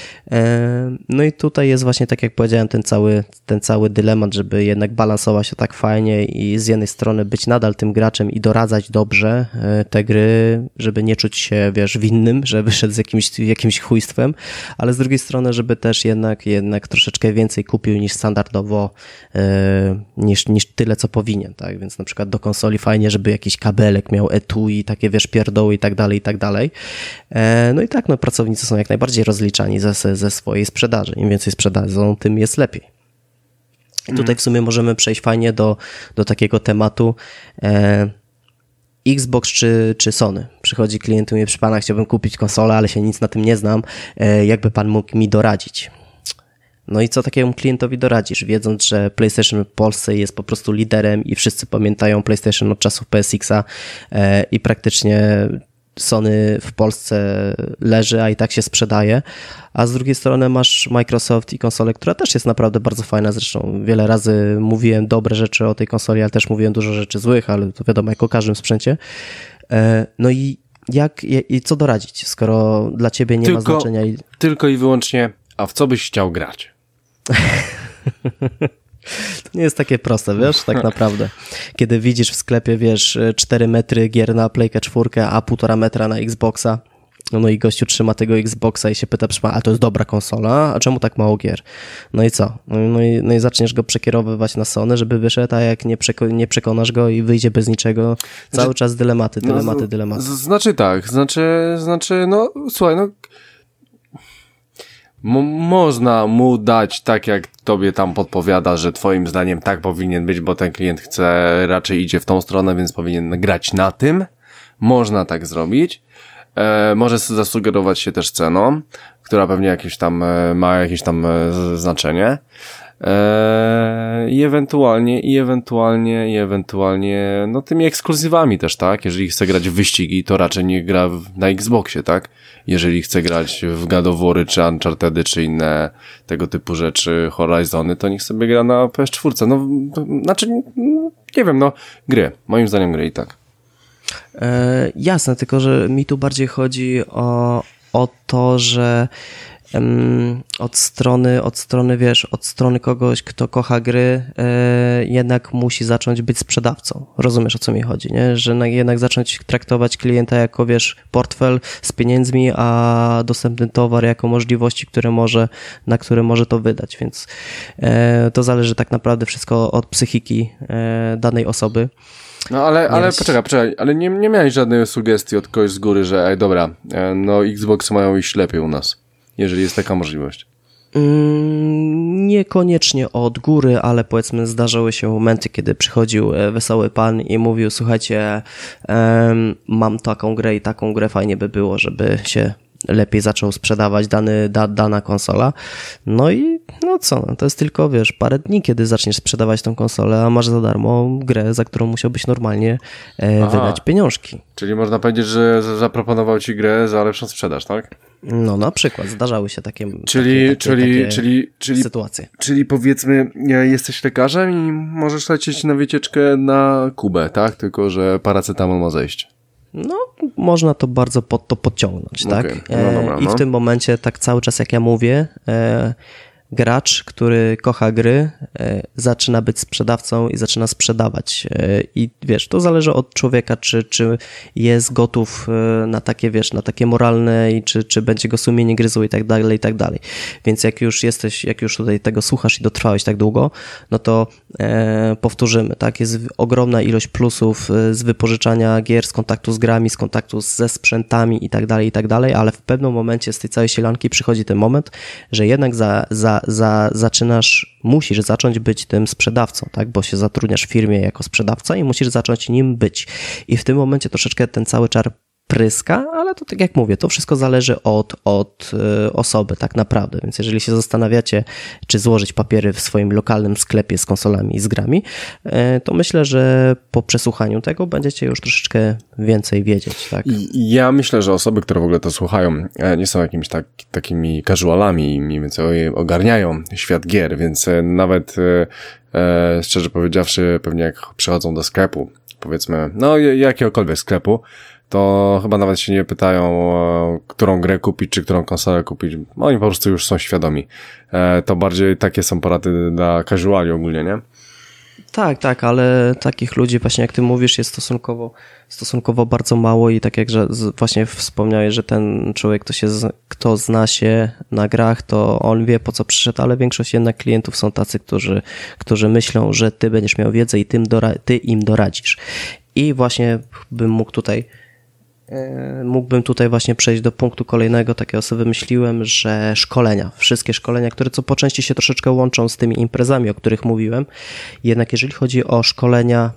No i tutaj jest właśnie, tak jak powiedziałem, ten cały, ten cały dylemat, żeby jednak balansować to tak fajnie i z jednej strony być nadal tym graczem i doradzać dobrze te gry, żeby nie czuć się, wiesz, winnym, że wyszedł z jakimś, jakimś chujstwem, ale z drugiej strony, żeby też jednak, jednak troszeczkę więcej kupił niż standardowo, niż, niż tyle, co powinien, tak, więc na przykład do konsoli fajnie, żeby jakiś kabelek miał etui i takie, wiesz, pierdoły i tak dalej, i tak dalej. No i tak, no pracownicy są jak najbardziej rozliczani ze, ze swojej sprzedaży. Im więcej sprzedadzą, tym jest lepiej. I tutaj w sumie możemy przejść fajnie do, do takiego tematu e, Xbox czy, czy Sony. Przychodzi klient i mówi, przy pana, chciałbym kupić konsolę, ale się nic na tym nie znam. E, jakby pan mógł mi doradzić? No i co takiemu klientowi doradzisz, wiedząc, że PlayStation w Polsce jest po prostu liderem i wszyscy pamiętają PlayStation od czasów P S X a e, i praktycznie Sony w Polsce leży, a i tak się sprzedaje, a z drugiej strony masz Microsoft i konsolę, która też jest naprawdę bardzo fajna, zresztą wiele razy mówiłem dobre rzeczy o tej konsoli, ale też mówiłem dużo rzeczy złych, ale to wiadomo, jak o każdym sprzęcie. E, no i jak i co doradzić, skoro dla ciebie nie tylko, ma znaczenia? I... Tylko i wyłącznie, a w co byś chciał grać? To nie jest takie proste, wiesz, tak naprawdę. Kiedy widzisz w sklepie, wiesz, cztery metry gier na Playkę czwórkę, a półtora metra na Xboxa, no i gościu trzyma tego Xboxa i się pyta, a to jest dobra konsola, a czemu tak mało gier? No i co? No i, no i zaczniesz go przekierowywać na Sony, żeby wyszedł, a jak nie, przeko- nie przekonasz go i wyjdzie bez niczego, cały znaczy, czas dylematy, dylematy, no, dylematy. Znaczy tak, znaczy, znaczy, no słuchaj, no M- można mu dać tak, jak tobie tam podpowiada, że twoim zdaniem tak powinien być, bo ten klient chce, raczej idzie w tą stronę, więc powinien grać na tym. Można tak zrobić. E, może zasugerować się też ceną, która pewnie jakieś tam e, ma jakieś tam e, znaczenie. E, I ewentualnie, i ewentualnie, i ewentualnie, no tymi ekskluzywami też, tak? Jeżeli chce grać w wyścigi, to raczej nie gra w, na Xboxie, tak? Jeżeli chce grać w God of War, czy Uncharted, czy inne tego typu rzeczy, Horizony, to niech sobie gra na P S cztery. No, znaczy, nie wiem, no, gry. Moim zdaniem gry i tak. E, jasne, tylko że mi tu bardziej chodzi o, o to, że od strony, od strony, wiesz, od strony kogoś, kto kocha gry, e, jednak musi zacząć być sprzedawcą. Rozumiesz, o co mi chodzi, nie? Że na, jednak zacząć traktować klienta jako, wiesz, portfel z pieniędzmi, a dostępny towar jako możliwości, które może, na które może to wydać, więc e, to zależy tak naprawdę wszystko od psychiki e, danej osoby. No ale, ale jest... poczekaj, poczekaj, ale nie, nie miałeś żadnej sugestii od kogoś z góry, że ej, dobra, no Xboxy mają iść lepiej u nas, jeżeli jest taka możliwość. Mm, niekoniecznie od góry, ale powiedzmy zdarzały się momenty, kiedy przychodził wesoły pan i mówił, słuchajcie, um, mam taką grę i taką grę, fajnie by było, żeby się lepiej zaczął sprzedawać dany, da, dana konsola. No i no co, no to jest tylko, wiesz, parę dni, kiedy zaczniesz sprzedawać tą konsolę, a masz za darmo grę, za którą musiałbyś normalnie e, wydać pieniążki. Czyli można powiedzieć, że zaproponował ci grę za lepszą sprzedaż, tak? No na przykład, zdarzały się takie, czyli, takie, czyli, takie czyli, czyli, sytuacje. Czyli powiedzmy, jesteś lekarzem i możesz lecieć na wycieczkę na Kubę, tak? Tylko że paracetamol ma zejść. No, można to bardzo pod to podciągnąć, okay. tak? No dobra, I w no. tym momencie, tak cały czas jak ja mówię, e, gracz, który kocha gry, e, zaczyna być sprzedawcą i zaczyna sprzedawać. E, I wiesz, to zależy od człowieka, czy, czy jest gotów e, na takie, wiesz, na takie moralne i czy, czy będzie go sumienie gryzło i tak dalej, i tak dalej. Więc jak już jesteś, jak już tutaj tego słuchasz i dotrwałeś tak długo, no to e, powtórzymy, tak? Jest ogromna ilość plusów z wypożyczania gier, z kontaktu z grami, z kontaktu ze sprzętami i tak dalej, i tak dalej, ale w pewnym momencie z tej całej sielanki przychodzi ten moment, że jednak za, za Za, zaczynasz, musisz zacząć być tym sprzedawcą, tak, bo się zatrudniasz w firmie jako sprzedawca i musisz zacząć nim być. I w tym momencie troszeczkę ten cały czar pryska, ale to tak jak mówię, to wszystko zależy od, od y, osoby tak naprawdę, więc jeżeli się zastanawiacie, czy złożyć papiery w swoim lokalnym sklepie z konsolami i z grami, y, to myślę, że po przesłuchaniu tego będziecie już troszeczkę więcej wiedzieć, tak? I ja myślę, że osoby, które w ogóle to słuchają, nie są jakimiś tak, takimi casualami i mniej więcej ogarniają świat gier, więc nawet e, szczerze powiedziawszy, pewnie jak przychodzą do sklepu, powiedzmy, no jakiegokolwiek sklepu, to chyba nawet się nie pytają, którą grę kupić, czy którą konsolę kupić. Oni po prostu już są świadomi. E, to bardziej takie są porady dla casuali ogólnie, nie? Tak, tak, ale takich ludzi właśnie jak ty mówisz jest stosunkowo, stosunkowo bardzo mało i tak jak że właśnie wspomniałeś, że ten człowiek, kto, się, kto zna się na grach, to on wie po co przyszedł, ale większość jednak klientów są tacy, którzy, którzy myślą, że ty będziesz miał wiedzę i tym dora- ty im doradzisz. I właśnie bym mógł tutaj Mógłbym tutaj właśnie przejść do punktu kolejnego, takiego sobie wymyśliłem, że szkolenia, wszystkie szkolenia, które co po części się troszeczkę łączą z tymi imprezami, o których mówiłem, jednak jeżeli chodzi o szkolenia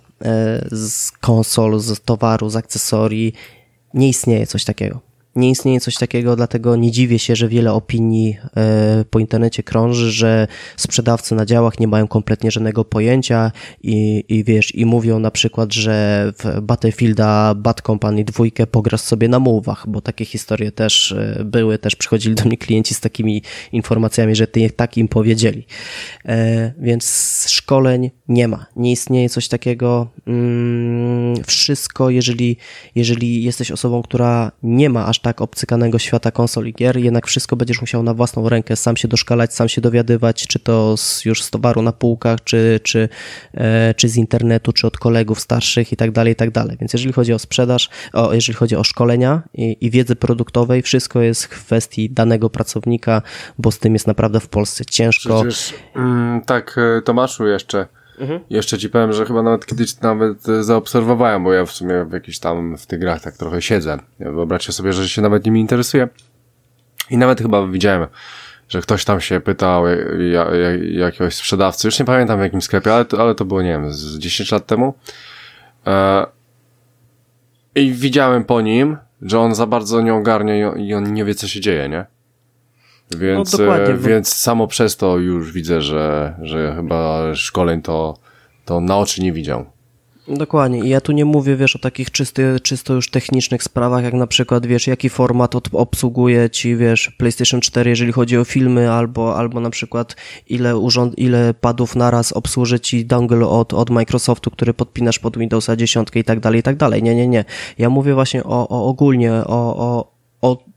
z konsol, z towaru, z akcesorii, nie istnieje coś takiego. Nie istnieje coś takiego, dlatego nie dziwię się, że wiele opinii e, po internecie krąży, że sprzedawcy na działach nie mają kompletnie żadnego pojęcia i, i wiesz, i mówią na przykład, że w Battlefielda Bad Company dwójkę pograsz sobie na mówach, bo takie historie też e, były, też przychodzili do mnie klienci z takimi informacjami, że ty tak im powiedzieli. E, więc szkoleń nie ma, nie istnieje coś takiego. Mm, wszystko, jeżeli, jeżeli jesteś osobą, która nie ma aż tak obcykanego świata konsol i gier, jednak wszystko będziesz musiał na własną rękę sam się doszkalać, sam się dowiadywać, czy to z, już z towaru na półkach, czy, czy, e, czy z internetu, czy od kolegów starszych i tak dalej, i tak dalej. Więc jeżeli chodzi o sprzedaż, o, jeżeli chodzi o szkolenia i, i wiedzy produktowej, wszystko jest w kwestii danego pracownika, bo z tym jest naprawdę w Polsce ciężko. Przecież, mm, tak, Tomaszu, jeszcze Mhm. Jeszcze ci powiem, że chyba nawet kiedyś nawet zaobserwowałem, bo ja w sumie w jakichś tam w tych grach tak trochę siedzę. Wyobraźcie sobie, że się nawet nimi interesuję. I nawet chyba widziałem, że ktoś tam się pytał ja, ja, jakiegoś sprzedawcy, już nie pamiętam w jakim sklepie, ale to, ale to było, nie wiem, z dziesięć lat temu. E, I widziałem po nim, że on za bardzo nie ogarnia i on nie wie, co się dzieje, nie? Więc, no więc samo przez to już widzę, że, że chyba szkoleń to, to na oczy nie widział. Dokładnie. I ja tu nie mówię, wiesz, o takich czysty, czysto już technicznych sprawach, jak na przykład, wiesz, jaki format od, obsługuje ci, wiesz, PlayStation cztery, jeżeli chodzi o filmy, albo, albo na przykład ile urząd, ile padów naraz obsłuży ci dongle od, od Microsoftu, który podpinasz pod Windowsa dziesięć i tak dalej, i tak dalej. Nie, nie, nie. Ja mówię właśnie o, o ogólnie, o, o, o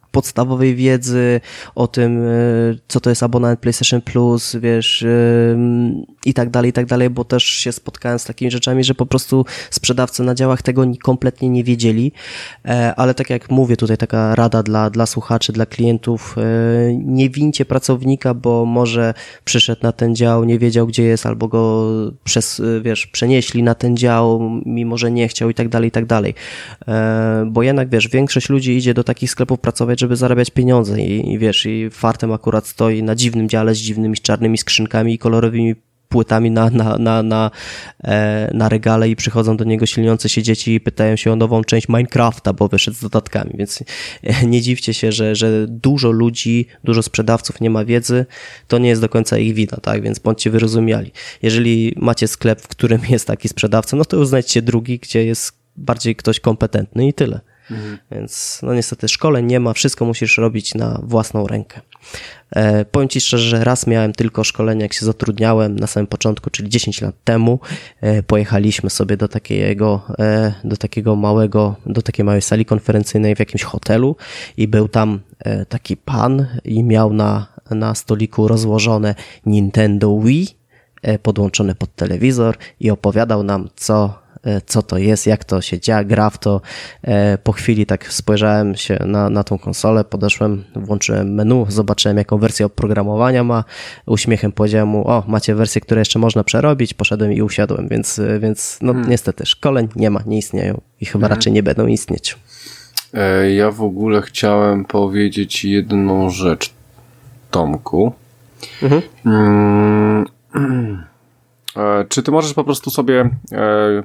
podstawowej wiedzy o tym, co to jest abonament PlayStation Plus, wiesz, i tak dalej, i tak dalej, bo też się spotkałem z takimi rzeczami, że po prostu sprzedawcy na działach tego kompletnie nie wiedzieli, ale tak jak mówię, tutaj taka rada dla, dla słuchaczy, dla klientów, nie wincie pracownika, bo może przyszedł na ten dział, nie wiedział, gdzie jest, albo go przez, wiesz, przenieśli na ten dział, mimo że nie chciał i tak dalej, i tak dalej, bo jednak, wiesz, większość ludzi idzie do takich sklepów pracować, żeby zarabiać pieniądze i, i wiesz, i fartem akurat stoi na dziwnym dziale z dziwnymi czarnymi skrzynkami i kolorowymi płytami na, na, na, na, e, na regale i przychodzą do niego silniące się dzieci i pytają się o nową część Minecrafta, bo wyszedł z dodatkami, więc nie dziwcie się, że, że dużo ludzi, dużo sprzedawców nie ma wiedzy, to nie jest do końca ich wina, tak, więc bądźcie wyrozumiali. Jeżeli macie sklep, w którym jest taki sprzedawca, no to już znajdźcie drugi, gdzie jest bardziej ktoś kompetentny i tyle. Mhm. Więc no niestety szkoleń nie ma, wszystko musisz robić na własną rękę. E, powiem Ci szczerze, że raz miałem tylko szkolenie, jak się zatrudniałem na samym początku, czyli dziesięć lat temu. E, pojechaliśmy sobie do takiego, e, do takiego małego, do takiej małej sali konferencyjnej w jakimś hotelu i był tam e, taki pan i miał na, na stoliku rozłożone Nintendo Wii, e, podłączone pod telewizor i opowiadał nam, co co to jest, jak to się dzieje, gra w to. Po chwili tak spojrzałem się na, na tą konsolę, podeszłem, włączyłem menu, zobaczyłem, jaką wersję oprogramowania ma, uśmiechem powiedziałem mu, o, macie wersję, którą jeszcze można przerobić, poszedłem i usiadłem, więc, więc no hmm. niestety szkoleń nie ma, nie istnieją i chyba hmm. raczej nie będą istnieć. Ja w ogóle chciałem powiedzieć jedną rzecz, Tomku. Mhm. Hmm. Czy ty możesz po prostu sobie e, e,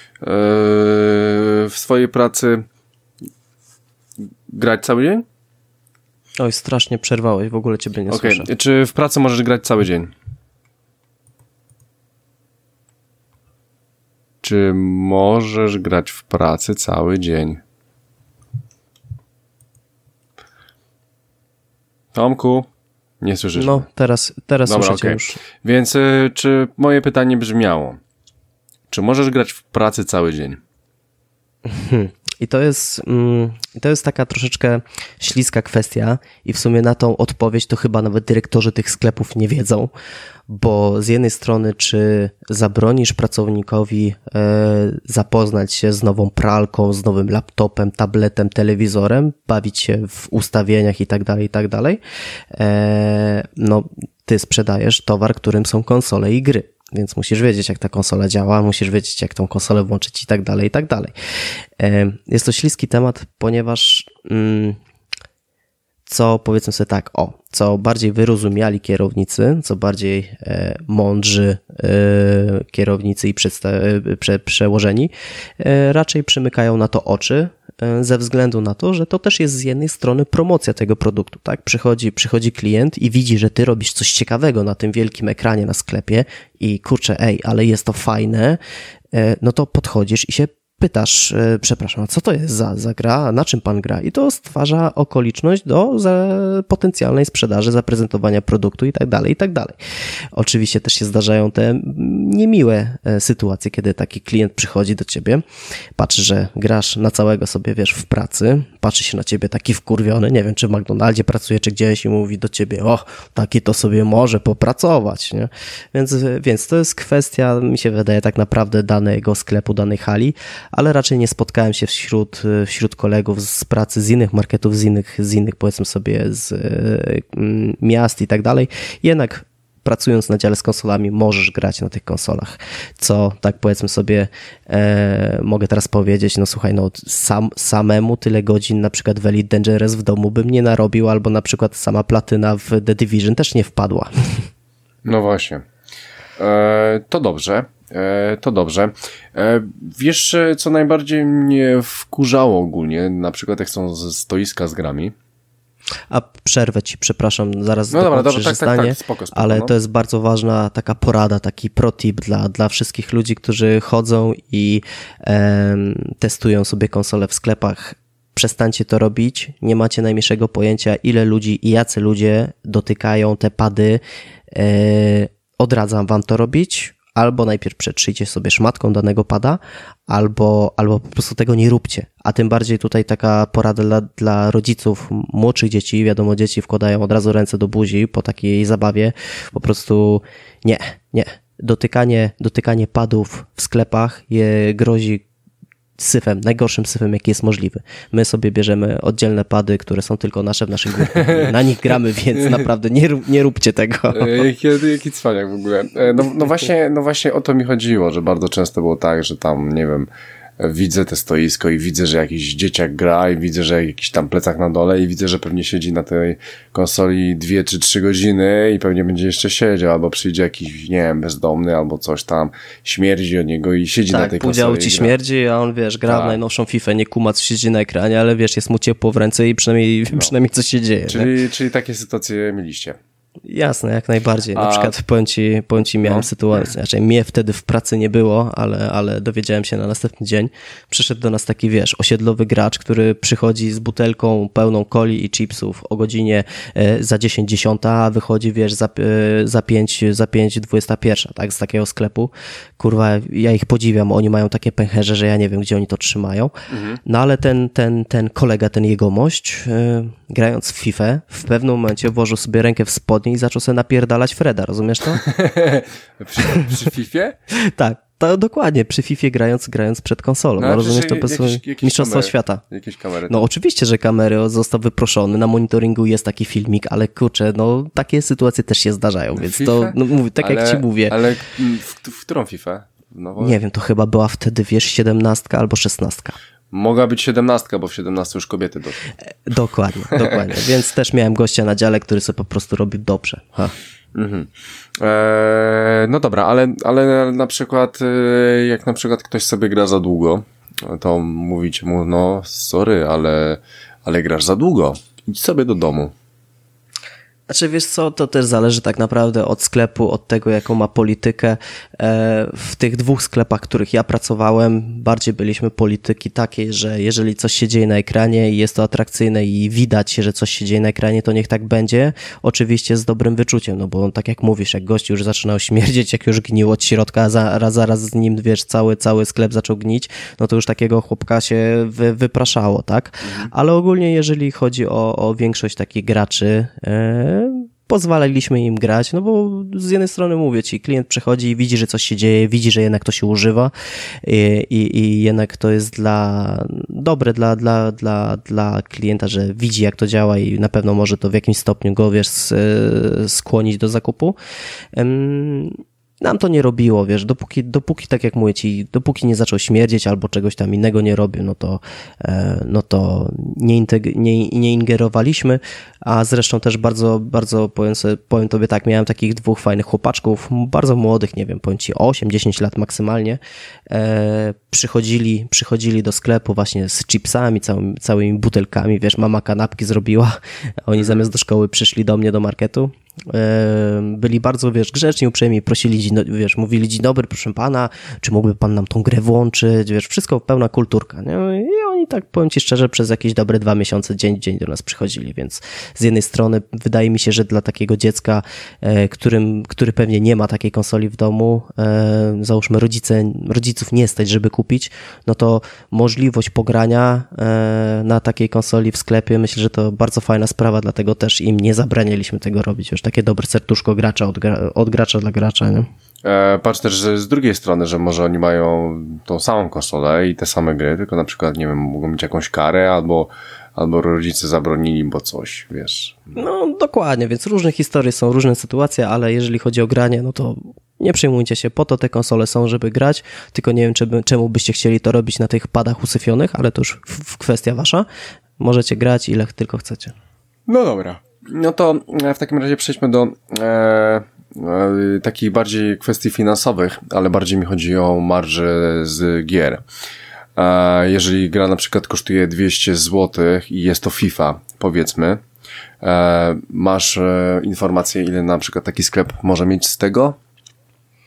w swojej pracy grać cały dzień? Oj, strasznie przerwałeś, w ogóle ciebie nie okay. słyszę. Czy w pracy możesz grać cały dzień? Czy możesz grać w pracy cały dzień? Tomku? Nie słyszysz? No, teraz, teraz Dobra, słyszę cię okay. już. Więc y, czy moje pytanie brzmiało? Czy możesz grać w pracy cały dzień? Hmm. I to jest, mm, to jest taka troszeczkę śliska kwestia i w sumie na tą odpowiedź to chyba nawet dyrektorzy tych sklepów nie wiedzą, bo z jednej strony czy zabronisz pracownikowi e, zapoznać się z nową pralką, z nowym laptopem, tabletem, telewizorem, bawić się w ustawieniach i tak dalej, i tak dalej, e, no ty sprzedajesz towar, którym są konsole i gry. Więc musisz wiedzieć, jak ta konsola działa, musisz wiedzieć, jak tą konsolę włączyć i tak dalej, i tak dalej. Jest to śliski temat, ponieważ co, powiedzmy sobie tak, o, co bardziej wyrozumiali kierownicy, co bardziej mądrzy kierownicy i przedsta- prze- przełożeni, raczej przymykają na to oczy, ze względu na to, że to też jest z jednej strony promocja tego produktu, tak? Przychodzi, przychodzi klient i widzi, że ty robisz coś ciekawego na tym wielkim ekranie na sklepie i kurczę, ej, ale jest to fajne, no to podchodzisz i się pytasz, przepraszam, a co to jest za, za gra, na czym pan gra? I to stwarza okoliczność do za potencjalnej sprzedaży, zaprezentowania produktu i tak dalej, i tak dalej. Oczywiście też się zdarzają te niemiłe sytuacje, kiedy taki klient przychodzi do ciebie, patrzy, że grasz na całego sobie, wiesz, w pracy, patrzy się na ciebie taki wkurwiony, nie wiem, czy w McDonaldzie pracuje, czy gdzieś i mówi do ciebie, o, taki to sobie może popracować, nie? Więc, więc to jest kwestia, mi się wydaje, tak naprawdę danego sklepu, danej hali, ale raczej nie spotkałem się wśród, wśród kolegów z pracy, z innych marketów, z innych, z innych powiedzmy sobie z y, miast i tak dalej. Jednak pracując na dziale z konsolami możesz grać na tych konsolach, co tak powiedzmy sobie e, mogę teraz powiedzieć, no słuchaj, no sam, samemu tyle godzin na przykład w Elite Dangerous w domu bym nie narobił, albo na przykład sama platyna w The Division też nie wpadła. No właśnie. E, to dobrze. E, to dobrze. E, wiesz, co najbardziej mnie wkurzało ogólnie, na przykład jak są stoiska z grami. A przerwę ci, przepraszam, zaraz no dobra, dokończysz dobra, tak, zdanie, tak, tak, spoko, spoko, ale no. to jest bardzo ważna taka porada, taki pro-tip dla, dla wszystkich ludzi, którzy chodzą i em, testują sobie konsole w sklepach. Przestańcie to robić, nie macie najmniejszego pojęcia, ile ludzi i jacy ludzie dotykają te pady. E, odradzam wam to robić, albo najpierw przetrzyjcie sobie szmatką danego pada, albo, albo po prostu tego nie róbcie. A tym bardziej tutaj taka porada dla, dla rodziców młodszych dzieci. Wiadomo, dzieci wkładają od razu ręce do buzi po takiej zabawie. Po prostu nie, nie. Dotykanie, dotykanie padów w sklepach je grozi syfem, najgorszym syfem, jaki jest możliwy. My sobie bierzemy oddzielne pady, które są tylko nasze w naszych grupach. Na nich gramy, więc naprawdę nie, nie róbcie tego. Jaki, jaki cwaniak w ogóle. No, no, właśnie, no właśnie o to mi chodziło, że bardzo często było tak, że tam, nie wiem, widzę te stoisko i widzę, że jakiś dzieciak gra i widzę, że jakiś tam plecak na dole i widzę, że pewnie siedzi na tej konsoli dwie czy trzy godziny i pewnie będzie jeszcze siedział, albo przyjdzie jakiś, nie wiem, bezdomny albo coś tam, śmierdzi od niego i siedzi tak, na tej pół konsoli. działu ci śmierdzi, a on, wiesz, gra tak. w najnowszą FIFA, nie kuma, co siedzi na ekranie, ale wiesz, jest mu ciepło w ręce i przynajmniej, no. przynajmniej coś się dzieje. Czyli, czyli takie sytuacje mieliście? Jasne, jak najbardziej. Na A... przykład powiem ci, powiem ci miałem no. sytuację, znaczy mnie wtedy w pracy nie było, ale, ale dowiedziałem się na następny dzień. Przyszedł do nas taki, wiesz, osiedlowy gracz, który przychodzi z butelką pełną coli i chipsów o godzinie e, za dziesięć dziesiąta, a wychodzi, wiesz, za, e, za pięć, za pięć dwudziesta pierwsza, tak, z takiego sklepu. Kurwa, ja ich podziwiam, oni mają takie pęcherze, że ja nie wiem, gdzie oni to trzymają. Mhm. No ale ten, ten, ten kolega, ten jegomość, e, grając w FIFA, w pewnym momencie włożył sobie rękę w spodnie i zaczął sobie napierdalać Freda, rozumiesz to? przy, przy Fifie? Tak, to dokładnie, przy Fifie grając, grając przed konsolą. No, no rozumiesz to? Jakieś, jakieś Mistrzostwo kamery, Świata. Jakieś kamery. No oczywiście, że kamery, został wyproszony, na monitoringu jest taki filmik, ale kurczę, no takie sytuacje też się zdarzają, więc FIFA? to, no mówię, tak ale, jak ci mówię. Ale w, w którą Fifę? No, nie wiem, to chyba była wtedy, wiesz, siedemnastka albo szesnastka. Mogła być siedemnastka, bo w siedemnastce już kobiety doszły. Dokładnie, dokładnie. Więc też miałem gościa na dziale, który sobie po prostu robił dobrze. Ha. Mhm. Eee, no dobra, ale, ale na przykład e, jak na przykład ktoś sobie gra za długo, to mówicie mu, no sorry, ale, ale grasz za długo. Idź sobie do domu. Znaczy, wiesz co, to też zależy tak naprawdę od sklepu, od tego, jaką ma politykę. W tych dwóch sklepach, w których ja pracowałem, bardziej byliśmy polityki takiej, że jeżeli coś się dzieje na ekranie i jest to atrakcyjne i widać, że coś się dzieje na ekranie, to niech tak będzie. Oczywiście z dobrym wyczuciem, no bo tak jak mówisz, jak gość już zaczynał śmierdzieć, jak już gnił od środka, a zaraz, zaraz z nim, wiesz, cały, cały sklep zaczął gnić, no to już takiego chłopka się wy, wypraszało, tak? Mhm. Ale ogólnie, jeżeli chodzi o, o większość takich graczy, e, pozwalaliśmy im grać, no bo z jednej strony mówię ci, klient przychodzi i widzi, że coś się dzieje, widzi, że jednak to się używa i, i, i jednak to jest dla dobre dla, dla, dla, dla klienta, że widzi, jak to działa i na pewno może to w jakimś stopniu go, wiesz, skłonić do zakupu. Nam to nie robiło, wiesz, dopóki, dopóki, tak jak mówię ci, dopóki nie zaczął śmierdzieć albo czegoś tam innego nie robił, no to, no to nie, integ- nie, nie ingerowaliśmy, a zresztą też bardzo, bardzo powiem, sobie, powiem tobie tak, miałem takich dwóch fajnych chłopaczków, bardzo młodych, nie wiem, powiem ci osiem dziesięć lat maksymalnie, e, przychodzili, przychodzili do sklepu właśnie z chipsami, całymi, całymi butelkami, wiesz, mama kanapki zrobiła, oni zamiast do szkoły przyszli do mnie do marketu. Byli bardzo, wiesz, grzeczni, uprzejmi, prosili, wiesz, mówili, dzień dobry, proszę pana, czy mógłby pan nam tą grę włączyć, wiesz, wszystko pełna kulturka, nie? I oni tak, powiem ci szczerze, przez jakieś dobre dwa miesiące dzień w dzień do nas przychodzili, więc z jednej strony wydaje mi się, że dla takiego dziecka, którym, który pewnie nie ma takiej konsoli w domu, załóżmy rodzice, rodziców nie stać, żeby kupić, no to możliwość pogrania na takiej konsoli w sklepie, myślę, że to bardzo fajna sprawa, dlatego też im nie zabranialiśmy tego robić, już takie dobre serduszko gracza od, gra, od gracza dla gracza, nie? E, patrz też że z drugiej strony, że może oni mają tą samą konsolę i te same gry, tylko na przykład, nie wiem, mogą mieć jakąś karę albo, albo rodzice zabronili, bo coś, wiesz. No dokładnie, więc różne historie są, różne sytuacje, ale jeżeli chodzi o granie, no to nie przejmujcie się, po to te konsole są, żeby grać, tylko nie wiem, czemu, czemu byście chcieli to robić na tych padach usyfionych, ale to już w, w kwestia wasza. Możecie grać ile tylko chcecie. No dobra. No to w takim razie przejdźmy do e, e, takich bardziej kwestii finansowych, ale bardziej mi chodzi o marże z gier. E, jeżeli gra na przykład kosztuje dwieście złotych i jest to FIFA, powiedzmy, e, masz e, informację, ile na przykład taki sklep może mieć z tego?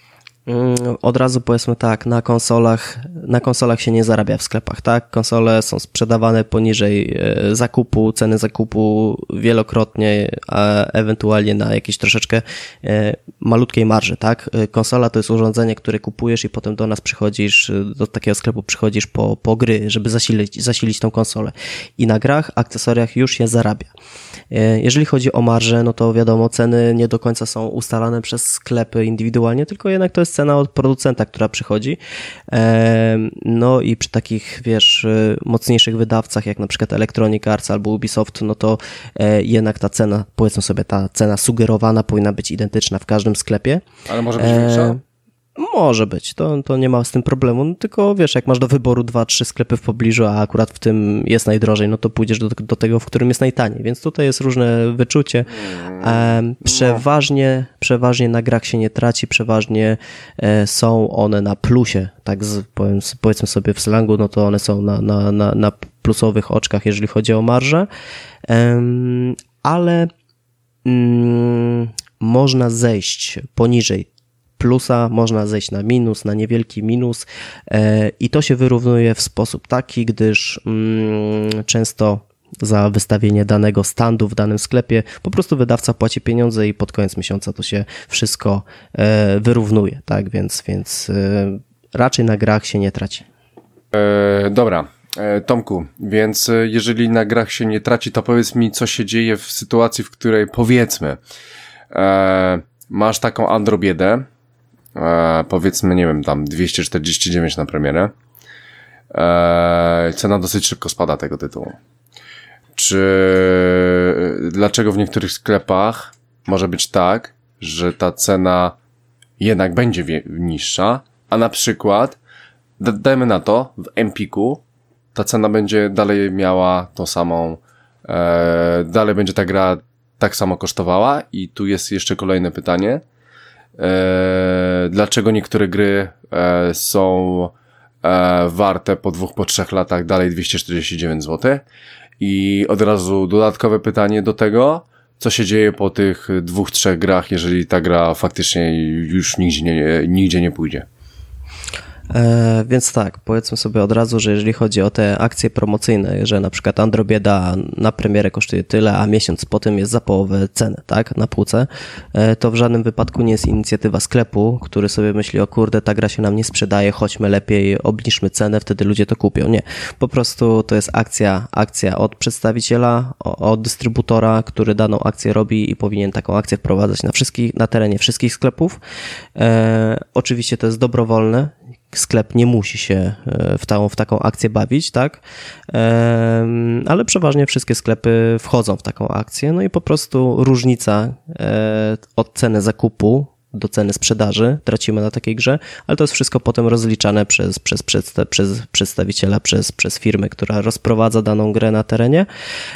Od razu powiedzmy tak, na konsolach, na konsolach się nie zarabia w sklepach, tak? Konsole są sprzedawane poniżej zakupu, ceny zakupu wielokrotnie, a ewentualnie na jakieś troszeczkę malutkiej marży, tak? Konsola to jest urządzenie, które kupujesz i potem do nas przychodzisz, do takiego sklepu przychodzisz po, po gry, żeby zasilić, zasilić tą konsolę. I na grach, akcesoriach już się zarabia. Jeżeli chodzi o marżę, no to wiadomo, ceny nie do końca są ustalane przez sklepy indywidualnie, tylko jednak to jest cena od producenta, która przychodzi. No i przy takich, wiesz, mocniejszych wydawcach, jak na przykład Electronic Arts albo Ubisoft, no to jednak ta cena, powiedzmy sobie, ta cena sugerowana powinna być identyczna w każdym sklepie. Ale może być większa? Może być, to, to nie ma z tym problemu, no, tylko wiesz, jak masz do wyboru dwa, trzy sklepy w pobliżu, a akurat w tym jest najdrożej, no to pójdziesz do, do tego, w którym jest najtaniej, więc tutaj jest różne wyczucie. E, przeważnie, przeważnie na grach się nie traci, przeważnie e, są one na plusie, tak z, powiem, powiedzmy sobie w slangu, no to one są na, na, na, na plusowych oczkach, jeżeli chodzi o marżę, e, ale mm, można zejść poniżej plusa, można zejść na minus, na niewielki minus e, i to się wyrównuje w sposób taki, gdyż mm, często za wystawienie danego standu w danym sklepie po prostu wydawca płaci pieniądze i pod koniec miesiąca to się wszystko e, wyrównuje, tak, więc, więc e, raczej na grach się nie traci. E, dobra, e, Tomku, więc jeżeli na grach się nie traci, to powiedz mi, co się dzieje w sytuacji, w której powiedzmy e, masz taką androbiedę, E, powiedzmy, nie wiem, tam dwieście czterdzieści dziewięć na premierę. E, cena dosyć szybko spada tego tytułu. Czy dlaczego w niektórych sklepach może być tak, że ta cena jednak będzie wie- niższa, a na przykład d- dajmy na to, w Empiku ta cena będzie dalej miała tą samą, e, dalej będzie ta gra tak samo kosztowała i tu jest jeszcze kolejne pytanie. Eee, dlaczego niektóre gry e, są e, warte po dwóch, po trzech latach dalej dwieście czterdzieści dziewięć złotych i od razu dodatkowe pytanie do tego, co się dzieje po tych dwóch, trzech grach, jeżeli ta gra faktycznie już nigdzie nie, nigdzie nie pójdzie. E, więc tak, powiedzmy sobie od razu, że jeżeli chodzi o te akcje promocyjne, że na przykład Androbieda na premierę kosztuje tyle, a miesiąc potem jest za połowę ceny, tak, na półce, e, to w żadnym wypadku nie jest inicjatywa sklepu, który sobie myśli, o kurde, ta gra się nam nie sprzedaje, chodźmy lepiej, obniżmy cenę, wtedy ludzie to kupią. Nie, po prostu to jest akcja, akcja od przedstawiciela, od dystrybutora, który daną akcję robi i powinien taką akcję wprowadzać na wszystkich, na terenie wszystkich sklepów. E, oczywiście to jest dobrowolne, sklep nie musi się w, tą, w taką akcję bawić, tak? Ale przeważnie wszystkie sklepy wchodzą w taką akcję, no i po prostu różnica od ceny zakupu do ceny sprzedaży tracimy na takiej grze, ale to jest wszystko potem rozliczane przez, przez, przez, przez przedstawiciela, przez, przez firmę, która rozprowadza daną grę na terenie.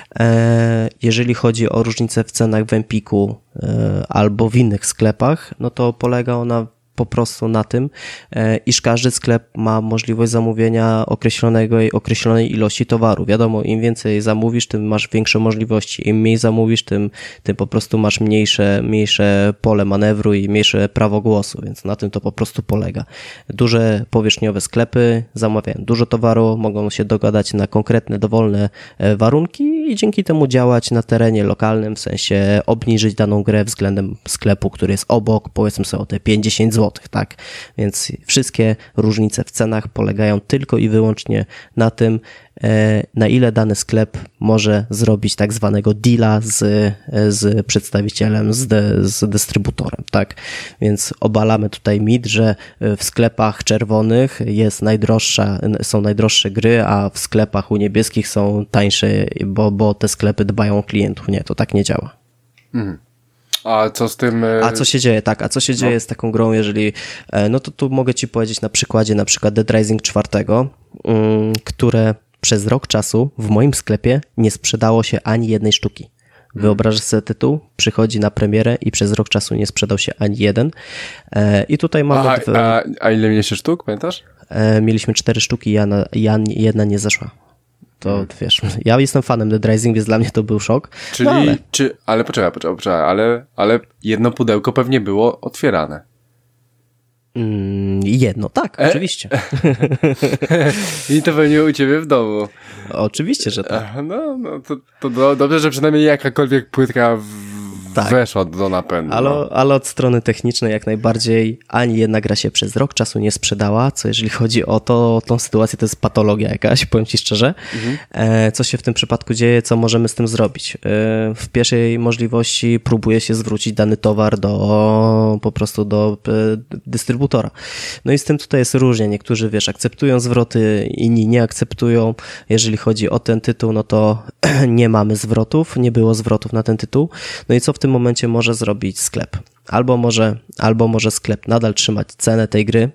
Jeżeli chodzi o różnicę w cenach w Empiku albo w innych sklepach, no to polega ona po prostu na tym, iż każdy sklep ma możliwość zamówienia określonego, określonej ilości towaru. Wiadomo, im więcej zamówisz, tym masz większe możliwości. Im mniej zamówisz, tym, tym po prostu masz mniejsze, mniejsze pole manewru i mniejsze prawo głosu, więc na tym to po prostu polega. Duże powierzchniowe sklepy zamawiają dużo towaru, mogą się dogadać na konkretne, dowolne warunki i dzięki temu działać na terenie lokalnym, w sensie obniżyć daną grę względem sklepu, który jest obok, powiedzmy sobie o te pięćdziesiąt złotych. Tak, więc wszystkie różnice w cenach polegają tylko i wyłącznie na tym, na ile dany sklep może zrobić tak zwanego deala z, z przedstawicielem, z, de, z dystrybutorem, tak, więc obalamy tutaj mit, że w sklepach czerwonych jest najdroższa, są najdroższe gry, a w sklepach u niebieskich są tańsze, bo, bo te sklepy dbają o klientów. Nie, to tak nie działa. Mhm. A co z tym... A co się dzieje, tak, a co się no. dzieje z taką grą, jeżeli, no to tu mogę ci powiedzieć na przykładzie na przykład Dead Rising cztery, um, które przez rok czasu w moim sklepie nie sprzedało się ani jednej sztuki. Wyobrażasz sobie tytuł, przychodzi na premierę i przez rok czasu nie sprzedał się ani jeden. E, I tutaj mamy... A, dwa... a, a ile mieliście sztuk, pamiętasz? E, mieliśmy cztery sztuki, ja, na, ja jedna nie zeszła. To hmm. wiesz, ja jestem fanem Dead Rising, więc dla mnie to był szok. Czyli, no ale... czy, ale poczekaj, poczekaj, poczekaj ale, ale jedno pudełko pewnie było otwierane. Mm, jedno, tak, e? oczywiście. I to pewnie u ciebie w domu. Oczywiście, że tak. No, no to, to do, dobrze, że przynajmniej jakakolwiek płytka w, tak. weszła do napędu. Ale, no. ale od strony technicznej jak najbardziej ani jedna gra się przez rok czasu nie sprzedała, co jeżeli chodzi o to, o tą sytuację, to jest patologia jakaś, powiem ci szczerze. Mhm. E, co się w tym przypadku dzieje, co możemy z tym zrobić? E, w pierwszej możliwości próbuje się zwrócić dany towar do po prostu do e, dystrybutora. No i z tym tutaj jest różnie. Niektórzy, wiesz, akceptują zwroty, inni nie akceptują. Jeżeli chodzi o ten tytuł, no to nie mamy zwrotów, nie było zwrotów na ten tytuł. No i co w tym momencie może zrobić sklep? Albo może, albo może sklep nadal trzymać cenę tej gry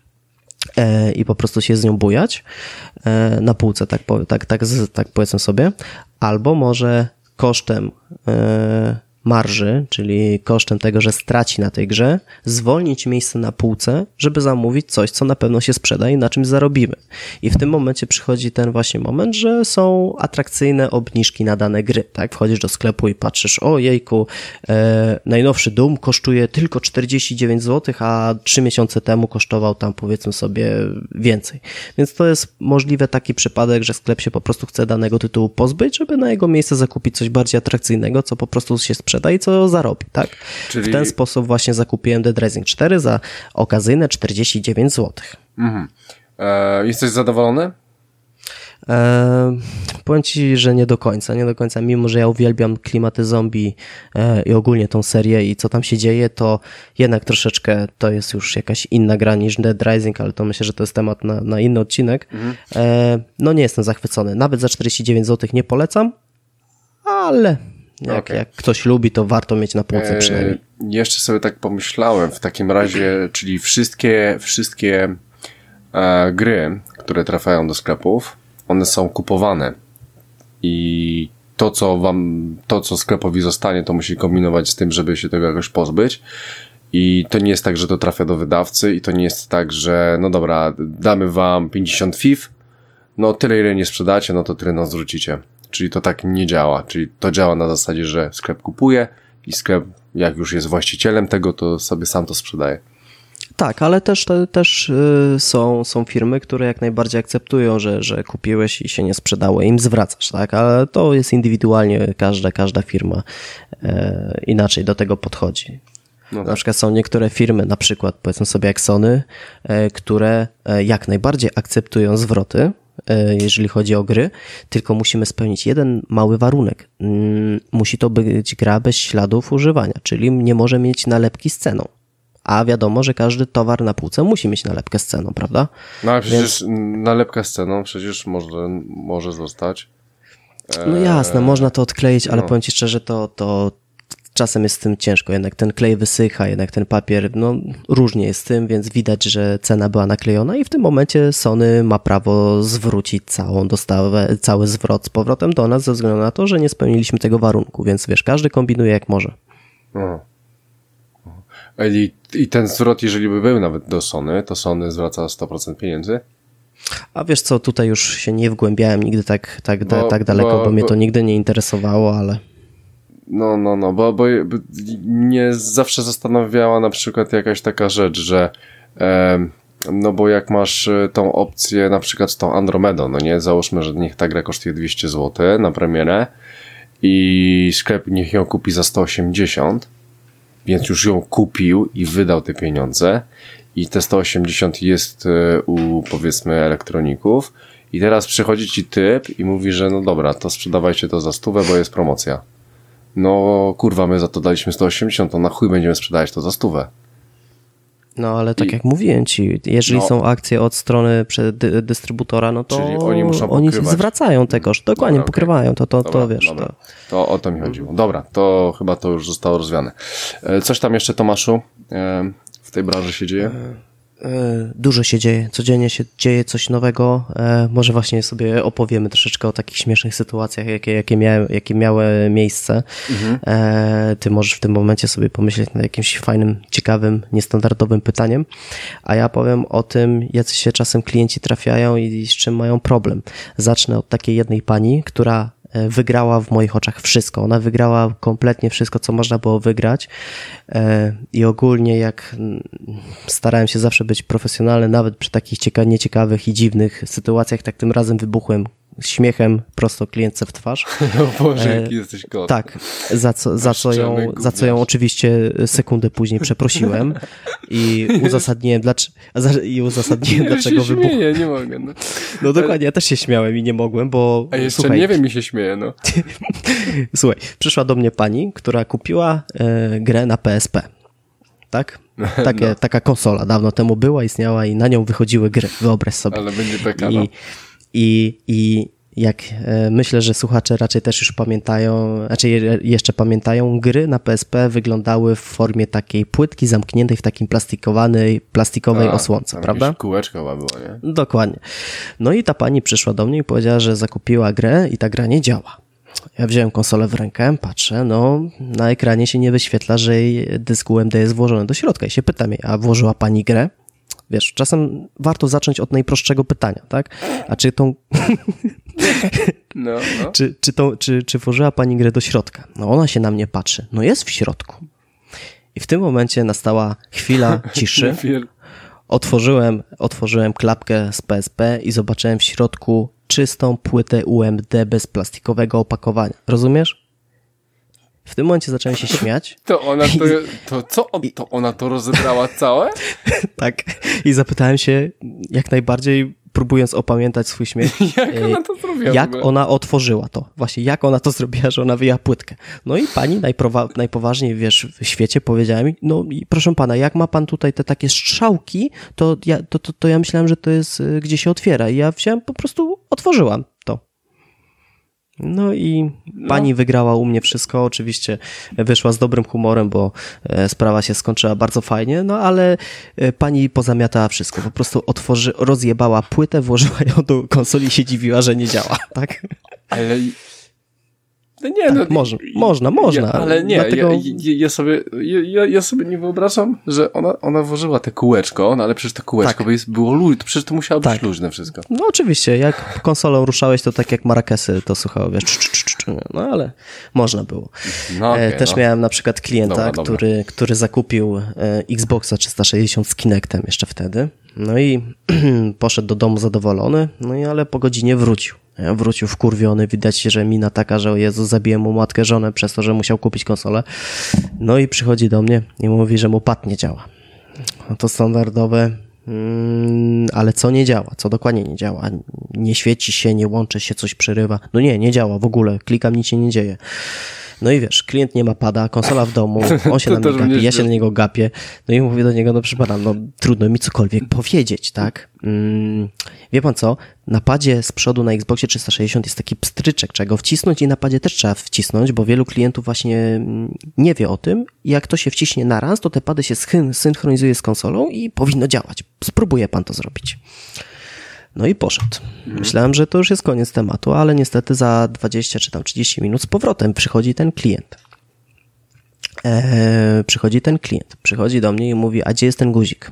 e, i po prostu się z nią bujać e, na półce, tak, tak, tak, tak powiedzmy sobie, albo może kosztem e, marży, czyli kosztem tego, że straci na tej grze, zwolnić miejsce na półce, żeby zamówić coś, co na pewno się sprzeda i na czymś zarobimy. I w tym momencie przychodzi ten właśnie moment, że są atrakcyjne obniżki na dane gry, tak? Wchodzisz do sklepu i patrzysz, o jejku, e, najnowszy Doom kosztuje tylko czterdzieści dziewięć złotych, a trzy miesiące temu kosztował tam powiedzmy sobie więcej. Więc to jest możliwe taki przypadek, że sklep się po prostu chce danego tytułu pozbyć, żeby na jego miejsce zakupić coś bardziej atrakcyjnego, co po prostu się sprzeda i co zarobi, tak? Czyli... W ten sposób właśnie zakupiłem Dead Rising cztery za okazyjne czterdzieści dziewięć złotych. Mhm. E, jesteś zadowolony? E, powiem ci, że nie do końca, nie do końca, mimo że ja uwielbiam klimaty zombie e, i ogólnie tą serię i co tam się dzieje, to jednak troszeczkę to jest już jakaś inna gra niż Dead Rising, ale to myślę, że to jest temat na, na inny odcinek. Mhm. E, no nie jestem zachwycony, nawet za czterdzieści dziewięć złotych nie polecam, ale... Jak, okay. jak ktoś lubi, to warto mieć na półce przynajmniej. Eee, jeszcze sobie tak pomyślałem w takim razie, czyli wszystkie, wszystkie e, gry, które trafiają do sklepów, one są kupowane i to, co wam, to, co sklepowi zostanie, to musi kombinować z tym, żeby się tego jakoś pozbyć. I to nie jest tak, że to trafia do wydawcy i to nie jest tak, że no dobra, damy wam pięćdziesiąt F I F, no tyle ile nie sprzedacie, no to tyle nas zwrócicie. Czyli to tak nie działa. Czyli to działa na zasadzie, że sklep kupuje i sklep, jak już jest właścicielem tego, to sobie sam to sprzedaje. Tak, ale też, te, też y, są, są firmy, które jak najbardziej akceptują, że, że kupiłeś i się nie sprzedało, im zwracasz, tak? Ale to jest indywidualnie, każda, każda firma y, inaczej do tego podchodzi. No tak. Na przykład są niektóre firmy, na przykład powiedzmy sobie jak Sony, y, które y, jak najbardziej akceptują zwroty, jeżeli chodzi o gry, tylko musimy spełnić jeden mały warunek. Musi to być gra bez śladów używania, czyli nie może mieć nalepki z ceną. A wiadomo, że każdy towar na półce musi mieć nalepkę z ceną, prawda? No ale przecież Więc... nalepka z ceną przecież może, może zostać. No jasne, można to odkleić, ale no. powiem ci szczerze, to, to czasem jest z tym ciężko, jednak ten klej wysycha, jednak ten papier, no różnie jest z tym, więc widać, że cena była naklejona i w tym momencie Sony ma prawo zwrócić całą dostawę, cały zwrot z powrotem do nas ze względu na to, że nie spełniliśmy tego warunku, więc wiesz, każdy kombinuje jak może. Aha. I, I ten zwrot, jeżeli by był nawet do Sony, to Sony zwraca sto procent pieniędzy? A wiesz co, tutaj już się nie wgłębiałem nigdy tak, tak, bo, tak daleko, bo, bo mnie bo... to nigdy nie interesowało, ale... No, no, no, bo, bo, bo mnie zawsze zastanawiała na przykład jakaś taka rzecz, że e, no bo jak masz tą opcję na przykład z tą Andromedą, no nie, załóżmy, że niech ta gra kosztuje dwieście złotych na premierę i sklep niech ją kupi za sto osiemdziesiąt, więc już ją kupił i wydał te pieniądze i te sto osiemdziesiąt jest u, powiedzmy, elektroników i teraz przychodzi ci typ i mówi, że no dobra, to sprzedawajcie to za stówę, bo jest promocja. No kurwa, my za to daliśmy sto osiemdziesiąt, to na chuj będziemy sprzedawać to za stówę. No ale tak I... jak mówiłem ci, jeżeli no. są akcje od strony dy- dystrybutora, no to Czyli oni muszą oni pokrywać. zwracają te koszty, dokładnie dobra, pokrywają, okay. to, to, dobra, to wiesz. Dobra. To... to o to mi chodziło. Dobra, to chyba to już zostało rozwiane. Coś tam jeszcze, Tomaszu, w tej branży się dzieje? Dużo się dzieje, codziennie się dzieje coś nowego, może właśnie sobie opowiemy troszeczkę o takich śmiesznych sytuacjach, jakie, jakie, miały, jakie miały miejsce. Mhm. Ty możesz w tym momencie sobie pomyśleć nad jakimś fajnym, ciekawym, niestandardowym pytaniem, a ja powiem o tym, jacy się czasem klienci trafiają i z czym mają problem. Zacznę od takiej jednej pani, która wygrała w moich oczach wszystko. Ona wygrała kompletnie wszystko, co można było wygrać i ogólnie jak starałem się zawsze być profesjonalny, nawet przy takich cieka- nieciekawych i dziwnych sytuacjach, tak tym razem wybuchłem śmiechem prosto klientce w twarz. No Boże, jaki jesteś kot. Tak, za co, za, co ją, za co ją oczywiście sekundę później przeprosiłem i uzasadniłem, dlaczego, i uzasadniłem dlaczego wybuchłem. Nie, nie mogę. No, no dokładnie, ja też się śmiałem i nie mogłem, bo... A jeszcze słuchaj, nie wiem, mi się śmieje, no. Słuchaj, przyszła do mnie pani, która kupiła e, grę na P S P. Tak? Takie, no. Taka konsola dawno temu była, istniała i na nią wychodziły gry, wyobraź sobie. Ale będzie taka, no. I, i, i jak e, myślę, że słuchacze raczej też już pamiętają, znaczy je, jeszcze pamiętają, gry na P S P wyglądały w formie takiej płytki zamkniętej w takim plastikowanej, plastikowej A, osłonce, prawda? Kółeczko chyba było, nie? Dokładnie. No i ta pani przyszła do mnie i powiedziała, że zakupiła grę i ta gra nie działa. Ja wziąłem konsolę w rękę, patrzę, no na ekranie się nie wyświetla, że jej dysk U M D jest włożony do środka i się pytam jej, a włożyła pani grę? Wiesz, czasem warto zacząć od najprostszego pytania, tak? A czy tą... No, no. Czy, czy, tą, czy, czy włożyła pani grę do środka? No ona się na mnie patrzy. No jest w środku. I w tym momencie nastała chwila ciszy. Otworzyłem, otworzyłem klapkę z P S P i zobaczyłem w środku czystą płytę U M D bez plastikowego opakowania. Rozumiesz? W tym momencie zacząłem się śmiać. To ona to, to co? On, to ona to rozebrała całe? Tak. I zapytałem się jak najbardziej, próbując opamiętać swój śmiech. Jak ona to zrobiła? Jak ona otworzyła to? Właśnie, jak ona to zrobiła, że ona wyjęła płytkę. No i pani najprowa- najpoważniej, wiesz, w świecie powiedziała mi, no i proszę pana, jak ma pan tutaj te takie strzałki, to ja, to, to, to ja myślałem, że to jest gdzie się otwiera. I ja wziąłem, po prostu otworzyłam to. No i no. Pani wygrała u mnie wszystko, oczywiście wyszła z dobrym humorem, bo sprawa się skończyła bardzo fajnie, no ale pani pozamiatała wszystko, po prostu otworzy, rozjebała płytę, włożyła ją do konsoli i się dziwiła, że nie działa, tak? Ale... No nie, tak, no, można, można, można. Ja, ale nie, dlatego... ja, ja, ja, sobie, ja, ja sobie nie wyobrażam, że ona, ona włożyła te kółeczko, no ale przecież to kółeczko tak. było luźne, przecież to musiało być tak. luźne wszystko. No oczywiście, jak konsolą ruszałeś, to tak jak marakesy to słuchało, wiesz, cz, cz, cz, no ale można było. No, okay, Też no. miałem na przykład klienta, dobra, dobra. Który, który zakupił Xboxa trzysta sześćdziesiąt z Kinectem jeszcze wtedy, no i poszedł do domu zadowolony, no i ale po godzinie wrócił. Wrócił wkurwiony, widać, że mina taka, że o Jezu, zabiłem mu matkę, żonę przez to, że musiał kupić konsolę. No i przychodzi do mnie i mówi, że mu pad nie działa. No to standardowe, mm, ale co nie działa? Co dokładnie nie działa? Nie świeci się, nie łączy się, coś przerywa. No nie, nie działa w ogóle, klikam, nic się nie dzieje. No i wiesz, klient nie ma pada, konsola w domu, on się na mnie gapi, ja się na niego gapię, no i mówię do niego, no przepraszam, no trudno mi cokolwiek powiedzieć, tak? Mm, wie pan co, na padzie z przodu na Xboxie trzysta sześćdziesiąt jest taki pstryczek, trzeba go wcisnąć i na padzie też trzeba wcisnąć, bo wielu klientów właśnie nie wie o tym i jak to się wciśnie na raz, to te pady się synchronizuje z konsolą i powinno działać. Spróbuje pan to zrobić. No i poszedł. Myślałem, że to już jest koniec tematu, ale niestety za dwadzieścia czy tam trzydzieści minut z powrotem przychodzi ten klient. Eee, przychodzi ten klient, przychodzi do mnie i mówi, a gdzie jest ten guzik?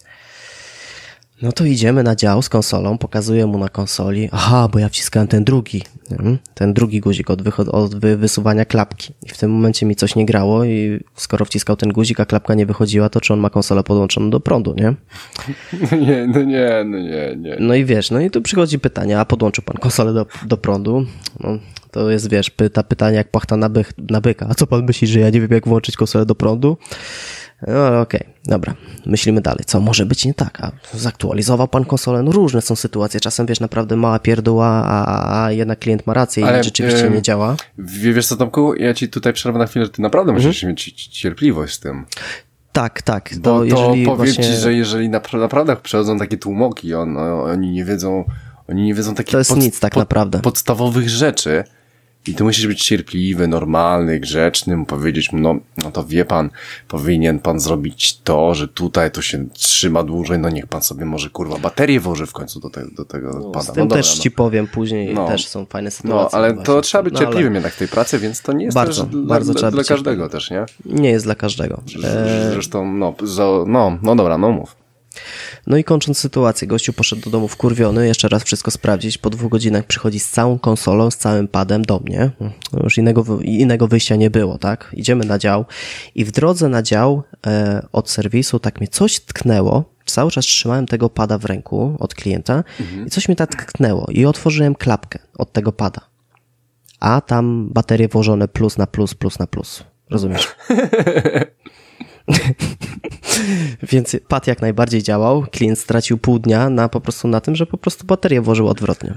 No to idziemy na dział z konsolą, pokazuję mu na konsoli, aha, bo ja wciskałem ten drugi, ten drugi guzik od, wychod- od wy- wysuwania klapki. I w tym momencie mi coś nie grało i skoro wciskał ten guzik, a klapka nie wychodziła, to czy on ma konsolę podłączoną do prądu, nie? No nie, no nie, no nie, nie. No i wiesz, no i tu przychodzi pytanie, a podłączył pan konsolę do, do prądu? No, to jest, wiesz, pyta pytanie jak płachta na, bych, na byka. A co pan myśli, że ja nie wiem, jak włączyć konsolę do prądu? No ale okej, okay, dobra, myślimy dalej. Co może być nie tak? A zaktualizował pan konsolę? No różne są sytuacje. Czasem, wiesz, naprawdę mała pierdoła, a, a jednak klient ma rację ale, i rzeczywiście yy, nie działa. Wiesz co, Tomku, ja ci tutaj przerwę na chwilę, że ty naprawdę mhm. musisz mieć cierpliwość z tym. Tak, tak. Bo to, jeżeli to powiem właśnie... ci, że jeżeli napra- naprawdę przechodzą takie tłumoki, on, oni nie wiedzą, oni nie wiedzą takich to jest pod, nic, tak pod, naprawdę. podstawowych rzeczy. I ty musisz być cierpliwy, normalny, grzeczny, powiedzieć mu, no, no to wie pan, powinien pan zrobić to, że tutaj to się trzyma dłużej, no niech pan sobie może, kurwa, baterię włoży w końcu do, te, do tego no, pada. Z tym no też dobra, ci no. powiem później, no, też są fajne sytuacje. No, ale właśnie. to trzeba być no, cierpliwym ale... jednak w tej pracy, więc to nie jest bardzo, też bardzo dla, trzeba dla być każdego cierpliwy. też, nie? Nie jest dla każdego. Zresztą, no, za, no, no dobra, no mów. No i kończąc sytuację, gościu poszedł do domu wkurwiony, jeszcze raz wszystko sprawdzić, po dwóch godzinach przychodzi z całą konsolą, z całym padem do mnie, no już innego, innego wyjścia nie było, tak? Idziemy na dział i w drodze na dział e, od serwisu tak mnie coś tknęło, cały czas trzymałem tego pada w ręku od klienta mhm. i coś mnie tak tknęło i otworzyłem klapkę od tego pada, a tam baterie włożone plus na plus, plus na plus, rozumiesz? Więc pad jak najbardziej działał, klient stracił pół dnia na po prostu na tym, że po prostu baterię włożył odwrotnie.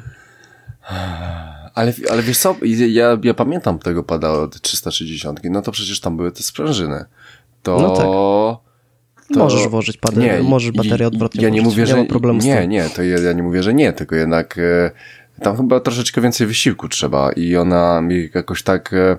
Ale, ale wiesz co, ja, ja pamiętam tego pada od trzysta sześćdziesiąt, no to przecież tam były te sprężyny. To... No tak. To... Możesz włożyć padę, nie, możesz baterię odwrotnie ja nie włożyć. Mówię, że, nie ma problemu z nie, tym. Nie, to ja, ja nie mówię, że nie, tylko jednak e, tam chyba troszeczkę więcej wysiłku trzeba i ona mi jakoś tak... E,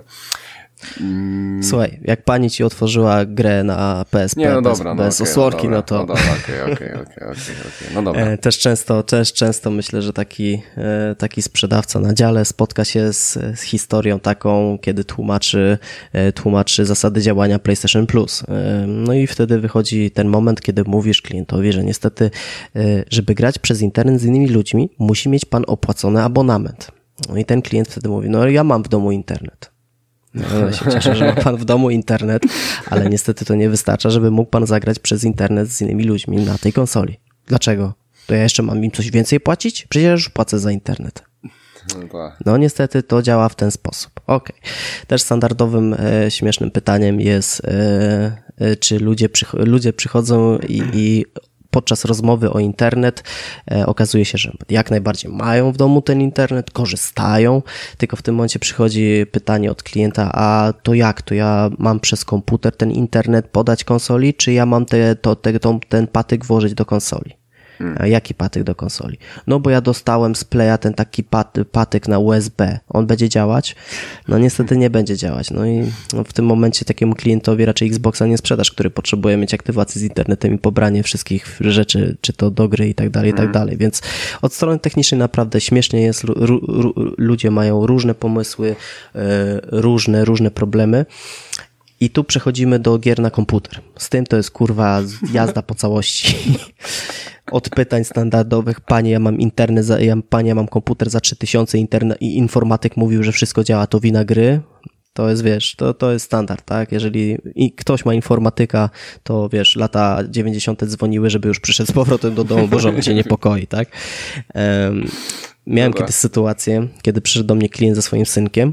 Słuchaj, jak pani ci otworzyła grę na P S P nie, no bez, dobra, bez no okay, osłonki, no, no to... No dobra, okej, okej, okej, okej, no dobra. Też często, też często myślę, że taki, taki sprzedawca na dziale spotka się z, z historią taką, kiedy tłumaczy, tłumaczy zasady działania PlayStation Plus. No i wtedy wychodzi ten moment, kiedy mówisz klientowi, że niestety, żeby grać przez internet z innymi ludźmi, musi mieć pan opłacony abonament. No i ten klient wtedy mówi, no ja mam w domu internet. No, ja się cieszę, że ma pan w domu internet, ale niestety to nie wystarcza, żeby mógł pan zagrać przez internet z innymi ludźmi na tej konsoli. Dlaczego? To ja jeszcze mam im coś więcej płacić? Przecież ja już płacę za internet. No niestety to działa w ten sposób. Okej. Okay. Też standardowym, e, śmiesznym pytaniem jest, e, e, czy ludzie, przycho- ludzie przychodzą i, i podczas rozmowy o internet e, okazuje się, że jak najbardziej mają w domu ten internet, korzystają, tylko w tym momencie przychodzi pytanie od klienta, a to jak, to ja mam przez komputer ten internet podać konsoli, czy ja mam te, to, te, to, ten patyk włożyć do konsoli? Hmm. A jaki patyk do konsoli? No bo ja dostałem z Playa ten taki pat, patyk na U S B. On będzie działać? No niestety nie będzie działać. No i no, w tym momencie takiemu klientowi raczej Xboxa nie sprzedasz, który potrzebuje mieć aktywację z internetem i pobranie wszystkich rzeczy, czy to do gry i tak dalej, i tak dalej. Więc od strony technicznej naprawdę śmiesznie jest. Ru, ru, ludzie mają różne pomysły, yy, różne, różne problemy. I tu przechodzimy do gier na komputer. Z tym to jest kurwa jazda po całości. Od pytań standardowych, panie, ja mam internet, za, ja, panie, ja mam komputer za trzy tysiące interne, i informatyk mówił, że wszystko działa, to wina gry. To jest, wiesz, to, to jest standard, tak? Jeżeli i ktoś ma informatyka, to wiesz, lata dziewięćdziesiąte dzwoniły, żeby już przyszedł z powrotem do domu, bo żona się niepokoi, tak? Um, miałem Dobra. kiedyś sytuację, kiedy przyszedł do mnie klient ze swoim synkiem.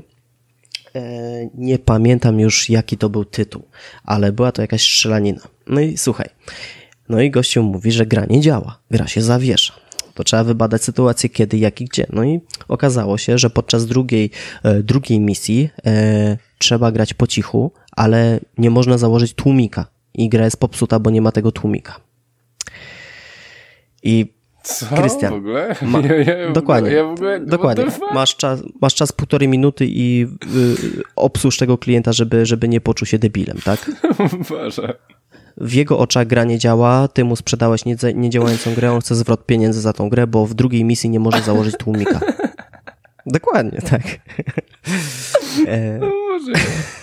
Nie pamiętam już, jaki to był tytuł, ale była to jakaś strzelanina. No i słuchaj, no i gościu mówi, że gra nie działa, gra się zawiesza. To trzeba wybadać sytuację kiedy, jak i gdzie. No i okazało się, że podczas drugiej, e, drugiej misji e, trzeba grać po cichu, ale nie można założyć tłumika i gra jest popsuta, bo nie ma tego tłumika. I Co? Krystian, w ogóle? Ma, ja, ja, dokładnie, ja w ogóle, dokładnie. Masz czas, masz czas półtorej minuty i y, obsłuż tego klienta, żeby, żeby nie poczuł się debilem, tak? Boże. W jego oczach gra nie działa, ty mu sprzedałeś nie, niedziałającą grę, on chce zwrot pieniędzy za tą grę, bo w drugiej misji nie może założyć tłumika. Dokładnie, tak. e... O Boże.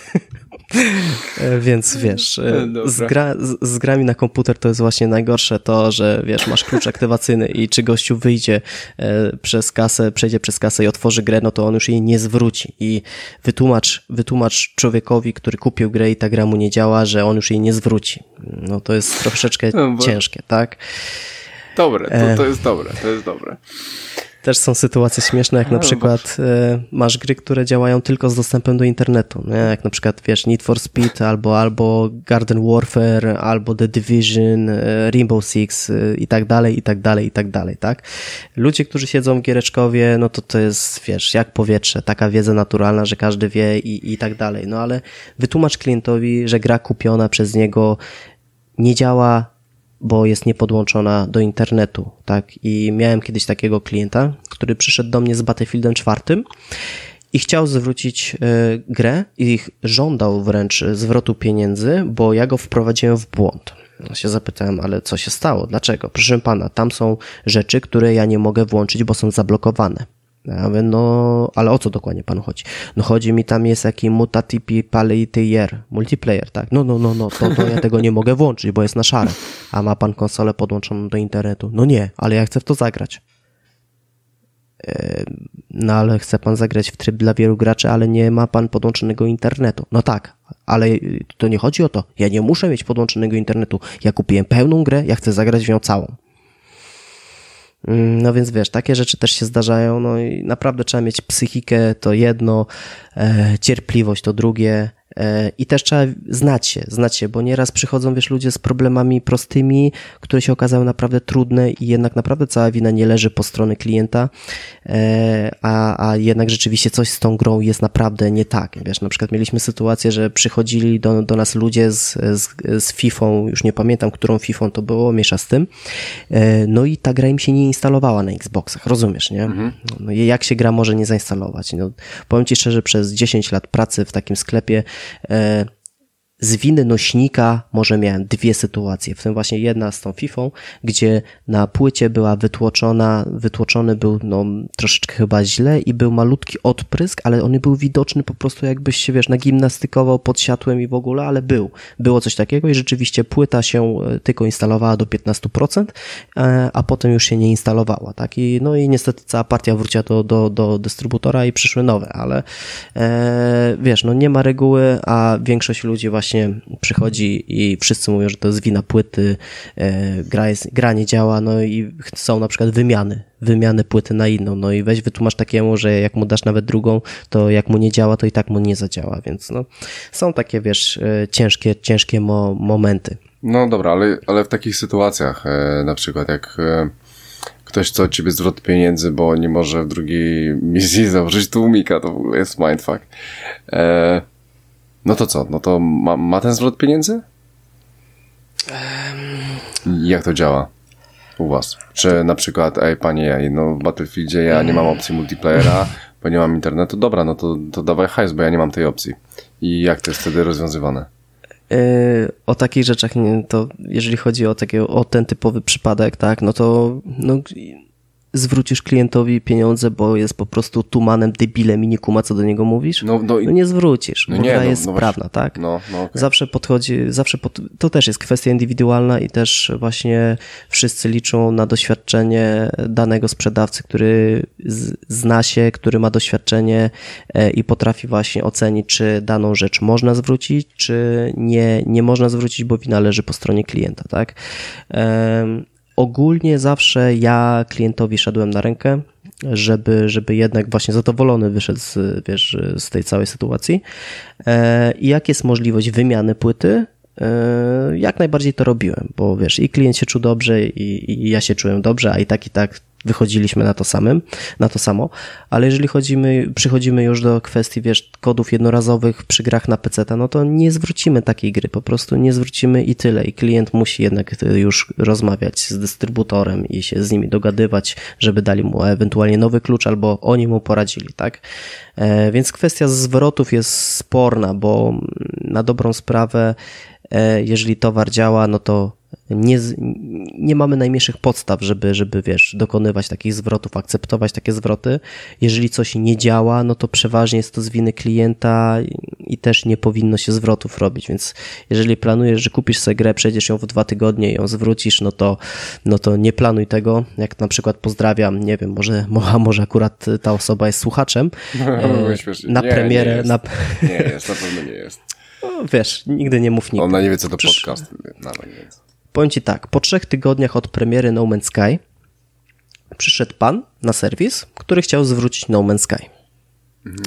Więc wiesz, z, gra, z, z grami na komputer to jest właśnie najgorsze to, że wiesz, masz klucz aktywacyjny i czy gościu wyjdzie e, przez kasę, przejdzie przez kasę i otworzy grę, no to on już jej nie zwróci i wytłumacz, wytłumacz człowiekowi, który kupił grę i ta gra mu nie działa, że on już jej nie zwróci. No to jest troszeczkę no, bo... ciężkie, tak? Dobre, to, to jest dobre, to jest dobre. Też są sytuacje śmieszne, jak na przykład e, masz gry, które działają tylko z dostępem do internetu, nie? Jak na przykład, wiesz, Need for Speed, albo, albo Garden Warfare, albo The Division, e, Rainbow Six e, i tak dalej, i tak dalej, i tak dalej, tak? Ludzie, którzy siedzą w giereczkowie, no to to jest, wiesz, jak powietrze, taka wiedza naturalna, że każdy wie i, i tak dalej, no ale wytłumacz klientowi, że gra kupiona przez niego nie działa, bo jest niepodłączona do internetu, tak? I miałem kiedyś takiego klienta, który przyszedł do mnie z Battlefieldem czwartym i chciał zwrócić y, grę i żądał wręcz zwrotu pieniędzy, bo ja go wprowadziłem w błąd. Ja się zapytałem, ale co się stało? Dlaczego? Proszę pana, tam są rzeczy, które ja nie mogę włączyć, bo są zablokowane. Ja mówię, no, ale o co dokładnie panu chodzi? No chodzi mi, tam jest jakiś multiplayer, multiplayer, tak? No, no, no, no, to, to ja tego nie mogę włączyć, bo jest na szare. A ma pan konsolę podłączoną do internetu? No nie, ale ja chcę w to zagrać. No ale chce pan zagrać w tryb dla wielu graczy, ale nie ma pan podłączonego internetu. No tak, ale to nie chodzi o to. Ja nie muszę mieć podłączonego internetu. Ja kupiłem pełną grę, ja chcę zagrać w nią całą. No więc wiesz, takie rzeczy też się zdarzają, no i naprawdę trzeba mieć psychikę, to jedno, e, cierpliwość to drugie, e, i też trzeba znać się, znać się, bo nieraz przychodzą, wiesz, ludzie z problemami prostymi, które się okazały naprawdę trudne i jednak naprawdę cała wina nie leży po stronie klienta, e, a, a jednak rzeczywiście coś z tą grą jest naprawdę nie tak, wiesz, na przykład mieliśmy sytuację, że przychodzili do, do nas ludzie z, z, z Fifą, już nie pamiętam, którą Fifą to było, miesza z tym, e, no i ta gra im się nie instalowała na Xboxach, rozumiesz, nie? Mhm. No i jak się gra może nie zainstalować? No, powiem ci szczerze, przez dziesięć lat pracy w takim sklepie e, z winy nośnika może miałem dwie sytuacje, w tym właśnie jedna z tą Fifą, gdzie na płycie była wytłoczona, wytłoczony był no troszeczkę chyba źle i był malutki odprysk, ale on był widoczny po prostu jakbyś się, wiesz, nagimnastykował pod światłem i w ogóle, ale był. Było coś takiego i rzeczywiście płyta się tylko instalowała do piętnaście procent, a potem już się nie instalowała, tak? I, no i niestety cała partia wróciła do, do, do dystrybutora i przyszły nowe, ale e, wiesz, no nie ma reguły, a większość ludzi właśnie przychodzi i wszyscy mówią, że to jest wina płyty, e, gra, jest, gra nie działa, no i są na przykład wymiany, wymiany płyty na inną, no i weź wytłumacz takiemu, że jak mu dasz nawet drugą, to jak mu nie działa, to i tak mu nie zadziała, więc no są takie, wiesz, e, ciężkie, ciężkie mo- momenty. No dobra, ale, ale w takich sytuacjach, e, na przykład jak e, ktoś chce od ciebie zwrot pieniędzy, bo nie może w drugiej misji założyć tłumika, to w ogóle jest mindfuck. E, No to co? No to ma, ma ten zwrot pieniędzy? Um... Jak to działa u was? Czy na przykład, ej panie, no w Battlefieldzie ja nie mam opcji multiplayera, bo nie mam internetu, dobra, no to, to dawaj hajs, bo ja nie mam tej opcji. I jak to jest wtedy rozwiązywane? Yy, o takich rzeczach, nie, to jeżeli chodzi o takiego, o ten typowy przypadek, tak, no to no, zwrócisz klientowi pieniądze, bo jest po prostu tumanem, debilem i nie kuma, co do niego mówisz? No, no, no nie zwrócisz, no bo nie, gra no, jest no sprawna, tak? No, no okay. Zawsze podchodzi, zawsze pod, to też jest kwestia indywidualna i też właśnie wszyscy liczą na doświadczenie danego sprzedawcy, który z, zna się, który ma doświadczenie e, i potrafi właśnie ocenić, czy daną rzecz można zwrócić, czy nie, nie można zwrócić, bo wina leży po stronie klienta, tak? E, Ogólnie zawsze ja klientowi szedłem na rękę, żeby, żeby jednak właśnie zadowolony wyszedł z, wiesz, z tej całej sytuacji. I jak jest możliwość wymiany płyty, jak najbardziej to robiłem, bo wiesz, i klient się czuł dobrze i, i ja się czułem dobrze, a i tak i tak wychodziliśmy na to samym, na to samo, ale jeżeli chodzimy, przychodzimy już do kwestii, wiesz, kodów jednorazowych przy grach na peceta, no to nie zwrócimy takiej gry, po prostu nie zwrócimy i tyle i klient musi jednak już rozmawiać z dystrybutorem i się z nimi dogadywać, żeby dali mu ewentualnie nowy klucz albo oni mu poradzili, tak? E, więc kwestia zwrotów jest sporna, bo na dobrą sprawę, e, jeżeli towar działa, no to Nie, nie mamy najmniejszych podstaw, żeby, żeby, wiesz, dokonywać takich zwrotów, akceptować takie zwroty. Jeżeli coś nie działa, no to przeważnie jest to z winy klienta i też nie powinno się zwrotów robić, więc jeżeli planujesz, że kupisz sobie grę, przejdziesz ją w dwa tygodnie i ją zwrócisz, no to, no to nie planuj tego. Jak na przykład pozdrawiam, nie wiem, może, może akurat ta osoba jest słuchaczem, no, na nie, premierę. Nie jest. Na... nie jest, na pewno nie jest. No, wiesz, nigdy nie mów nigdy. Ona nie wie, co to podcast. Nawet nie wiem. Powiem ci tak, po trzech tygodniach od premiery No Man's Sky przyszedł pan na serwis, który chciał zwrócić No Man's Sky. Mhm.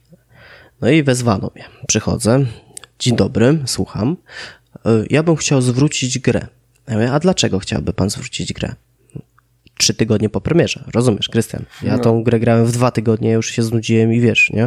No i wezwano mnie. Przychodzę. Dzień dobry, słucham. Ja bym chciał zwrócić grę. Ja mówię, a dlaczego chciałby pan zwrócić grę? Trzy tygodnie po premierze, rozumiesz, Krystian? Ja no. tą grę grałem w dwa tygodnie, już się znudziłem i wiesz, nie?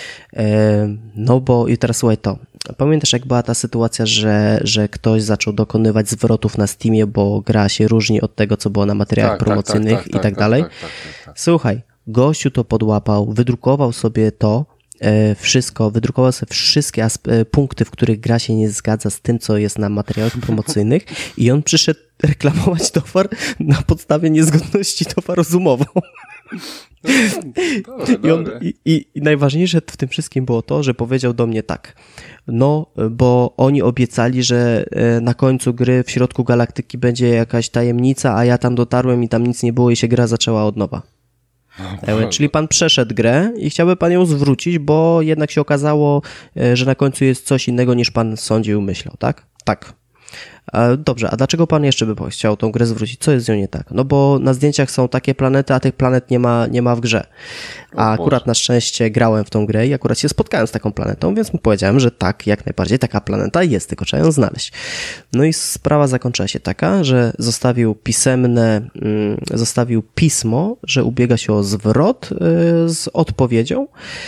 E, no bo i teraz słuchaj to. Pamiętasz, jak była ta sytuacja, że, że ktoś zaczął dokonywać zwrotów na Steamie, bo gra się różni od tego, co było na materiałach tak, promocyjnych tak, tak, tak, i tak, tak dalej? Tak, tak, tak, tak. Słuchaj, gościu to podłapał, wydrukował sobie to, e, wszystko, wydrukował sobie wszystkie asp- punkty, w których gra się nie zgadza z tym, co jest na materiałach promocyjnych i on przyszedł reklamować towar na podstawie niezgodności towaru z umową. Dobre, I, on, dobre. i, i, I najważniejsze w tym wszystkim było to, że powiedział do mnie tak, no, bo oni obiecali, że na końcu gry w środku galaktyki będzie jakaś tajemnica, a ja tam dotarłem i tam nic nie było i się gra zaczęła od nowa. No, czyli pan przeszedł grę i chciałby pan ją zwrócić, bo jednak się okazało, że na końcu jest coś innego niż pan sądził, myślał, tak? Tak. Dobrze, a dlaczego pan jeszcze by chciał tą grę zwrócić? Co jest z nią nie tak? No bo na zdjęciach są takie planety, a tych planet nie ma, nie ma w grze. A akurat na szczęście grałem w tą grę i akurat się spotkałem z taką planetą, więc mu powiedziałem, że tak, jak najbardziej taka planeta jest, tylko trzeba ją znaleźć. No i sprawa zakończyła się taka, że zostawił pisemne, zostawił pismo, że ubiega się o zwrot z odpowiedzią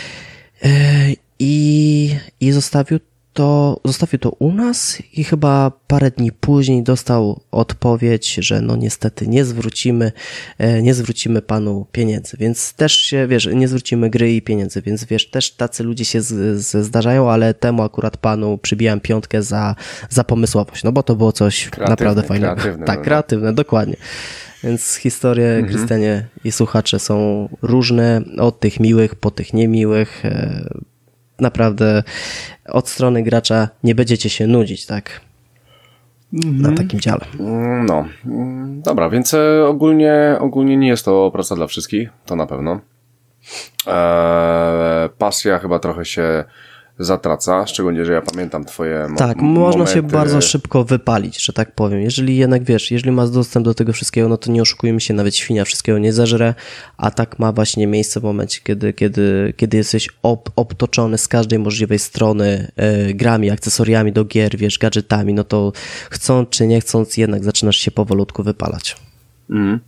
i, i zostawił to zostawił to u nas i chyba parę dni później dostał odpowiedź, że no niestety nie zwrócimy, nie zwrócimy panu pieniędzy, więc też się, wiesz, nie zwrócimy gry i pieniędzy, więc wiesz, też tacy ludzie się z, z, zdarzają, ale temu akurat panu przybijam piątkę za, za pomysłowość, no bo to było coś kreatywne, naprawdę fajnego. Kreatywne, tak, no. kreatywne, dokładnie. Więc historie, mhm. Krystianie i słuchacze są różne, od tych miłych po tych niemiłych. Naprawdę od strony gracza nie będziecie się nudzić, tak? Mhm. Na takim dziale. No, dobra, więc ogólnie, ogólnie nie jest to praca dla wszystkich, to na pewno. Eee, pasja chyba trochę się zatraca, szczególnie, że ja pamiętam twoje mo- Tak, momenty. można się bardzo szybko wypalić, że tak powiem. Jeżeli jednak, wiesz, jeżeli masz dostęp do tego wszystkiego, no to nie oszukujmy się, nawet świnia wszystkiego nie zeżre, a tak ma właśnie miejsce w momencie, kiedy, kiedy, kiedy jesteś ob, obtoczony z każdej możliwej strony e, grami, akcesoriami do gier, wiesz, gadżetami, no to chcąc czy nie chcąc, jednak zaczynasz się powolutku wypalać. Mm.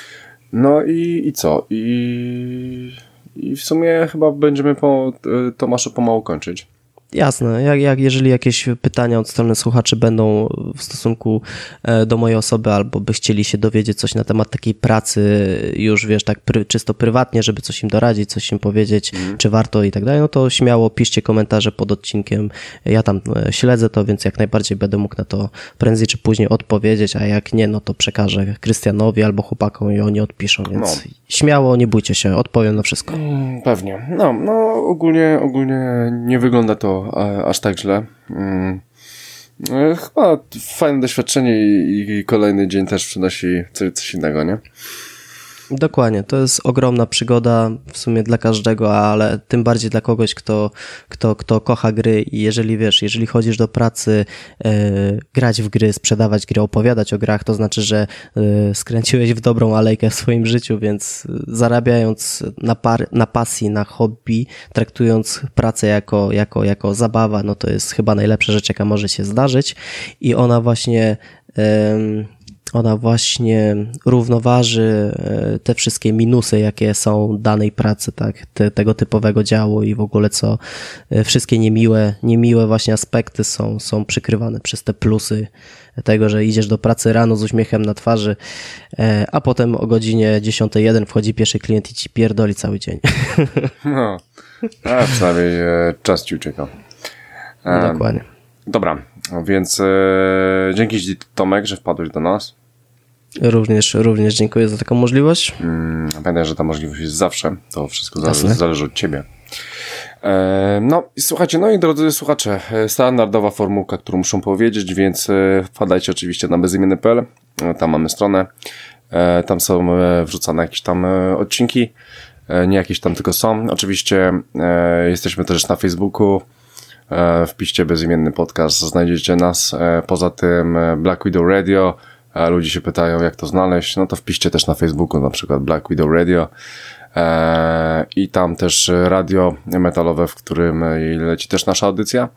No i, i co? I... I w sumie chyba będziemy po Tomaszu pomału kończyć. Jasne, jak, jak jeżeli jakieś pytania od strony słuchaczy będą w stosunku do mojej osoby, albo by chcieli się dowiedzieć coś na temat takiej pracy już, wiesz, tak pry, czysto prywatnie, żeby coś im doradzić, coś im powiedzieć, mm. czy warto i tak dalej, no to śmiało piszcie komentarze pod odcinkiem. Ja tam śledzę to, więc jak najbardziej będę mógł na to prędzej czy później odpowiedzieć, a jak nie, no to przekażę Krystianowi albo chłopakom i oni odpiszą, więc no. Śmiało, nie bójcie się, odpowiem na wszystko. Pewnie. No, no ogólnie, ogólnie nie wygląda to aż tak źle. Hmm. Chyba fajne doświadczenie i, i kolejny dzień też przynosi coś, coś innego, nie? Dokładnie, to jest ogromna przygoda w sumie dla każdego, ale tym bardziej dla kogoś, kto, kto, kto kocha gry i jeżeli wiesz, jeżeli chodzisz do pracy, yy, grać w gry, sprzedawać gry, opowiadać o grach, to znaczy, że yy, skręciłeś w dobrą alejkę w swoim życiu, więc zarabiając na, par, na pasji, na hobby, traktując pracę jako, jako, jako zabawa, no to jest chyba najlepsza rzecz, jaka może się zdarzyć i ona właśnie yy, ona właśnie równoważy te wszystkie minusy, jakie są danej pracy, tak, te, tego typowego działu i w ogóle co wszystkie niemiłe, niemiłe właśnie aspekty są, są przykrywane przez te plusy tego, że idziesz do pracy rano z uśmiechem na twarzy, a potem o godzinie dziesiąta jeden wchodzi pierwszy klient i ci pierdoli cały dzień. No, a przynajmniej czas ci ucieka. Dokładnie. Dobra, więc e, dzięki Ci, Tomek, że wpadłeś do nas. Również, również dziękuję za taką możliwość. Mm, pamiętaj, że ta możliwość jest zawsze. To wszystko zależy, zależy od Ciebie. E, no i słuchajcie, no i drodzy słuchacze, standardowa formułka, którą muszą powiedzieć, więc wpadajcie oczywiście na bezimienny kropka pe el. Tam mamy stronę. E, tam są wrzucane jakieś tam odcinki. E, nie jakieś tam tylko są. Oczywiście e, jesteśmy też na Facebooku. Wpiszcie bezimienny podcast, znajdziecie nas. Poza tym Black Widow Radio. Ludzie się pytają, jak to znaleźć. No to wpiszcie też na Facebooku, na przykład Black Widow Radio. I tam też radio metalowe, w którym leci też nasza audycja.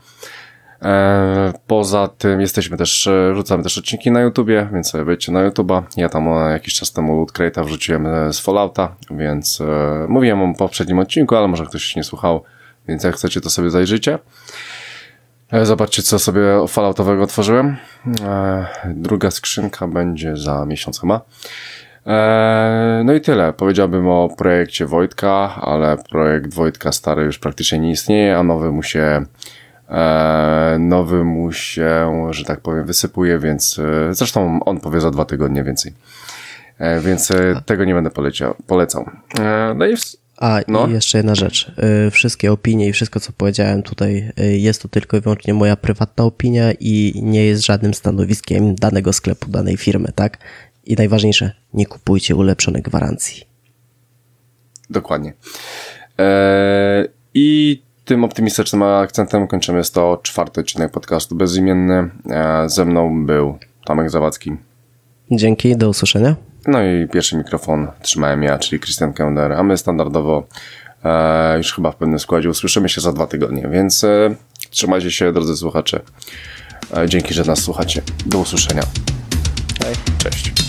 Poza tym jesteśmy też, rzucamy też odcinki na YouTubie, więc sobie wejdźcie na YouTube'a. Ja tam jakiś czas temu Loot Crate'a wrzuciłem z Fallouta, więc mówiłem o poprzednim odcinku, ale może ktoś nie słuchał. Więc jak chcecie, to sobie zajrzyjcie. Zobaczcie, co sobie falloutowego otworzyłem. Druga skrzynka będzie za miesiąc chyba. No i tyle. Powiedziałbym o projekcie Wojtka, ale projekt Wojtka stary już praktycznie nie istnieje, a nowy mu się nowy mu się, że tak powiem, wysypuje, więc zresztą on powie za dwa tygodnie więcej. e, więc e, tego nie będę poleciał, polecał. E, no i w... A, no. i jeszcze jedna rzecz. Wszystkie opinie i wszystko, co powiedziałem tutaj, jest to tylko i wyłącznie moja prywatna opinia i nie jest żadnym stanowiskiem danego sklepu, danej firmy, tak? I najważniejsze, nie kupujcie ulepszonej gwarancji. Dokładnie. Eee, I tym optymistycznym akcentem kończymy sto czwarty odcinek podcastu Bezimienny. Eee, ze mną był Tomek Zawadzki. Dzięki, do usłyszenia. No i pierwszy mikrofon trzymałem ja, czyli Christian Kender, a my standardowo e, już chyba w pewnym składzie usłyszymy się za dwa tygodnie, więc e, trzymajcie się, drodzy słuchacze. E, dzięki, że nas słuchacie. Do usłyszenia. Hej. Cześć.